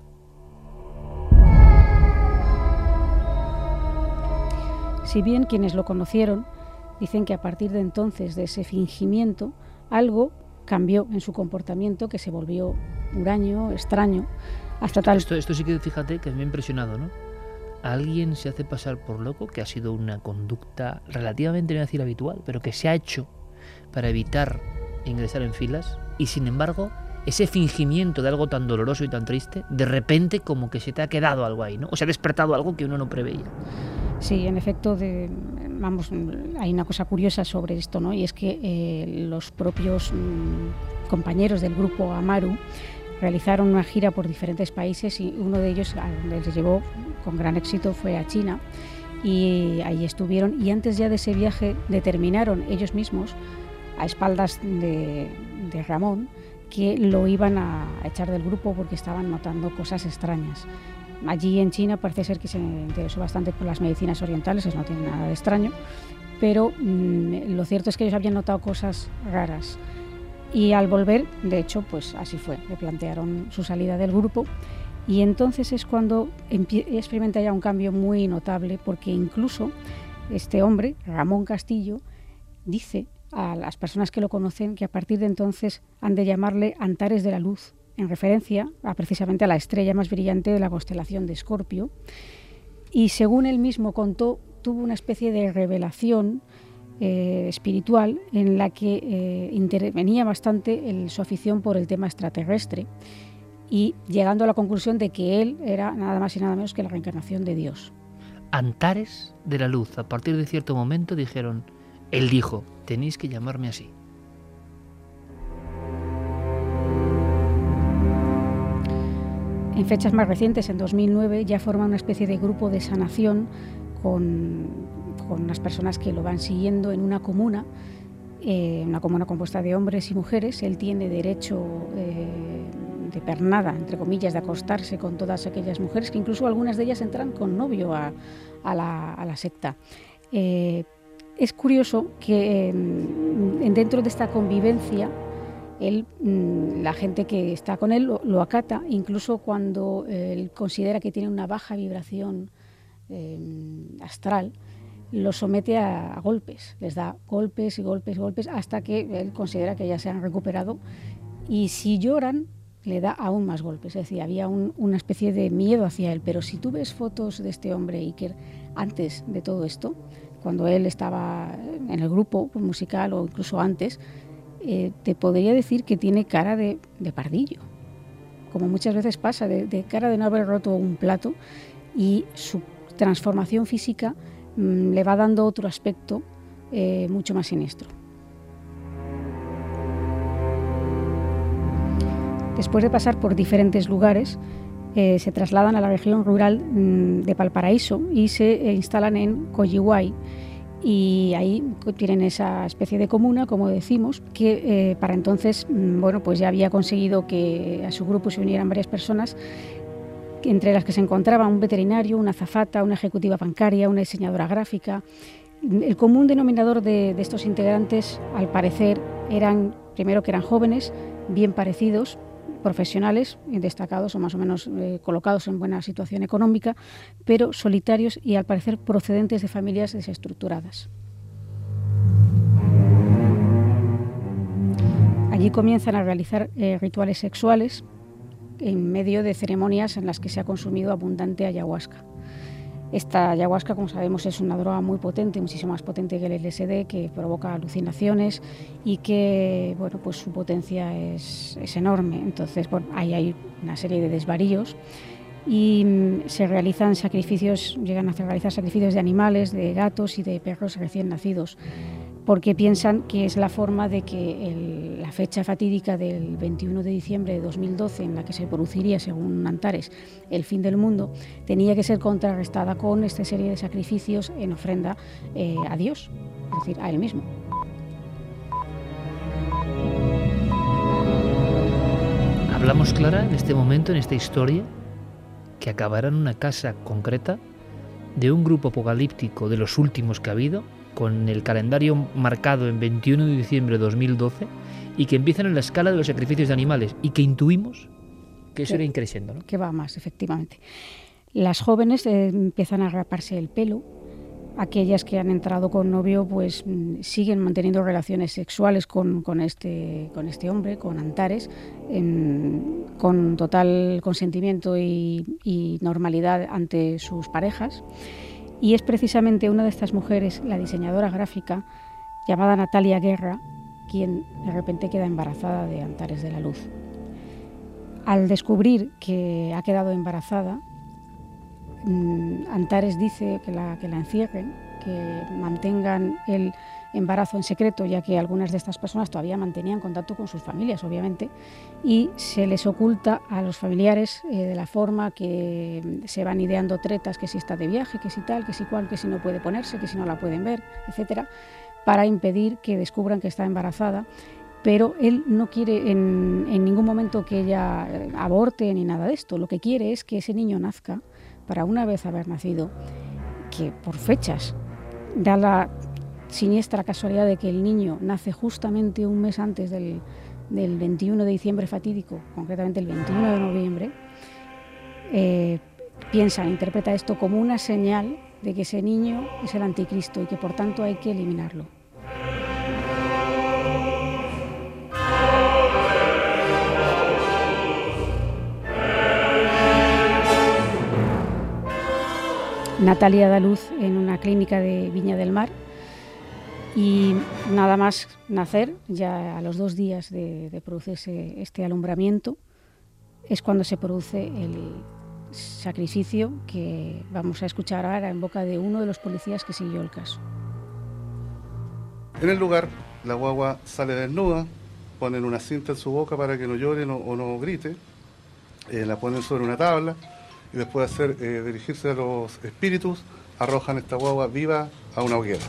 Si bien quienes lo conocieron dicen que a partir de entonces, de ese fingimiento, algo cambió en su comportamiento, que se volvió huraño, extraño, hasta tal... Esto, esto sí que, fíjate, que me ha impresionado, ¿no? Alguien se hace pasar por loco, que ha sido una conducta relativamente, no voy a decir habitual, pero que se ha hecho para evitar ingresar en filas, y sin embargo, ese fingimiento de algo tan doloroso y tan triste, de repente como que se te ha quedado algo ahí, ¿no? O se ha despertado algo que uno no preveía. Sí, en efecto, de, vamos, hay una cosa curiosa sobre esto, ¿no? Y es que eh, los propios mmm, compañeros del grupo Amaru realizaron una gira por diferentes países, y uno de ellos, a donde les llevó con gran éxito, fue a China, y ahí estuvieron, y antes ya de ese viaje determinaron ellos mismos, a espaldas de, de Ramón, que lo iban a echar del grupo porque estaban notando cosas extrañas. Allí en China parece ser que se interesó bastante por las medicinas orientales, eso no tiene nada de extraño, pero mmm, lo cierto es que ellos habían notado cosas raras. Y al volver, de hecho, pues así fue, le plantearon su salida del grupo, y entonces es cuando experimenta ya un cambio muy notable, porque incluso este hombre, Ramón Castillo, dice a las personas que lo conocen que a partir de entonces han de llamarle Antares de la Luz, en referencia a, precisamente a la estrella más brillante de la constelación de Escorpio, y según él mismo contó, tuvo una especie de revelación eh, espiritual en la que eh, intervenía bastante el, su afición por el tema extraterrestre, y llegando a la conclusión de que él era nada más y nada menos que la reencarnación de Dios. Antares de la Luz, a partir de cierto momento dijeron, él dijo, tenéis que llamarme así. En fechas más recientes, en dos mil nueve, ya forma una especie de grupo de sanación con, con unas personas que lo van siguiendo en una comuna, eh, una comuna compuesta de hombres y mujeres. Él tiene derecho eh, de pernada, entre comillas, de acostarse con todas aquellas mujeres, que incluso algunas de ellas entran con novio a, a, la, a la secta. Eh, es curioso que eh, dentro de esta convivencia, él, la gente que está con él lo, lo acata, incluso cuando eh, él considera que tiene una baja vibración eh, astral, lo somete a, a golpes, les da golpes y golpes y golpes hasta que él considera que ya se han recuperado, y si lloran le da aún más golpes. Es decir, había un, una especie de miedo hacia él. Pero si tú ves fotos de este hombre, Iker, antes de todo esto, cuando él estaba en el grupo musical o incluso antes, Eh, te podría decir que tiene cara de, de pardillo, como muchas veces pasa, de, de cara de no haber roto un plato, y su transformación física mmm, le va dando otro aspecto eh, mucho más siniestro. Después de pasar por diferentes lugares, eh, se trasladan a la región rural mmm, de Valparaíso y se eh, instalan en Coyihuay. Y ahí tienen esa especie de comuna, como decimos, que eh, para entonces, bueno, pues ya había conseguido que a su grupo se unieran varias personas, entre las que se encontraba un veterinario, una azafata, una ejecutiva bancaria, una diseñadora gráfica. El común denominador de, de estos integrantes, al parecer, eran Primero, que eran jóvenes, bien parecidos, profesionales, destacados o más o menos eh, colocados en buena situación económica, pero solitarios y al parecer procedentes de familias desestructuradas. Allí comienzan a realizar eh, rituales sexuales en medio de ceremonias en las que se ha consumido abundante ayahuasca. Esta ayahuasca, como sabemos, es una droga muy potente, muchísimo más potente que el L S D, que provoca alucinaciones y que, bueno, pues su potencia es, es enorme. Entonces, bueno, ahí hay una serie de desvaríos y mm, se realizan sacrificios, llegan a realizar sacrificios de animales, de gatos y de perros recién nacidos, porque piensan que es la forma de que el, la fecha fatídica del veintiuno de diciembre de dos mil doce, en la que se produciría, según Antares, el fin del mundo, tenía que ser contrarrestada con esta serie de sacrificios en ofrenda eh, a Dios, es decir, a él mismo. Hablamos, Clara, en este momento, en esta historia, que acabará en una casa concreta de un grupo apocalíptico de los últimos que ha habido, con el calendario marcado en veintiuno de diciembre de dos mil doce, y que empiezan en la escala de los sacrificios de animales, y que intuimos que eso que, irá increciendo, ¿no? Que va más, efectivamente. Las jóvenes eh, empiezan a raparse el pelo. Aquellas que han entrado con novio, pues siguen manteniendo relaciones sexuales con, con, este, con este hombre, con Antares, en, con total consentimiento y, y normalidad ante sus parejas. Y es precisamente una de estas mujeres, la diseñadora gráfica, llamada Natalia Guerra, quien de repente queda embarazada de Antares de la Luz. Al descubrir que ha quedado embarazada, Antares dice que la, que la encierren, que mantengan el embarazo en secreto, ya que algunas de estas personas todavía mantenían contacto con sus familias, obviamente, y se les oculta a los familiares eh, de la forma que se van ideando tretas, que si está de viaje, que si tal, que si cual, que si no puede ponerse, que si no la pueden ver, etcétera, para impedir que descubran que está embarazada. Pero él no quiere en, en ningún momento que ella aborte ni nada de esto. Lo que quiere es que ese niño nazca, para una vez haber nacido, que por fechas da la siniestra casualidad de que el niño nace justamente un mes antes del, del veintiuno de diciembre fatídico, concretamente el veintiuno de noviembre, eh, piensa, interpreta esto como una señal de que ese niño es el anticristo y que por tanto hay que eliminarlo. Natalia da luz en una clínica de Viña del Mar y nada más nacer, ya a los dos días de, de producirse este alumbramiento, es cuando se produce el sacrificio que vamos a escuchar ahora en boca de uno de los policías que siguió el caso. En el lugar, la guagua sale desnuda, ponen una cinta en su boca para que no llore no, o no grite, eh, la ponen sobre una tabla, y después de hacer, eh, dirigirse a los espíritus, arrojan esta guagua viva a una hoguera.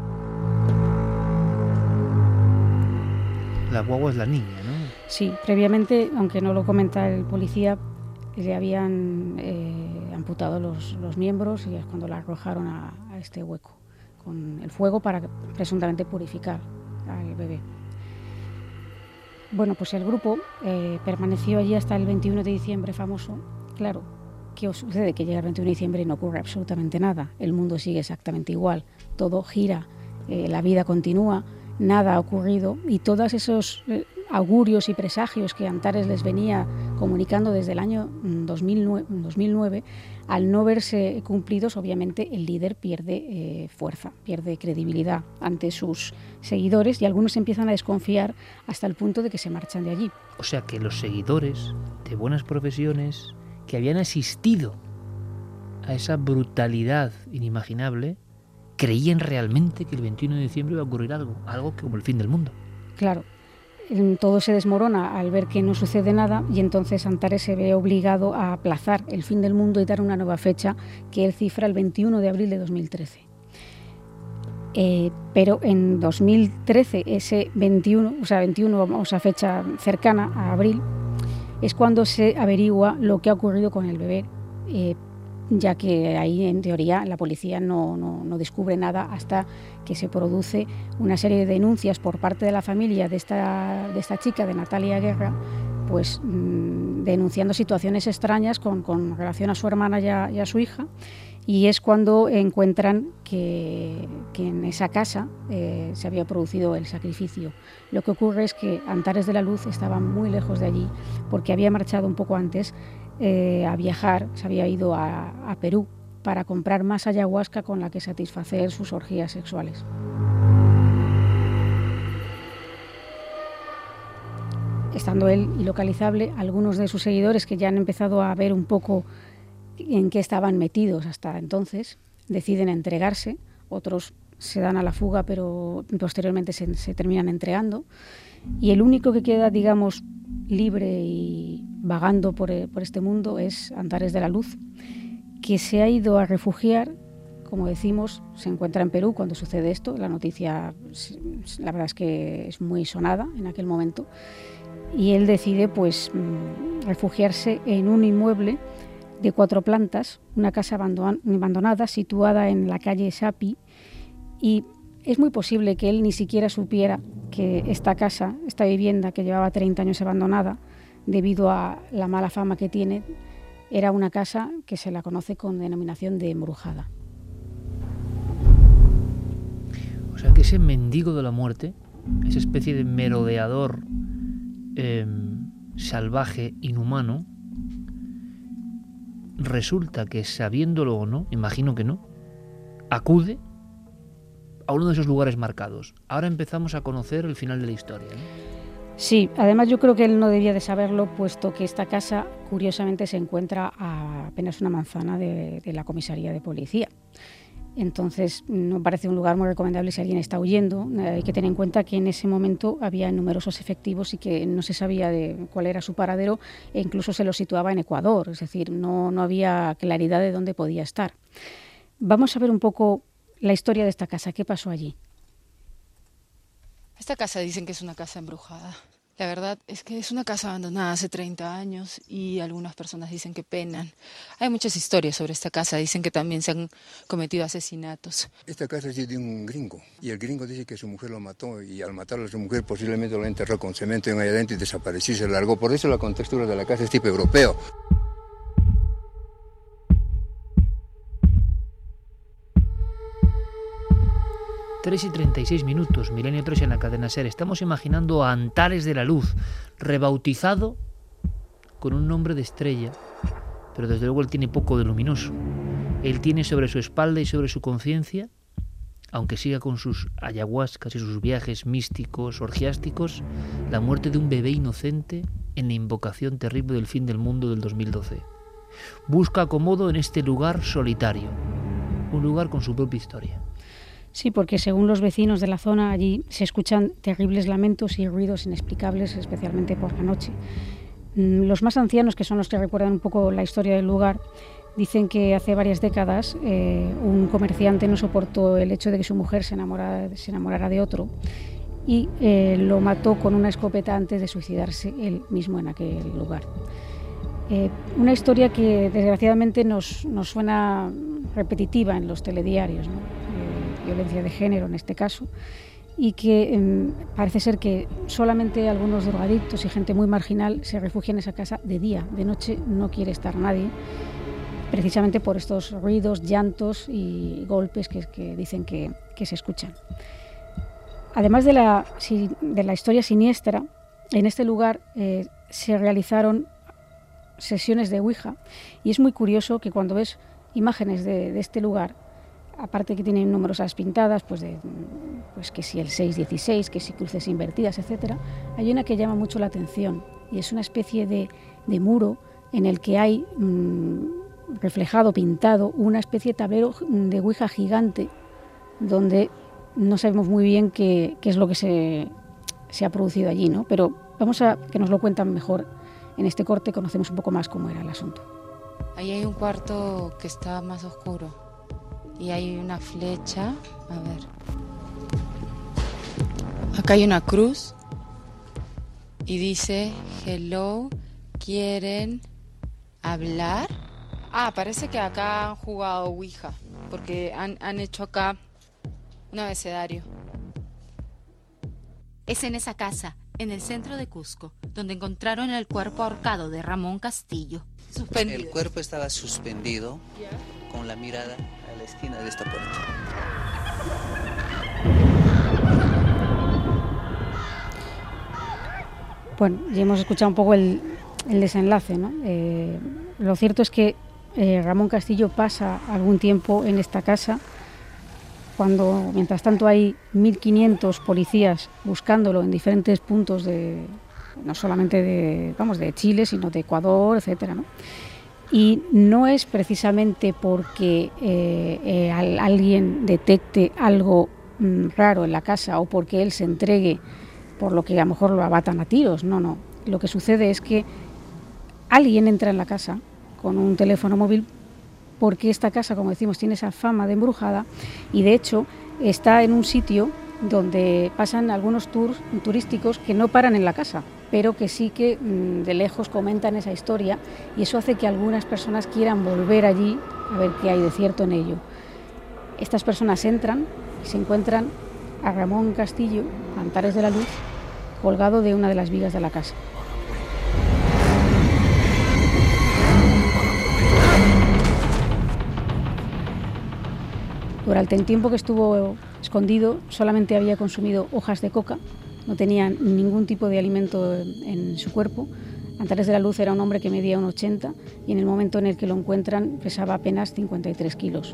La guagua es la niña, ¿no? Sí, previamente, aunque no lo comenta el policía, le habían eh, amputado los, los miembros y es cuando la arrojaron a, a este hueco con el fuego para presuntamente purificar al bebé. Bueno, pues el grupo eh, permaneció allí hasta el veintiuno de diciembre famoso. Claro, ¿qué os sucede? Que llega el veintiuno de diciembre y no ocurre absolutamente nada. El mundo sigue exactamente igual. Todo gira, eh, la vida continúa, nada ha ocurrido y todos esos eh, augurios y presagios que Antares les venía comunicando desde el año dos mil nueve, al no verse cumplidos, obviamente el líder pierde eh, fuerza, pierde credibilidad ante sus seguidores y algunos empiezan a desconfiar hasta el punto de que se marchan de allí. O sea que los seguidores de buenas profesiones que habían asistido a esa brutalidad inimaginable, creían realmente que el veintiuno de diciembre iba a ocurrir algo, algo como el fin del mundo. Claro, todo se desmorona al ver que no sucede nada y entonces Antares se ve obligado a aplazar el fin del mundo y dar una nueva fecha que él cifra el veintiuno de abril de dos mil trece. Eh, pero en dos mil trece, ese veintiuno, o sea, veintiuno, o sea, fecha cercana a abril, es cuando se averigua lo que ha ocurrido con el bebé. Eh, ya que ahí en teoría la policía no, no, no descubre nada hasta que se produce una serie de denuncias por parte de la familia de esta, de esta chica, de Natalia Guerra, pues mmm, denunciando situaciones extrañas con, con relación a su hermana y a, y a su hija, y es cuando encuentran que, que en esa casa eh, se había producido el sacrificio. Lo que ocurre es que Antares de la Luz estaba muy lejos de allí, porque había marchado un poco antes eh, a viajar, se había ido a, a Perú para comprar más ayahuasca con la que satisfacer sus orgías sexuales. Estando él ilocalizable, algunos de sus seguidores, que ya han empezado a ver un poco en qué estaban metidos hasta entonces, deciden entregarse. Otros se dan a la fuga, pero posteriormente se, se terminan entregando. Y el único que queda, digamos, libre y vagando por, por este mundo es Antares de la Luz, que se ha ido a refugiar, como decimos, se encuentra en Perú cuando sucede esto. La noticia, la verdad es que es muy sonada en aquel momento. Y él decide pues refugiarse en un inmueble de cuatro plantas, una casa abandonada situada en la calle Sapi, y es muy posible que él ni siquiera supiera que esta casa, esta vivienda que llevaba treinta años abandonada, debido a la mala fama que tiene, era una casa que se la conoce con denominación de embrujada. O sea que ese mendigo de la muerte, esa especie de merodeador eh, salvaje, inhumano, resulta que, sabiéndolo o no, imagino que no, acude a uno de esos lugares marcados. Ahora empezamos a conocer el final de la historia, ¿no? Sí, además yo creo que él no debía de saberlo, puesto que esta casa, curiosamente, se encuentra a apenas una manzana de, de la comisaría de policía. Entonces, no parece un lugar muy recomendable si alguien está huyendo. Hay que tener en cuenta que en ese momento había numerosos efectivos y que no se sabía de cuál era su paradero, e incluso se lo situaba en Ecuador, es decir, no, no había claridad de dónde podía estar. Vamos a ver un poco la historia de esta casa. ¿Qué pasó allí? Esta casa dicen que es una casa embrujada. La verdad es que es una casa abandonada hace treinta años y algunas personas dicen que penan. Hay muchas historias sobre esta casa, dicen que también se han cometido asesinatos. Esta casa es de un gringo y el gringo dice que su mujer lo mató, y al matarlo a su mujer posiblemente lo enterró con cemento en ahí adentro y desapareció y se largó. Por eso la contextura de la casa es tipo europeo. tres y treinta y seis minutos, Milenio tres en la cadena SER. Estamos imaginando a Antares de la Luz, rebautizado con un nombre de estrella, pero desde luego él tiene poco de luminoso. Él tiene sobre su espalda y sobre su conciencia, aunque siga con sus ayahuascas y sus viajes místicos, orgiásticos, la muerte de un bebé inocente en la invocación terrible del fin del mundo del dos mil doce. Busca acomodo en este lugar solitario, un lugar con su propia historia. Sí, porque según los vecinos de la zona, allí se escuchan terribles lamentos y ruidos inexplicables, especialmente por la noche. Los más ancianos, que son los que recuerdan un poco la historia del lugar, dicen que hace varias décadas eh, un comerciante no soportó el hecho de que su mujer se enamorara, se enamorara de otro y eh, lo mató con una escopeta antes de suicidarse él mismo en aquel lugar. Eh, una historia que desgraciadamente nos, nos suena repetitiva en los telediarios, ¿no? Eh, violencia de género en este caso, y que eh, parece ser que solamente algunos drogadictos y gente muy marginal se refugian en esa casa de día. De noche no quiere estar nadie, precisamente por estos ruidos, llantos y golpes que, que dicen que, que se escuchan. Además de la, de la historia siniestra, en este lugar eh, se realizaron sesiones de Ouija, y es muy curioso que cuando ves imágenes de, de este lugar, aparte que tienen numerosas pintadas, pues, de, pues que si el seis dieciséis, que si cruces invertidas, etcétera, hay una que llama mucho la atención, y es una especie de, de muro en el que hay mmm, reflejado, pintado, una especie de tablero de Ouija gigante, donde no sabemos muy bien qué, qué es lo que se, se ha producido allí, ¿no? Pero vamos a que nos lo cuentan mejor. En este corte conocemos un poco más cómo era el asunto. Ahí hay un cuarto que está más oscuro y hay una flecha, a ver. Acá hay una cruz y dice, hello, ¿quieren hablar? Ah, parece que acá han jugado Ouija, porque han, han hecho acá un abecedario. Es en esa casa, en el centro de Cusco, donde encontraron el cuerpo ahorcado de Ramón Castillo. Suspendido. El cuerpo estaba suspendido con la mirada a la esquina de esta puerta. Bueno, ya hemos escuchado un poco el, el desenlace, ¿no? Eh, lo cierto es que eh, Ramón Castillo pasa algún tiempo en esta casa, cuando mientras tanto hay mil quinientos policías buscándolo en diferentes puntos de, no solamente de, vamos, de Chile, sino de Ecuador, etcétera, ¿no? Y no es precisamente porque eh, eh, al, alguien detecte algo mm, raro en la casa o porque él se entregue, por lo que a lo mejor lo abatan a tiros, no, no. Lo que sucede es que alguien entra en la casa con un teléfono móvil, porque esta casa, como decimos, tiene esa fama de embrujada y de hecho está en un sitio donde pasan algunos tours turísticos que no paran en la casa, pero que sí que mmm, de lejos comentan esa historia y eso hace que algunas personas quieran volver allí a ver qué hay de cierto en ello. Estas personas entran y se encuentran a Ramón Castillo, Antares de la Luz, colgado de una de las vigas de la casa. Durante el tiempo que estuvo escondido solamente había consumido hojas de coca, no tenía ningún tipo de alimento en su cuerpo. Antares de la Luz era un hombre que medía un ochenta y en el momento en el que lo encuentran pesaba apenas cincuenta y tres kilos.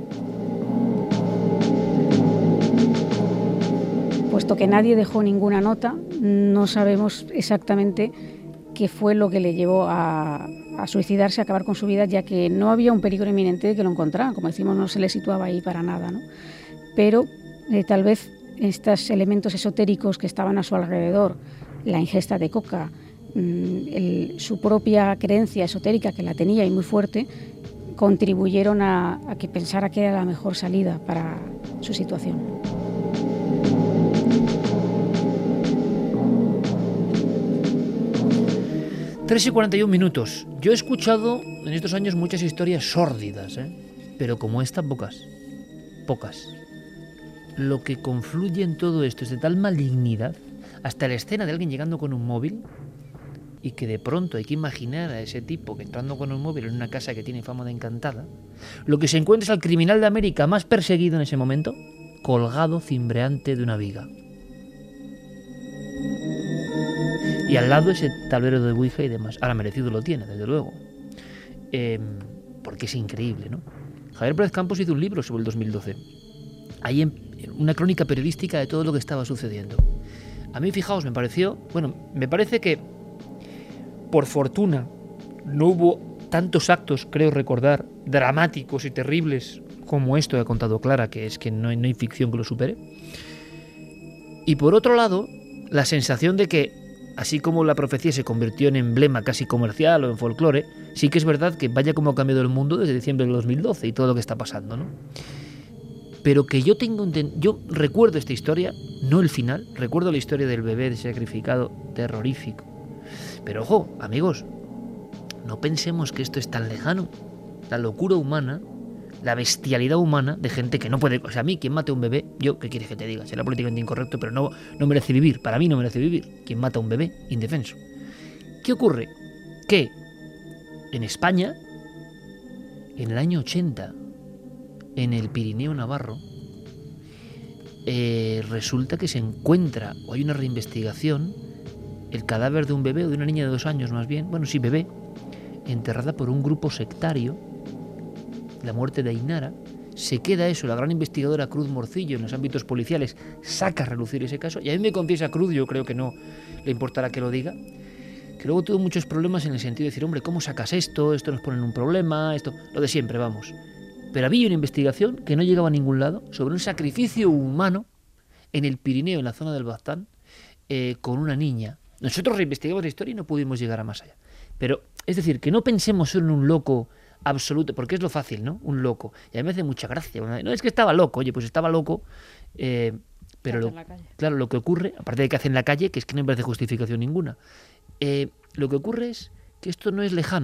Puesto que nadie dejó ninguna nota, no sabemos exactamente qué fue lo que le llevó a, a suicidarse, a acabar con su vida, ya que no había un peligro inminente de que lo encontraran. Como decimos, no se le situaba ahí para nada, ¿no? Pero eh, tal vez estos elementos esotéricos que estaban a su alrededor, la ingesta de coca, mmm, el, su propia creencia esotérica, que la tenía y muy fuerte, contribuyeron a, a que pensara que era la mejor salida para su situación. tres y cuarenta y un minutos. Yo he escuchado en estos años muchas historias sórdidas, ¿eh? Pero como esta, pocas. Pocas. Lo que confluye en todo esto es de tal malignidad, hasta la escena de alguien llegando con un móvil, y que de pronto hay que imaginar a ese tipo que entrando con un móvil en una casa que tiene fama de encantada, lo que se encuentra es al criminal de América más perseguido en ese momento, colgado cimbreante de una viga. Y al lado ese tablero de Ouija y demás. Ahora merecido lo tiene, desde luego. Eh, porque es increíble, ¿no? Javier Pérez Campos hizo un libro sobre el dos mil doce. Ahí en, en una crónica periodística de todo lo que estaba sucediendo. A mí, fijaos, me pareció... Bueno, me parece que, por fortuna, no hubo tantos actos, creo recordar, dramáticos y terribles como esto que ha contado Clara, que es que no hay, no hay ficción que lo supere. Y por otro lado, la sensación de que así como la profecía se convirtió en emblema casi comercial o en folclore, sí que es verdad que vaya como ha cambiado el mundo desde diciembre del dos mil doce y todo lo que está pasando, ¿no? Pero que yo tengo... Yo recuerdo esta historia, no el final, recuerdo la historia del bebé sacrificado, terrorífico. Pero ojo, amigos, no pensemos que esto es tan lejano. La locura humana, la bestialidad humana de gente que no puede... O sea, a mí, quien mate a un bebé, yo, ¿qué quieres que te diga? Será políticamente incorrecto, pero no, no merece vivir. Para mí no merece vivir. Quien mata a un bebé, indefenso. ¿Qué ocurre? Que en España, en el año ochenta, en el Pirineo Navarro, eh, resulta que se encuentra, o hay una reinvestigación, el cadáver de un bebé, o de una niña de dos años más bien, bueno, sí, bebé, enterrada por un grupo sectario, la muerte de Ainara. Se queda eso, la gran investigadora Cruz Morcillo en los ámbitos policiales saca a relucir ese caso, y a mí me confiesa Cruz, yo creo que no le importará que lo diga, que luego tuvo muchos problemas en el sentido de decir, hombre, ¿cómo sacas esto? Esto nos pone en un problema, esto, lo de siempre, vamos. Pero había una investigación que no llegaba a ningún lado sobre un sacrificio humano en el Pirineo, en la zona del Baztán, eh, con una niña. Nosotros reinvestigamos la historia y no pudimos llegar a más allá. Pero, es decir, que no pensemos solo en un loco absoluto, porque es lo fácil, ¿no? Un loco. Y a mí me hace mucha gracia. No, es que estaba loco, oye, pues estaba loco, eh, pero lo, claro, lo que ocurre, aparte de que hace en la calle, que es que no me parece justificación ninguna, eh, lo que ocurre es que esto no es lejano, ¿no?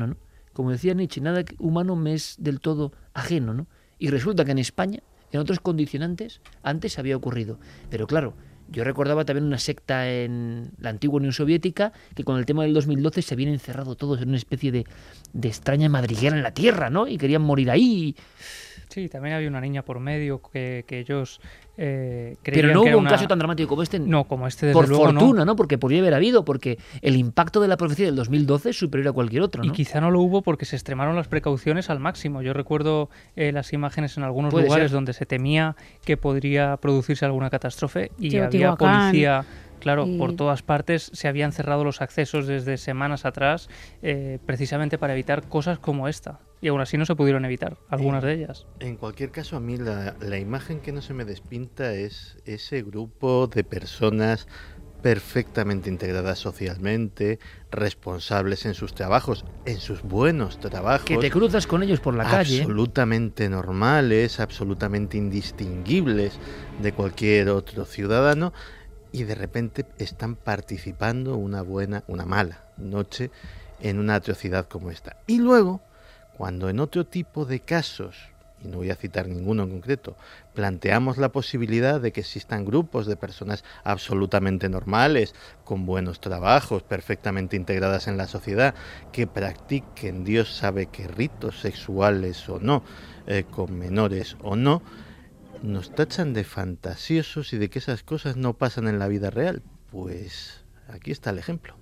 como decía Nietzsche, nada humano me es del todo ajeno, ¿no? Y resulta que en España, en otros condicionantes, antes había ocurrido. Pero claro, yo recordaba también una secta en la antigua Unión Soviética que con el tema del dos mil doce se habían encerrado todos en una especie de, de extraña madriguera en la tierra, ¿no? Y querían morir ahí. Sí, también había una niña por medio que, que ellos eh, creían Pero no que hubo un una... caso tan dramático como este. No, como este desde por luego fortuna, no. ¿no? Porque podría haber habido, porque el impacto de la profecía del dos mil doce es superior a cualquier otro, ¿no? Y quizá no lo hubo porque se extremaron las precauciones al máximo. Yo recuerdo eh, las imágenes en algunos Puede lugares ser. donde se temía que podría producirse alguna catástrofe y había Teotihuacán. policía... Claro, Y- por todas partes se habían cerrado los accesos desde semanas atrás, eh, precisamente para evitar cosas como esta. Y aún así no se pudieron evitar, algunas en, de ellas. En cualquier caso, a mí la, la imagen que no se me despinta es ese grupo de personas perfectamente integradas socialmente, responsables en sus trabajos, en sus buenos trabajos. Que te cruzas con ellos por la calle. Absolutamente normales, absolutamente indistinguibles de cualquier otro ciudadano. Y de repente están participando una buena, una mala noche en una atrocidad como esta. Y luego, cuando en otro tipo de casos, y no voy a citar ninguno en concreto, planteamos la posibilidad de que existan grupos de personas absolutamente normales, con buenos trabajos, perfectamente integradas en la sociedad, que practiquen Dios sabe qué ritos sexuales o no, eh, con menores o no, nos tachan de fantasiosos y de que esas cosas no pasan en la vida real. Pues aquí está el ejemplo.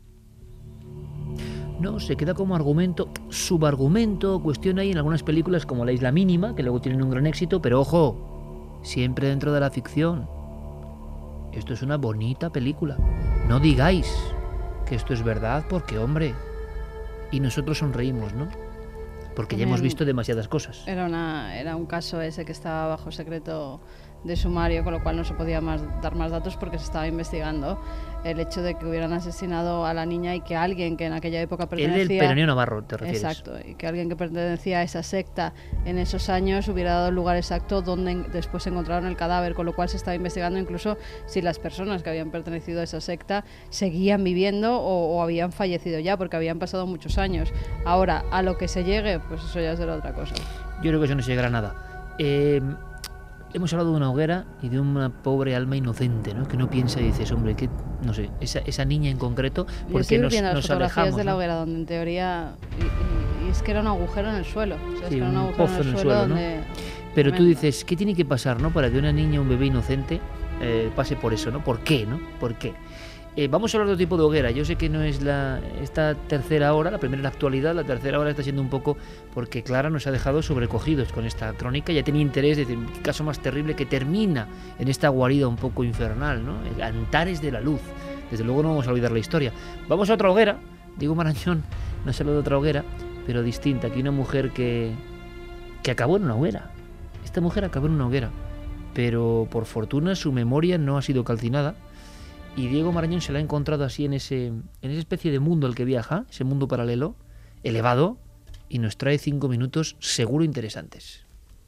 No, se queda como argumento, subargumento, cuestión ahí en algunas películas como La Isla Mínima, que luego tienen un gran éxito, pero ojo, siempre dentro de la ficción. Esto es una bonita película. No digáis que esto es verdad porque, hombre, y nosotros sonreímos, ¿no? Porque ya hemos visto demasiadas cosas. Era, una, era un caso ese que estaba bajo secreto de sumario, con lo cual no se podía más, dar más datos porque se estaba investigando el hecho de que hubieran asesinado a la niña y que alguien que en aquella época pertenecía... El del Peronio Navarro, ¿te refieres? Exacto, y que alguien que pertenecía a esa secta en esos años hubiera dado el lugar exacto donde en, después encontraron el cadáver, con lo cual se estaba investigando incluso si las personas que habían pertenecido a esa secta seguían viviendo o, o habían fallecido ya, porque habían pasado muchos años. Ahora, a lo que se llegue, pues eso ya será otra cosa. Yo creo que eso no se llegará a nada. Eh... Hemos hablado de una hoguera y de una pobre alma inocente, ¿no? Que no piensa y dices, hombre, que no sé, esa, esa niña en concreto, porque nos, viendo las nos fotografías alejamos, de la ¿no? hoguera, donde en teoría y, y, y es que era un agujero en el suelo, o sea, es Sí, que era un un agujero pozo en el, en el suelo, suelo, ¿no? donde Pero tú tremendo. dices, ¿qué tiene que pasar, no, para que una niña, un bebé inocente eh, pase por eso, ¿no? ¿Por qué, no? ¿Por qué? Eh, vamos a hablar de otro tipo de hoguera. Yo sé que no es la esta tercera hora, la primera en la actualidad, la tercera hora está siendo un poco porque Clara nos ha dejado sobrecogidos con esta crónica. Ya tenía interés, es decir, qué caso más terrible que termina en esta guarida un poco infernal, ¿no? El Antares de la Luz. Desde luego no vamos a olvidar la historia. Vamos a otra hoguera. Diego Marañón nos habló de otra hoguera, pero distinta. Aquí una mujer que, que acabó en una hoguera. Esta mujer acabó en una hoguera, pero por fortuna su memoria no ha sido calcinada. Y Diego Marañón se la ha encontrado así en ese en esa especie de mundo al que viaja, ese mundo paralelo, elevado, y nos trae cinco minutos seguro interesantes.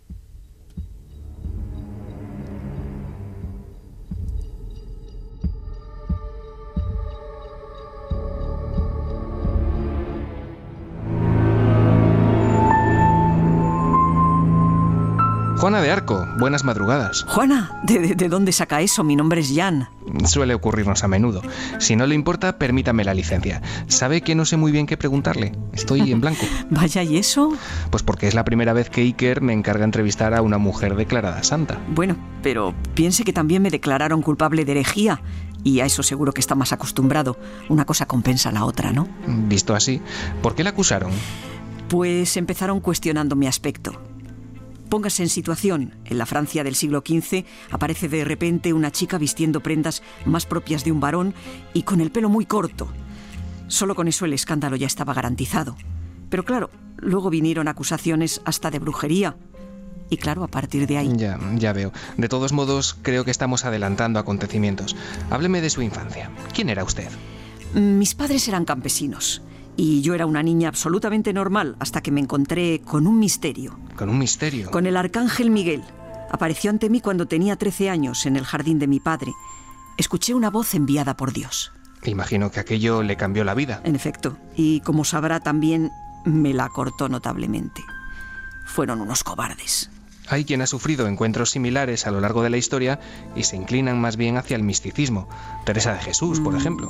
Juana de Arco, buenas madrugadas. Juana, ¿de, de, de dónde saca eso? Mi nombre es Jan. Suele ocurrirnos a menudo. Si no le importa, permítame la licencia. ¿Sabe que no sé muy bien qué preguntarle? Estoy en blanco. Vaya, ¿y eso? Pues porque es la primera vez que Iker me encarga entrevistar a una mujer declarada santa. Bueno, pero piense que también me declararon culpable de herejía. Y a eso seguro que está más acostumbrado. Una cosa compensa a la otra, ¿no? Visto así, ¿por qué la acusaron? Pues empezaron cuestionando mi aspecto. Póngase en situación. En la Francia del siglo quince aparece de repente una chica vistiendo prendas más propias de un varón y con el pelo muy corto. Solo con eso el escándalo ya estaba garantizado. Pero claro, luego vinieron acusaciones hasta de brujería. Y claro, a partir de ahí... Ya, ya veo. De todos modos, creo que estamos adelantando acontecimientos. Hábleme de su infancia. ¿Quién era usted? Mis padres eran campesinos. Y yo era una niña absolutamente normal hasta que me encontré con un misterio. ¿Con un misterio? Con el arcángel Miguel. Apareció ante mí cuando tenía trece años en el jardín de mi padre. Escuché una voz enviada por Dios. Imagino que aquello le cambió la vida. En efecto. Y como sabrá también, me la cortó notablemente. Fueron unos cobardes. Hay quien ha sufrido encuentros similares a lo largo de la historia y se inclinan más bien hacia el misticismo. Teresa de Jesús, por ejemplo.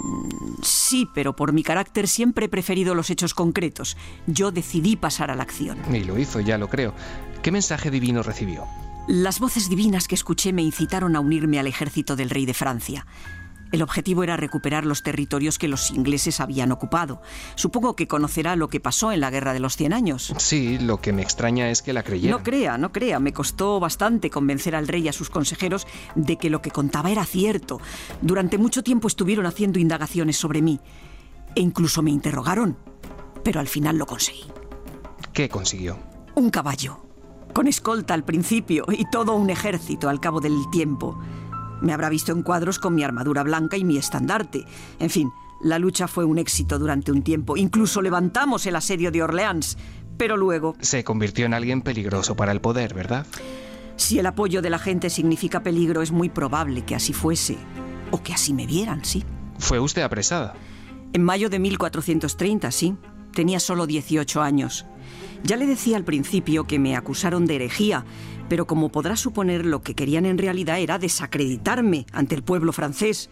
Sí, pero por mi carácter siempre he preferido los hechos concretos. Yo decidí pasar a la acción. Y lo hizo, ya lo creo. ¿Qué mensaje divino recibió? Las voces divinas que escuché me incitaron a unirme al ejército del rey de Francia. El objetivo era recuperar los territorios que los ingleses habían ocupado. Supongo que conocerá lo que pasó en la Guerra de los Cien Años. Sí, lo que me extraña es que la creyeran. No crea, no crea. Me costó bastante convencer al rey y a sus consejeros de que lo que contaba era cierto. Durante mucho tiempo estuvieron haciendo indagaciones sobre mí. E incluso me interrogaron. Pero al final lo conseguí. ¿Qué consiguió? Un caballo. Con escolta al principio y todo un ejército al cabo del tiempo. Me habrá visto en cuadros con mi armadura blanca y mi estandarte. En fin, la lucha fue un éxito durante un tiempo. Incluso levantamos el asedio de Orleans. Pero luego... Se convirtió en alguien peligroso para el poder, ¿verdad? Si el apoyo de la gente significa peligro, es muy probable que así fuese. O que así me vieran, sí. ¿Fue usted apresada? En mayo de mil cuatrocientos treinta, sí. Tenía solo dieciocho años. Ya le decía al principio que me acusaron de herejía, pero como podrá suponer, lo que querían en realidad era desacreditarme ante el pueblo francés.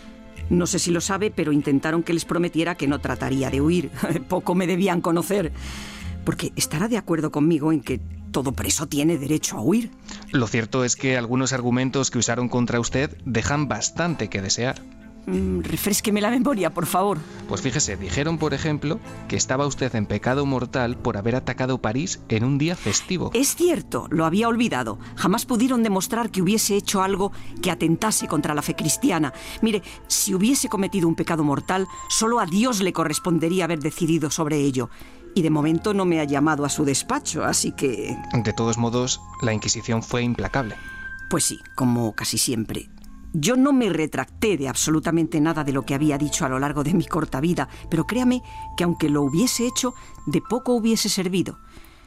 No sé si lo sabe, pero intentaron que les prometiera que no trataría de huir. Poco me debían conocer. Porque estará de acuerdo conmigo en que todo preso tiene derecho a huir. Lo cierto es que algunos argumentos que usaron contra usted dejan bastante que desear. Mm, refrésqueme la memoria, por favor. Pues fíjese, dijeron, por ejemplo, que estaba usted en pecado mortal por haber atacado París en un día festivo. Es cierto, lo había olvidado. Jamás pudieron demostrar que hubiese hecho algo que atentase contra la fe cristiana. Mire, si hubiese cometido un pecado mortal, solo a Dios le correspondería haber decidido sobre ello. Y de momento no me ha llamado a su despacho, así que... De todos modos, la Inquisición fue implacable. Pues sí, como casi siempre. Yo no me retracté de absolutamente nada de lo que había dicho a lo largo de mi corta vida, pero créame que aunque lo hubiese hecho, de poco hubiese servido.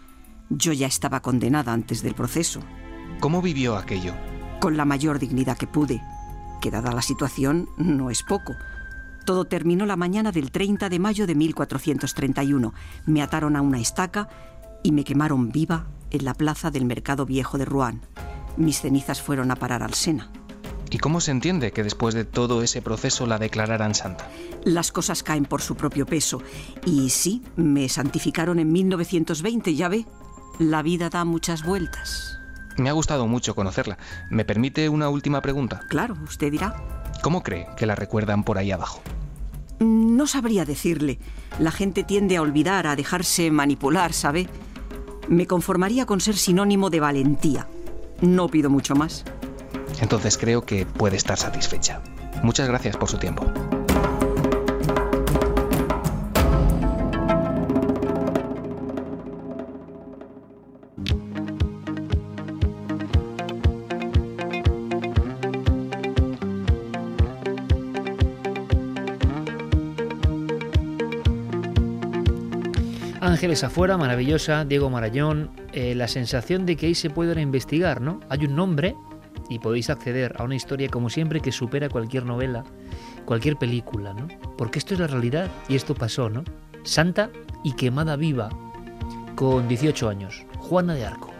Yo ya estaba condenada antes del proceso. ¿Cómo vivió aquello? Con la mayor dignidad que pude, que dada la situación no es poco. Todo terminó la mañana del treinta de mayo de mil cuatrocientos treinta y uno. Me ataron a una estaca y me quemaron viva en la plaza del Mercado Viejo de Rouen. Mis cenizas fueron a parar al Sena. ¿Y cómo se entiende que después de todo ese proceso la declararan santa? Las cosas caen por su propio peso. Y sí, me santificaron en mil novecientos veinte, ya ve. La vida da muchas vueltas. Me ha gustado mucho conocerla. ¿Me permite una última pregunta? Claro, usted dirá. ¿Cómo cree que la recuerdan por ahí abajo? No sabría decirle. La gente tiende a olvidar, a dejarse manipular, ¿sabe? Me conformaría con ser sinónimo de valentía. No pido mucho más. Entonces creo que puede estar satisfecha. Muchas gracias por su tiempo. Ángeles afuera, maravillosa, Diego Marañón, eh, la sensación de que ahí se puede investigar, ¿no? Hay un nombre y podéis acceder a una historia, como siempre, que supera cualquier novela, cualquier película, ¿no? Porque esto es la realidad y esto pasó, ¿no? Santa y quemada viva, con dieciocho años, Juana de Arco.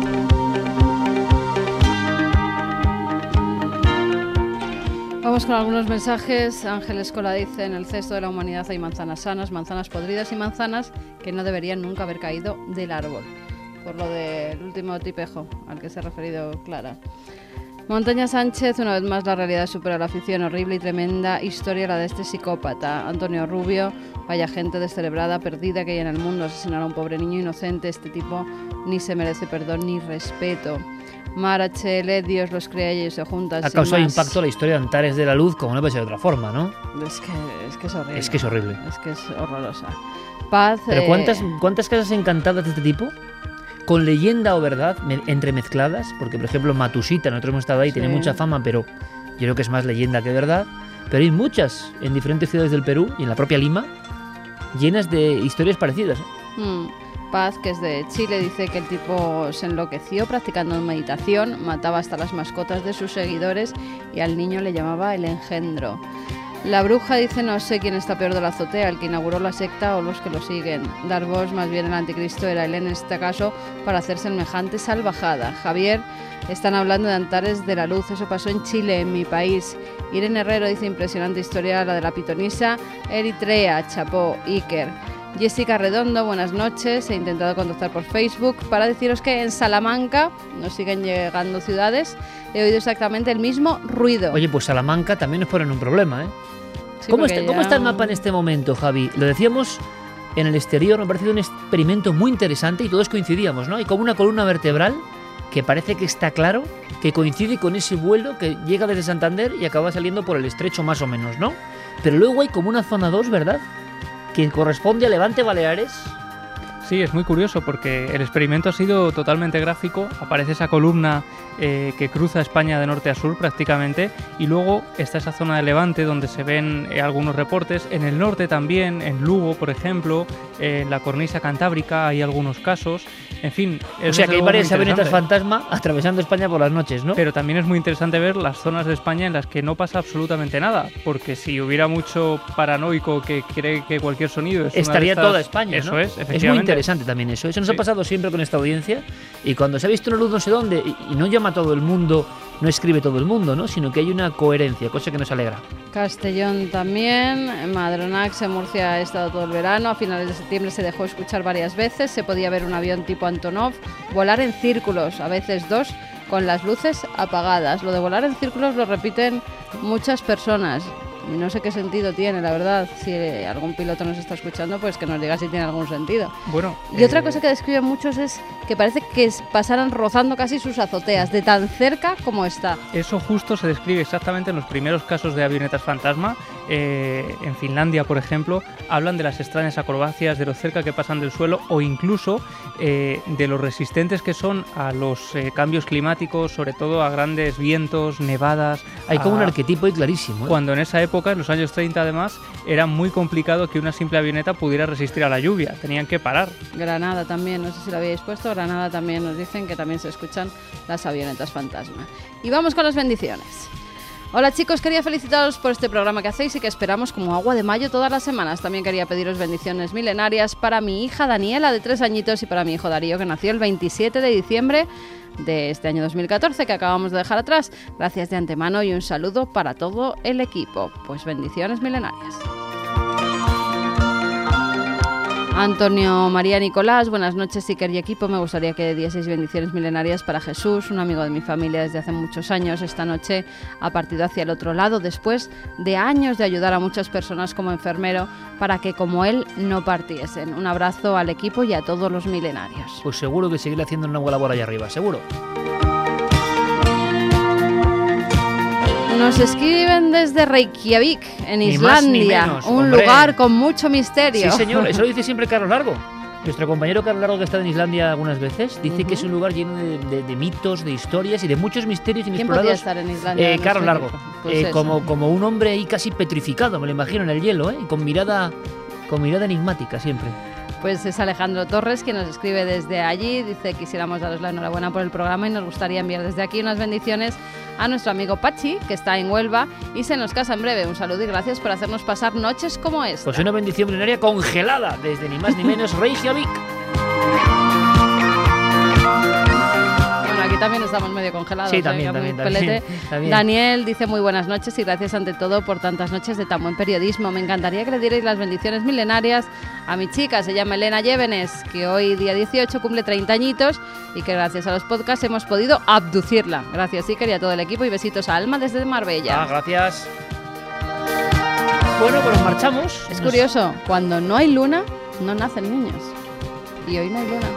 Vamos con algunos mensajes. Ángel Escola dice: en el cesto de la humanidad hay manzanas sanas, manzanas podridas y manzanas que no deberían nunca haber caído del árbol. Por lo del último tipejo al que se ha referido Clara. Montaña Sánchez: una vez más la realidad supera la ficción. Horrible y tremenda historia la de este psicópata. Antonio Rubio: vaya gente descerebrada, perdida que hay en el mundo. Asesinar a un pobre niño inocente. Este tipo ni se merece perdón ni respeto. Mar H L: Dios los crea y ellos se juntan. Ha causado impacto la historia de Antares de la Luz, como no puede ser de otra forma, ¿no? Es que es, que es horrible. Es que es horrible. Es que es horrorosa. Paz. Pero eh... ¿cuántas, ¿cuántas casas encantadas de este tipo? Con leyenda o verdad entremezcladas, porque por ejemplo Matusita, nosotros hemos estado ahí, sí. Tiene mucha fama, pero yo creo que es más leyenda que verdad. Pero hay muchas en diferentes ciudades del Perú y en la propia Lima, llenas de historias parecidas. Mm. Paz, que es de Chile, dice que el tipo se enloqueció practicando meditación, mataba hasta las mascotas de sus seguidores y al niño le llamaba el engendro. La bruja dice, no sé quién está peor de la azotea, el que inauguró la secta o los que lo siguen. Darvos, más bien el anticristo, era él en este caso para hacer semejante salvajada. Javier, están hablando de Antares de la Luz, eso pasó en Chile, en mi país. Irene Herrero dice, impresionante historia la de la pitonisa. Eritrea, chapó, Iker. Jessica Redondo, buenas noches. He intentado contactar por Facebook para deciros que en Salamanca, nos siguen llegando ciudades, he oído exactamente el mismo ruido. Oye, pues Salamanca también nos ponen un problema, ¿eh? Sí, ¿Cómo, está, ya... ¿Cómo está el mapa en este momento, Javi? Lo decíamos en el exterior, me ha parecido un experimento muy interesante y todos coincidíamos, ¿no? Hay como una columna vertebral que parece que está claro, que coincide con ese vuelo que llega desde Santander y acaba saliendo por el estrecho más o menos, ¿no? Pero luego hay como una zona dos, ¿verdad?, que corresponde a Levante Baleares. Sí, es muy curioso porque el experimento ha sido totalmente gráfico. Aparece esa columna eh, que cruza España de norte a sur prácticamente, y luego está esa zona de Levante donde se ven eh, algunos reportes. En el norte también, en Lugo, por ejemplo, eh, en la cornisa cantábrica hay algunos casos. En fin, o sea que hay varias avionetas fantasma atravesando España por las noches, ¿no? Pero también es muy interesante ver las zonas de España en las que no pasa absolutamente nada, porque si hubiera mucho paranoico que cree que cualquier sonido es estaría una de estas, toda España, eso ¿no? es, efectivamente. Es muy interesante también eso. Eso nos Sí. ha pasado siempre con esta audiencia, y cuando se ha visto una luz no sé dónde y, y no llama a todo el mundo, no escribe todo el mundo, ¿no? Sino que hay una coherencia, cosa que nos alegra. Castellón también, Madronax en Murcia ha estado todo el verano, a finales de septiembre se dejó escuchar varias veces, se podía ver un avión tipo Antonov volar en círculos, a veces dos, con las luces apagadas. Lo de volar en círculos lo repiten muchas personas. No sé qué sentido tiene, la verdad. Si algún piloto nos está escuchando, pues que nos diga si tiene algún sentido. Bueno, y eh... otra cosa que describen muchos es que parece que pasaran rozando casi sus azoteas, de tan cerca como está. Eso justo se describe exactamente en los primeros casos de avionetas fantasma. Eh, en Finlandia, por ejemplo, hablan de las extrañas acrobacias, de lo cerca que pasan del suelo, o incluso eh, de lo resistentes que son a los eh, cambios climáticos, sobre todo a grandes vientos, nevadas. Hay como a... un arquetipo ahí clarísimo, ¿eh? Cuando en esa época, en los años treinta además, era muy complicado que una simple avioneta pudiera resistir a la lluvia, tenían que parar. Granada también, no sé si lo habéis puesto, Granada también nos dicen que también se escuchan las avionetas fantasma. Y vamos con las bendiciones. Hola chicos, quería felicitaros por este programa que hacéis y que esperamos como agua de mayo todas las semanas. También quería pediros bendiciones milenarias para mi hija Daniela, de tres añitos, y para mi hijo Darío, que nació el veintisiete de diciembre de este año dos mil catorce, que acabamos de dejar atrás. Gracias de antemano y un saludo para todo el equipo. Pues bendiciones milenarias. Antonio María Nicolás, buenas noches, Iker y equipo. Me gustaría que dieseis bendiciones milenarias para Jesús, un amigo de mi familia desde hace muchos años. Esta noche ha partido hacia el otro lado después de años de ayudar a muchas personas como enfermero para que como él no partiesen. Un abrazo al equipo y a todos los milenarios. Pues seguro que seguirá haciendo una buena labor allá arriba, seguro. Nos escriben desde Reykjavik, en ni Islandia, más ni menos, un hombre. lugar con mucho misterio. Sí, señor, eso lo dice siempre Carlos Largo. Nuestro compañero Carlos Largo, que ha estado en Islandia algunas veces, dice uh-huh. que es un lugar lleno de, de, de mitos, de historias y de muchos misterios inexplorados. ¿Quién podría estar en Islandia? Eh, no Carlos Largo, pues eh, como, como un hombre ahí casi petrificado, me lo imagino, en el hielo, ¿eh? con mirada, con mirada enigmática siempre. Pues es Alejandro Torres quien nos escribe desde allí, dice: quisiéramos daros la enhorabuena por el programa y nos gustaría enviar desde aquí unas bendiciones a nuestro amigo Pachi, que está en Huelva y se nos casa en breve. Un saludo y gracias por hacernos pasar noches como esta. Pues una bendición milenaria congelada desde ni más ni menos Reykjavik. Aquí también estamos medio congelados. Sí, también, ¿eh? también, también, también. Daniel dice: muy buenas noches y gracias ante todo por tantas noches de tan buen periodismo. Me encantaría que le dierais las bendiciones milenarias a mi chica, se llama Elena Llévenes, que hoy día dieciocho cumple treinta añitos y que gracias a los podcasts hemos podido abducirla. Gracias Iker y a todo el equipo y besitos a Alma desde Marbella. Ah, gracias. Bueno, pues nos marchamos. Es nos... curioso, cuando no hay luna, no nacen niños. Y hoy no hay luna.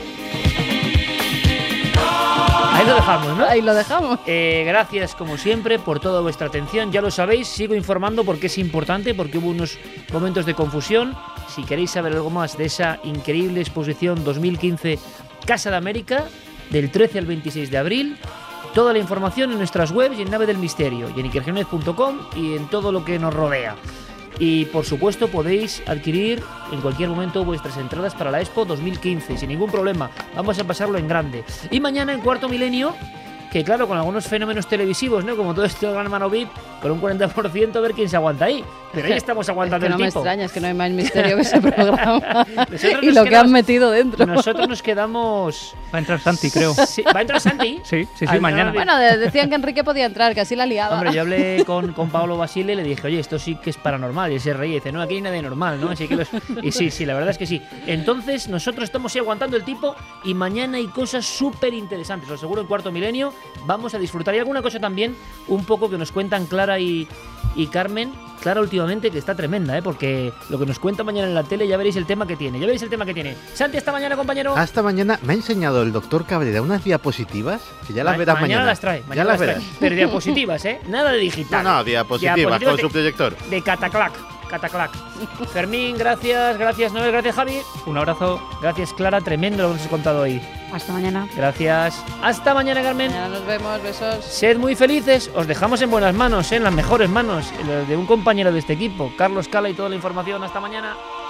Ahí lo dejamos, ¿no? Ahí lo dejamos. Eh, gracias, como siempre, por toda vuestra atención. Ya lo sabéis, sigo informando porque es importante, porque hubo unos momentos de confusión. Si queréis saber algo más de esa increíble exposición dos mil quince Casa de América, del trece al veintiséis de abril, toda la información en nuestras webs y en Nave del Misterio, y en iker jiménez punto com y en todo lo que nos rodea. Y por supuesto podéis adquirir en cualquier momento vuestras entradas para la Expo dos mil quince sin ningún problema. Vamos a pasarlo en grande. Y mañana en Cuarto Milenio, que claro, con algunos fenómenos televisivos, ¿no? Como todo esto de Gran Hermano V I P, con un cuarenta por ciento, a ver quién se aguanta ahí. Pero ahí estamos aguantando es que el no tipo. me extraña, es que no hay más misterio que ese programa. Nosotros y nos lo que quedamos- han metido dentro. Nosotros nos quedamos... Va a entrar Santi, creo. Sí, ¿va a entrar Santi? Sí, sí, sí, Al- mañana. Bueno, de- decían que Enrique podía entrar, que así la liaba. Hombre, yo hablé con, con Pablo Basile y le dije, oye, esto sí que es paranormal. Y él se reía y dice, no, aquí hay nada de normal, ¿no? Así que los... Y sí, sí, la verdad es que sí. Entonces, nosotros estamos ahí aguantando el tipo y mañana hay cosas súper interesantes. Os aseguro, en Cuarto Milenio vamos a disfrutar. Y alguna cosa también, un poco que nos cuentan Clara y, y Carmen. Clara últimamente, que está tremenda, ¿eh? Porque lo que nos cuenta mañana en la tele, ya veréis el tema que tiene. Ya veréis el tema que tiene. Santi, hasta mañana, compañero. Hasta mañana. Me ha enseñado el doctor Cabrera unas diapositivas que ya las Ma- verás mañana. mañana. las trae. Ya Mañana las las verás. trae. Pero diapositivas, ¿eh? Nada de digital. No, no, diapositivas, con de- su proyector. De Cataclac. Cataclac. Fermín, gracias. Gracias, Noel. Gracias, Javi. Un abrazo. Gracias, Clara. Tremendo lo que nos has contado hoy. Hasta mañana. Gracias. Hasta mañana, Carmen. Mañana nos vemos, besos. Sed muy felices. Os dejamos en buenas manos, ¿eh? En las mejores manos. En las de un compañero de este equipo, Carlos Cala, y toda la información. Hasta mañana.